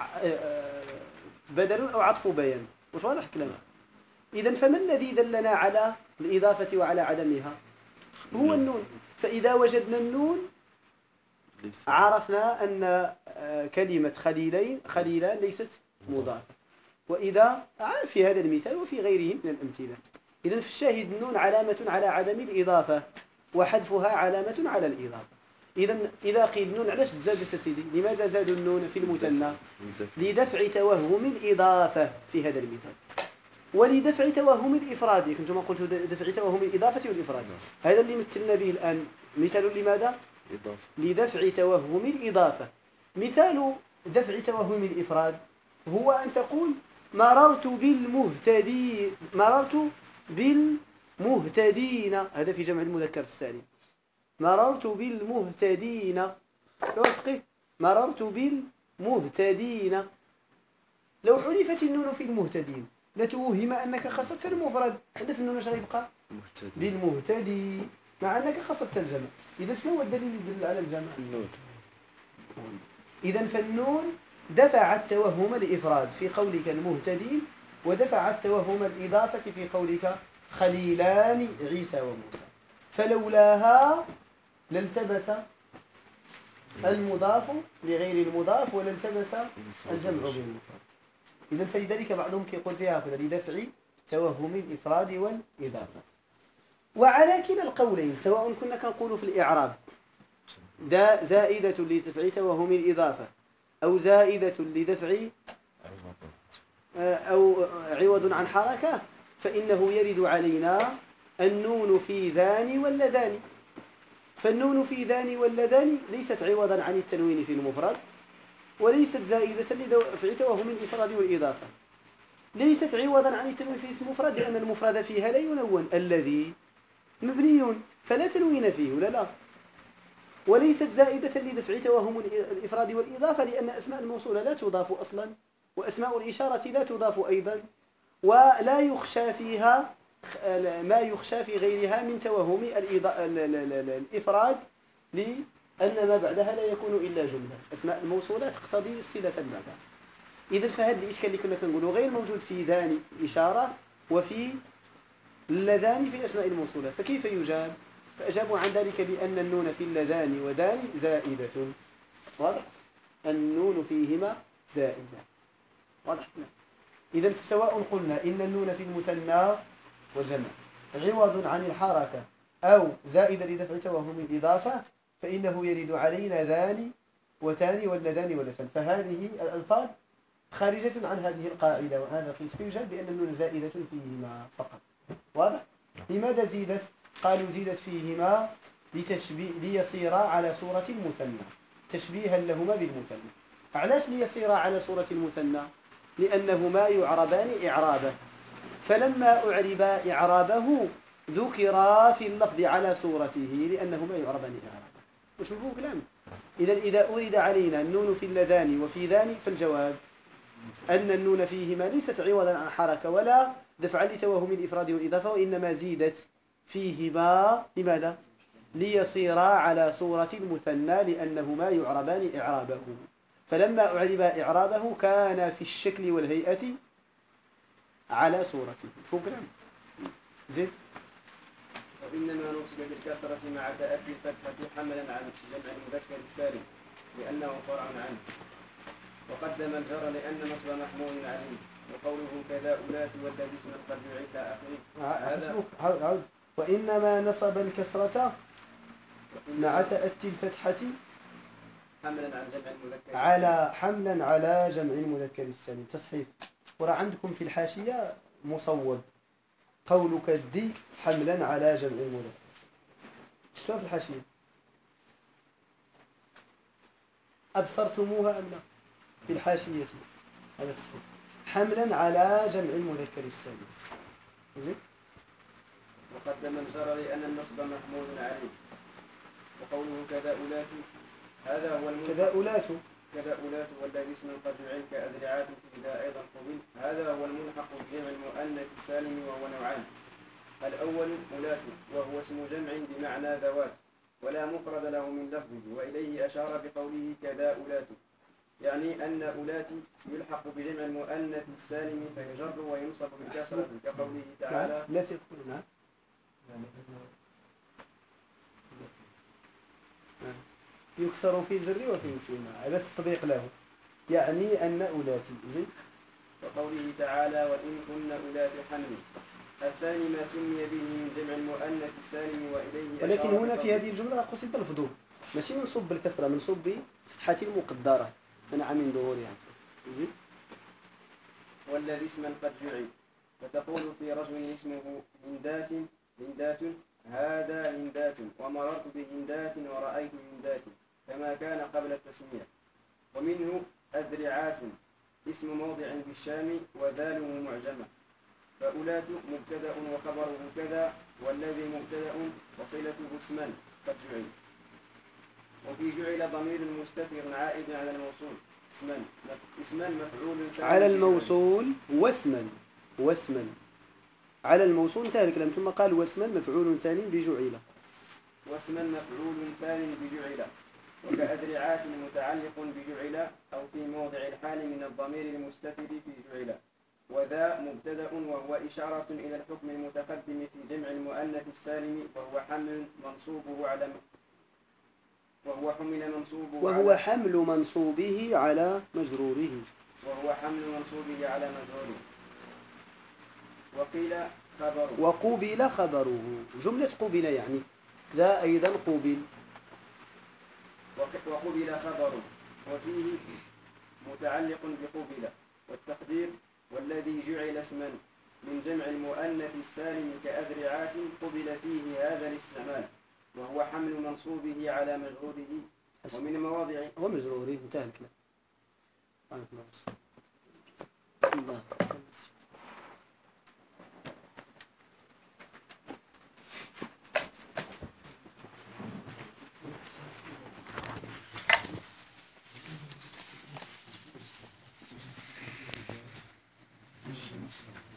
بدل أو عطف بيان. مش واضح كلامه؟ إذن فما الذي دلنا على الإضافة وعلى عدمها؟ هو النون. فإذا وجدنا النون عرفنا أن كلمة خليلان ليست مضافة. وإذا في هذا المثال وفي غيره من الأمثلة، إذن في الشاهد النون علامة على عدم الإضافة وحذفها علامة على الإضافة. إذن إذا قيل النون علاش تزادت سيدي؟ لماذا زادوا النون في المثنى؟ لدفع توهم الإضافة في هذا المثال، ولدفع توهم الإفراد. كنتم قلت دفع توهم الإضافة والإفراد، هذا اللي مثلنا به الآن. مثال لماذا؟ لدفع توهم الإضافة. مثال دفع توهم الإفراد هو أن تقول مررت بالمهتدين، هذا في جمع المذكر السالم. مررت بالمهتدين، لو فقه مررت بالمهتدين. لو حذفت النون في المهتدين لتوهم أنك قصدت المفرد، حذف النون اش غيبقى؟ بالمهتدي، مع أنك قصدت الجمع. إذا شنو هو الدليل يدل على الجمع؟ النون. إذا فالنون دفعت توهم الإفراد في قولك المهتدين، ودفعت توهم الإضافة في قولك خليلان عيسى وموسى. فلولاها لالتبس المضاف لغير المضاف ولالتبس الجمع بالمفرد. إذن فلذلك بعضهم يقول فيها هكذا لدفع توهم الإفراد والإضافة. وعلى كلا القولين سواء كنا كنقول في الإعراب زائدة لدفع توهم الإضافة أو زائدة لدفع أو عوض عن حركة، فإنه يرد علينا النون في ذان واللذان. فالنون في ذان واللذان ليست عوضا عن التنوين في المفرد، وليست زائدة لدفع توهم الإفراد والإضافة. ليست عوضا عن التنوين في اسم مفرد لأن المفرد فيها لا ينون، الذي مبني فلا تنوين فيه ولا لا. وليست زائدة لدفع توهم الإفراد والإضافة لأن أسماء الموصولة لا تضاف أصلا، وأسماء الإشارة لا تضاف أيضا، ولا يخشى فيها ما يخشى في غيرها من توهم الإفراد، لأن ما بعدها لا يكون إلا جملة. أسماء الموصولة تقتضي صلة بعدها. إذا فهذا الإشكال اللي كنا كنقوله غير موجود في ذان إشارة وفي اللذان في أسماء الموصولة، فكيف يجاب؟ فأجابوا عن ذلك بأن النون في اللذان ودان زائدة. واضح؟ النون فيهما زائدة. واضح؟ إذا سواء قلنا إن النون في المثنى والجمع عوض عن الحركة أو زائدة لدفع توهم الإضافة، فإنه يرد علينا ذان وتان واللذان واللسان. فهذه الألفاظ خارجة عن هذه القاعدة وهذا القياس، فيجاب بأن النون زائدة فيهما فقط. واضح؟ لماذا زيدت؟ قالوا زيدت فيهما ليصيرا على صورة المثنى تشبيها لهما بالمثنى. علاش ليصيرا على صورة المثنى؟ لأنهما يعربان إعرابه، فلما أعرب إعرابه ذكرا في اللفظ على صورته لأنهما يعربان إعرابه. وشوفوا كلام. إذا أريد علينا النون في اللذان وفي ذان، فالجواب أن النون فيهما ليست عوضا عن حركة ولا دفعا لتوهم الإفراد والإضافة، وإنما زيدت فيهما لماذا؟ ليصيرا على صورة المثنى لأنهما يعربان إعرابه. فلما أعرب إعرابه كان في الشكل والهيئة على صورته فوق كلام زيد. وإنما نصب بالكسرة مع تأتي الفتحة حملا عن جمع المذكر السالم لأنه فرع عنه. وقدم الجر لأن نصب محمول عليه. وقوله كذا أولات والذي اسم قد يعيد آخره. عود. وإنما نصب الكسرة مع تأتي الفتحة حملا على جمع المذكر السالم. تصحيف ورا عندكم في الحاشية مصوب قولك الدي حملا على جمع المذكر. شفتوها في الحاشية؟ أبصرتموها أم لا؟ في الحاشية هذا تصحيح حملا على جمع المذكر السالم. زين. وقدم الجر لأن النصب محمول عليه. وقوله كذا أولات هذا هو كذا أولات والذي اسم قد يعين كأذرعات في ذا أيضا قبل. هذا هو الملحق بجمع المؤنث السالم وهو نوعان. الأول أولات وهو اسم جمع بمعنى ذوات ولا مفرد له من لفظه، وإليه أشار بقوله كذا أولات، يعني أن أولات يلحق بجمع المؤنث السالم فيجر وينصب بالكسرة كقوله تعالى لا تقول نعم يكسر في الجر وفي النصب. هذا تطبيق له، يعني أن أولاتي زين. وقوله تعالى وإن كن أولات حمل. الثاني ما سمي به من جمع المؤنث السالم وإليه ولكن هنا في هذه الجملة قصد الفضول ماشي منصوب بالكسرة، منصوب بفتحة المقدرة منع من ظهورها زين. والذي اسما قد جعل فتقول في رجل اسمه هندات هذا هندات ومررت بهندات ورأيت هندات كما كان قبل التسمية. ومنه أذرعات اسم موضع بالشام وذاله معجمة. فأولات مبتدأ وخبره كذا والذي مبتدأ وصلته اسما قد جعل. وفي جعل ضمير مستتر عائد على الموصول اسما مفعول على الموصول واسما على الموصول انتهى الكلام. ثم قال واسما مفعول ثاني بجعل. واسما مفعول ثاني بجعل. وكأذرعات متعلق بجعل أو في موضع الحال من الضمير المستتر في جعل. وذا مبتدأ وهو إشارة إلى الحكم المتقدم في جمع المؤنث السالم وهو حمل منصوبه على وهو حمل منصوبه على مجروره. وقوبل خبره جملة قوبل يعني ذا أيضا قوبل. وقوبل خبره وفيه متعلق بقوبل. والتقدير والذي جعل اسما من جمع المؤنث السالم كأذرعات قبل فيه هذا الاستعمال وهو حمل منصوبه على مجروره. ومن مواضع ومجروره انتهى الكلام. الله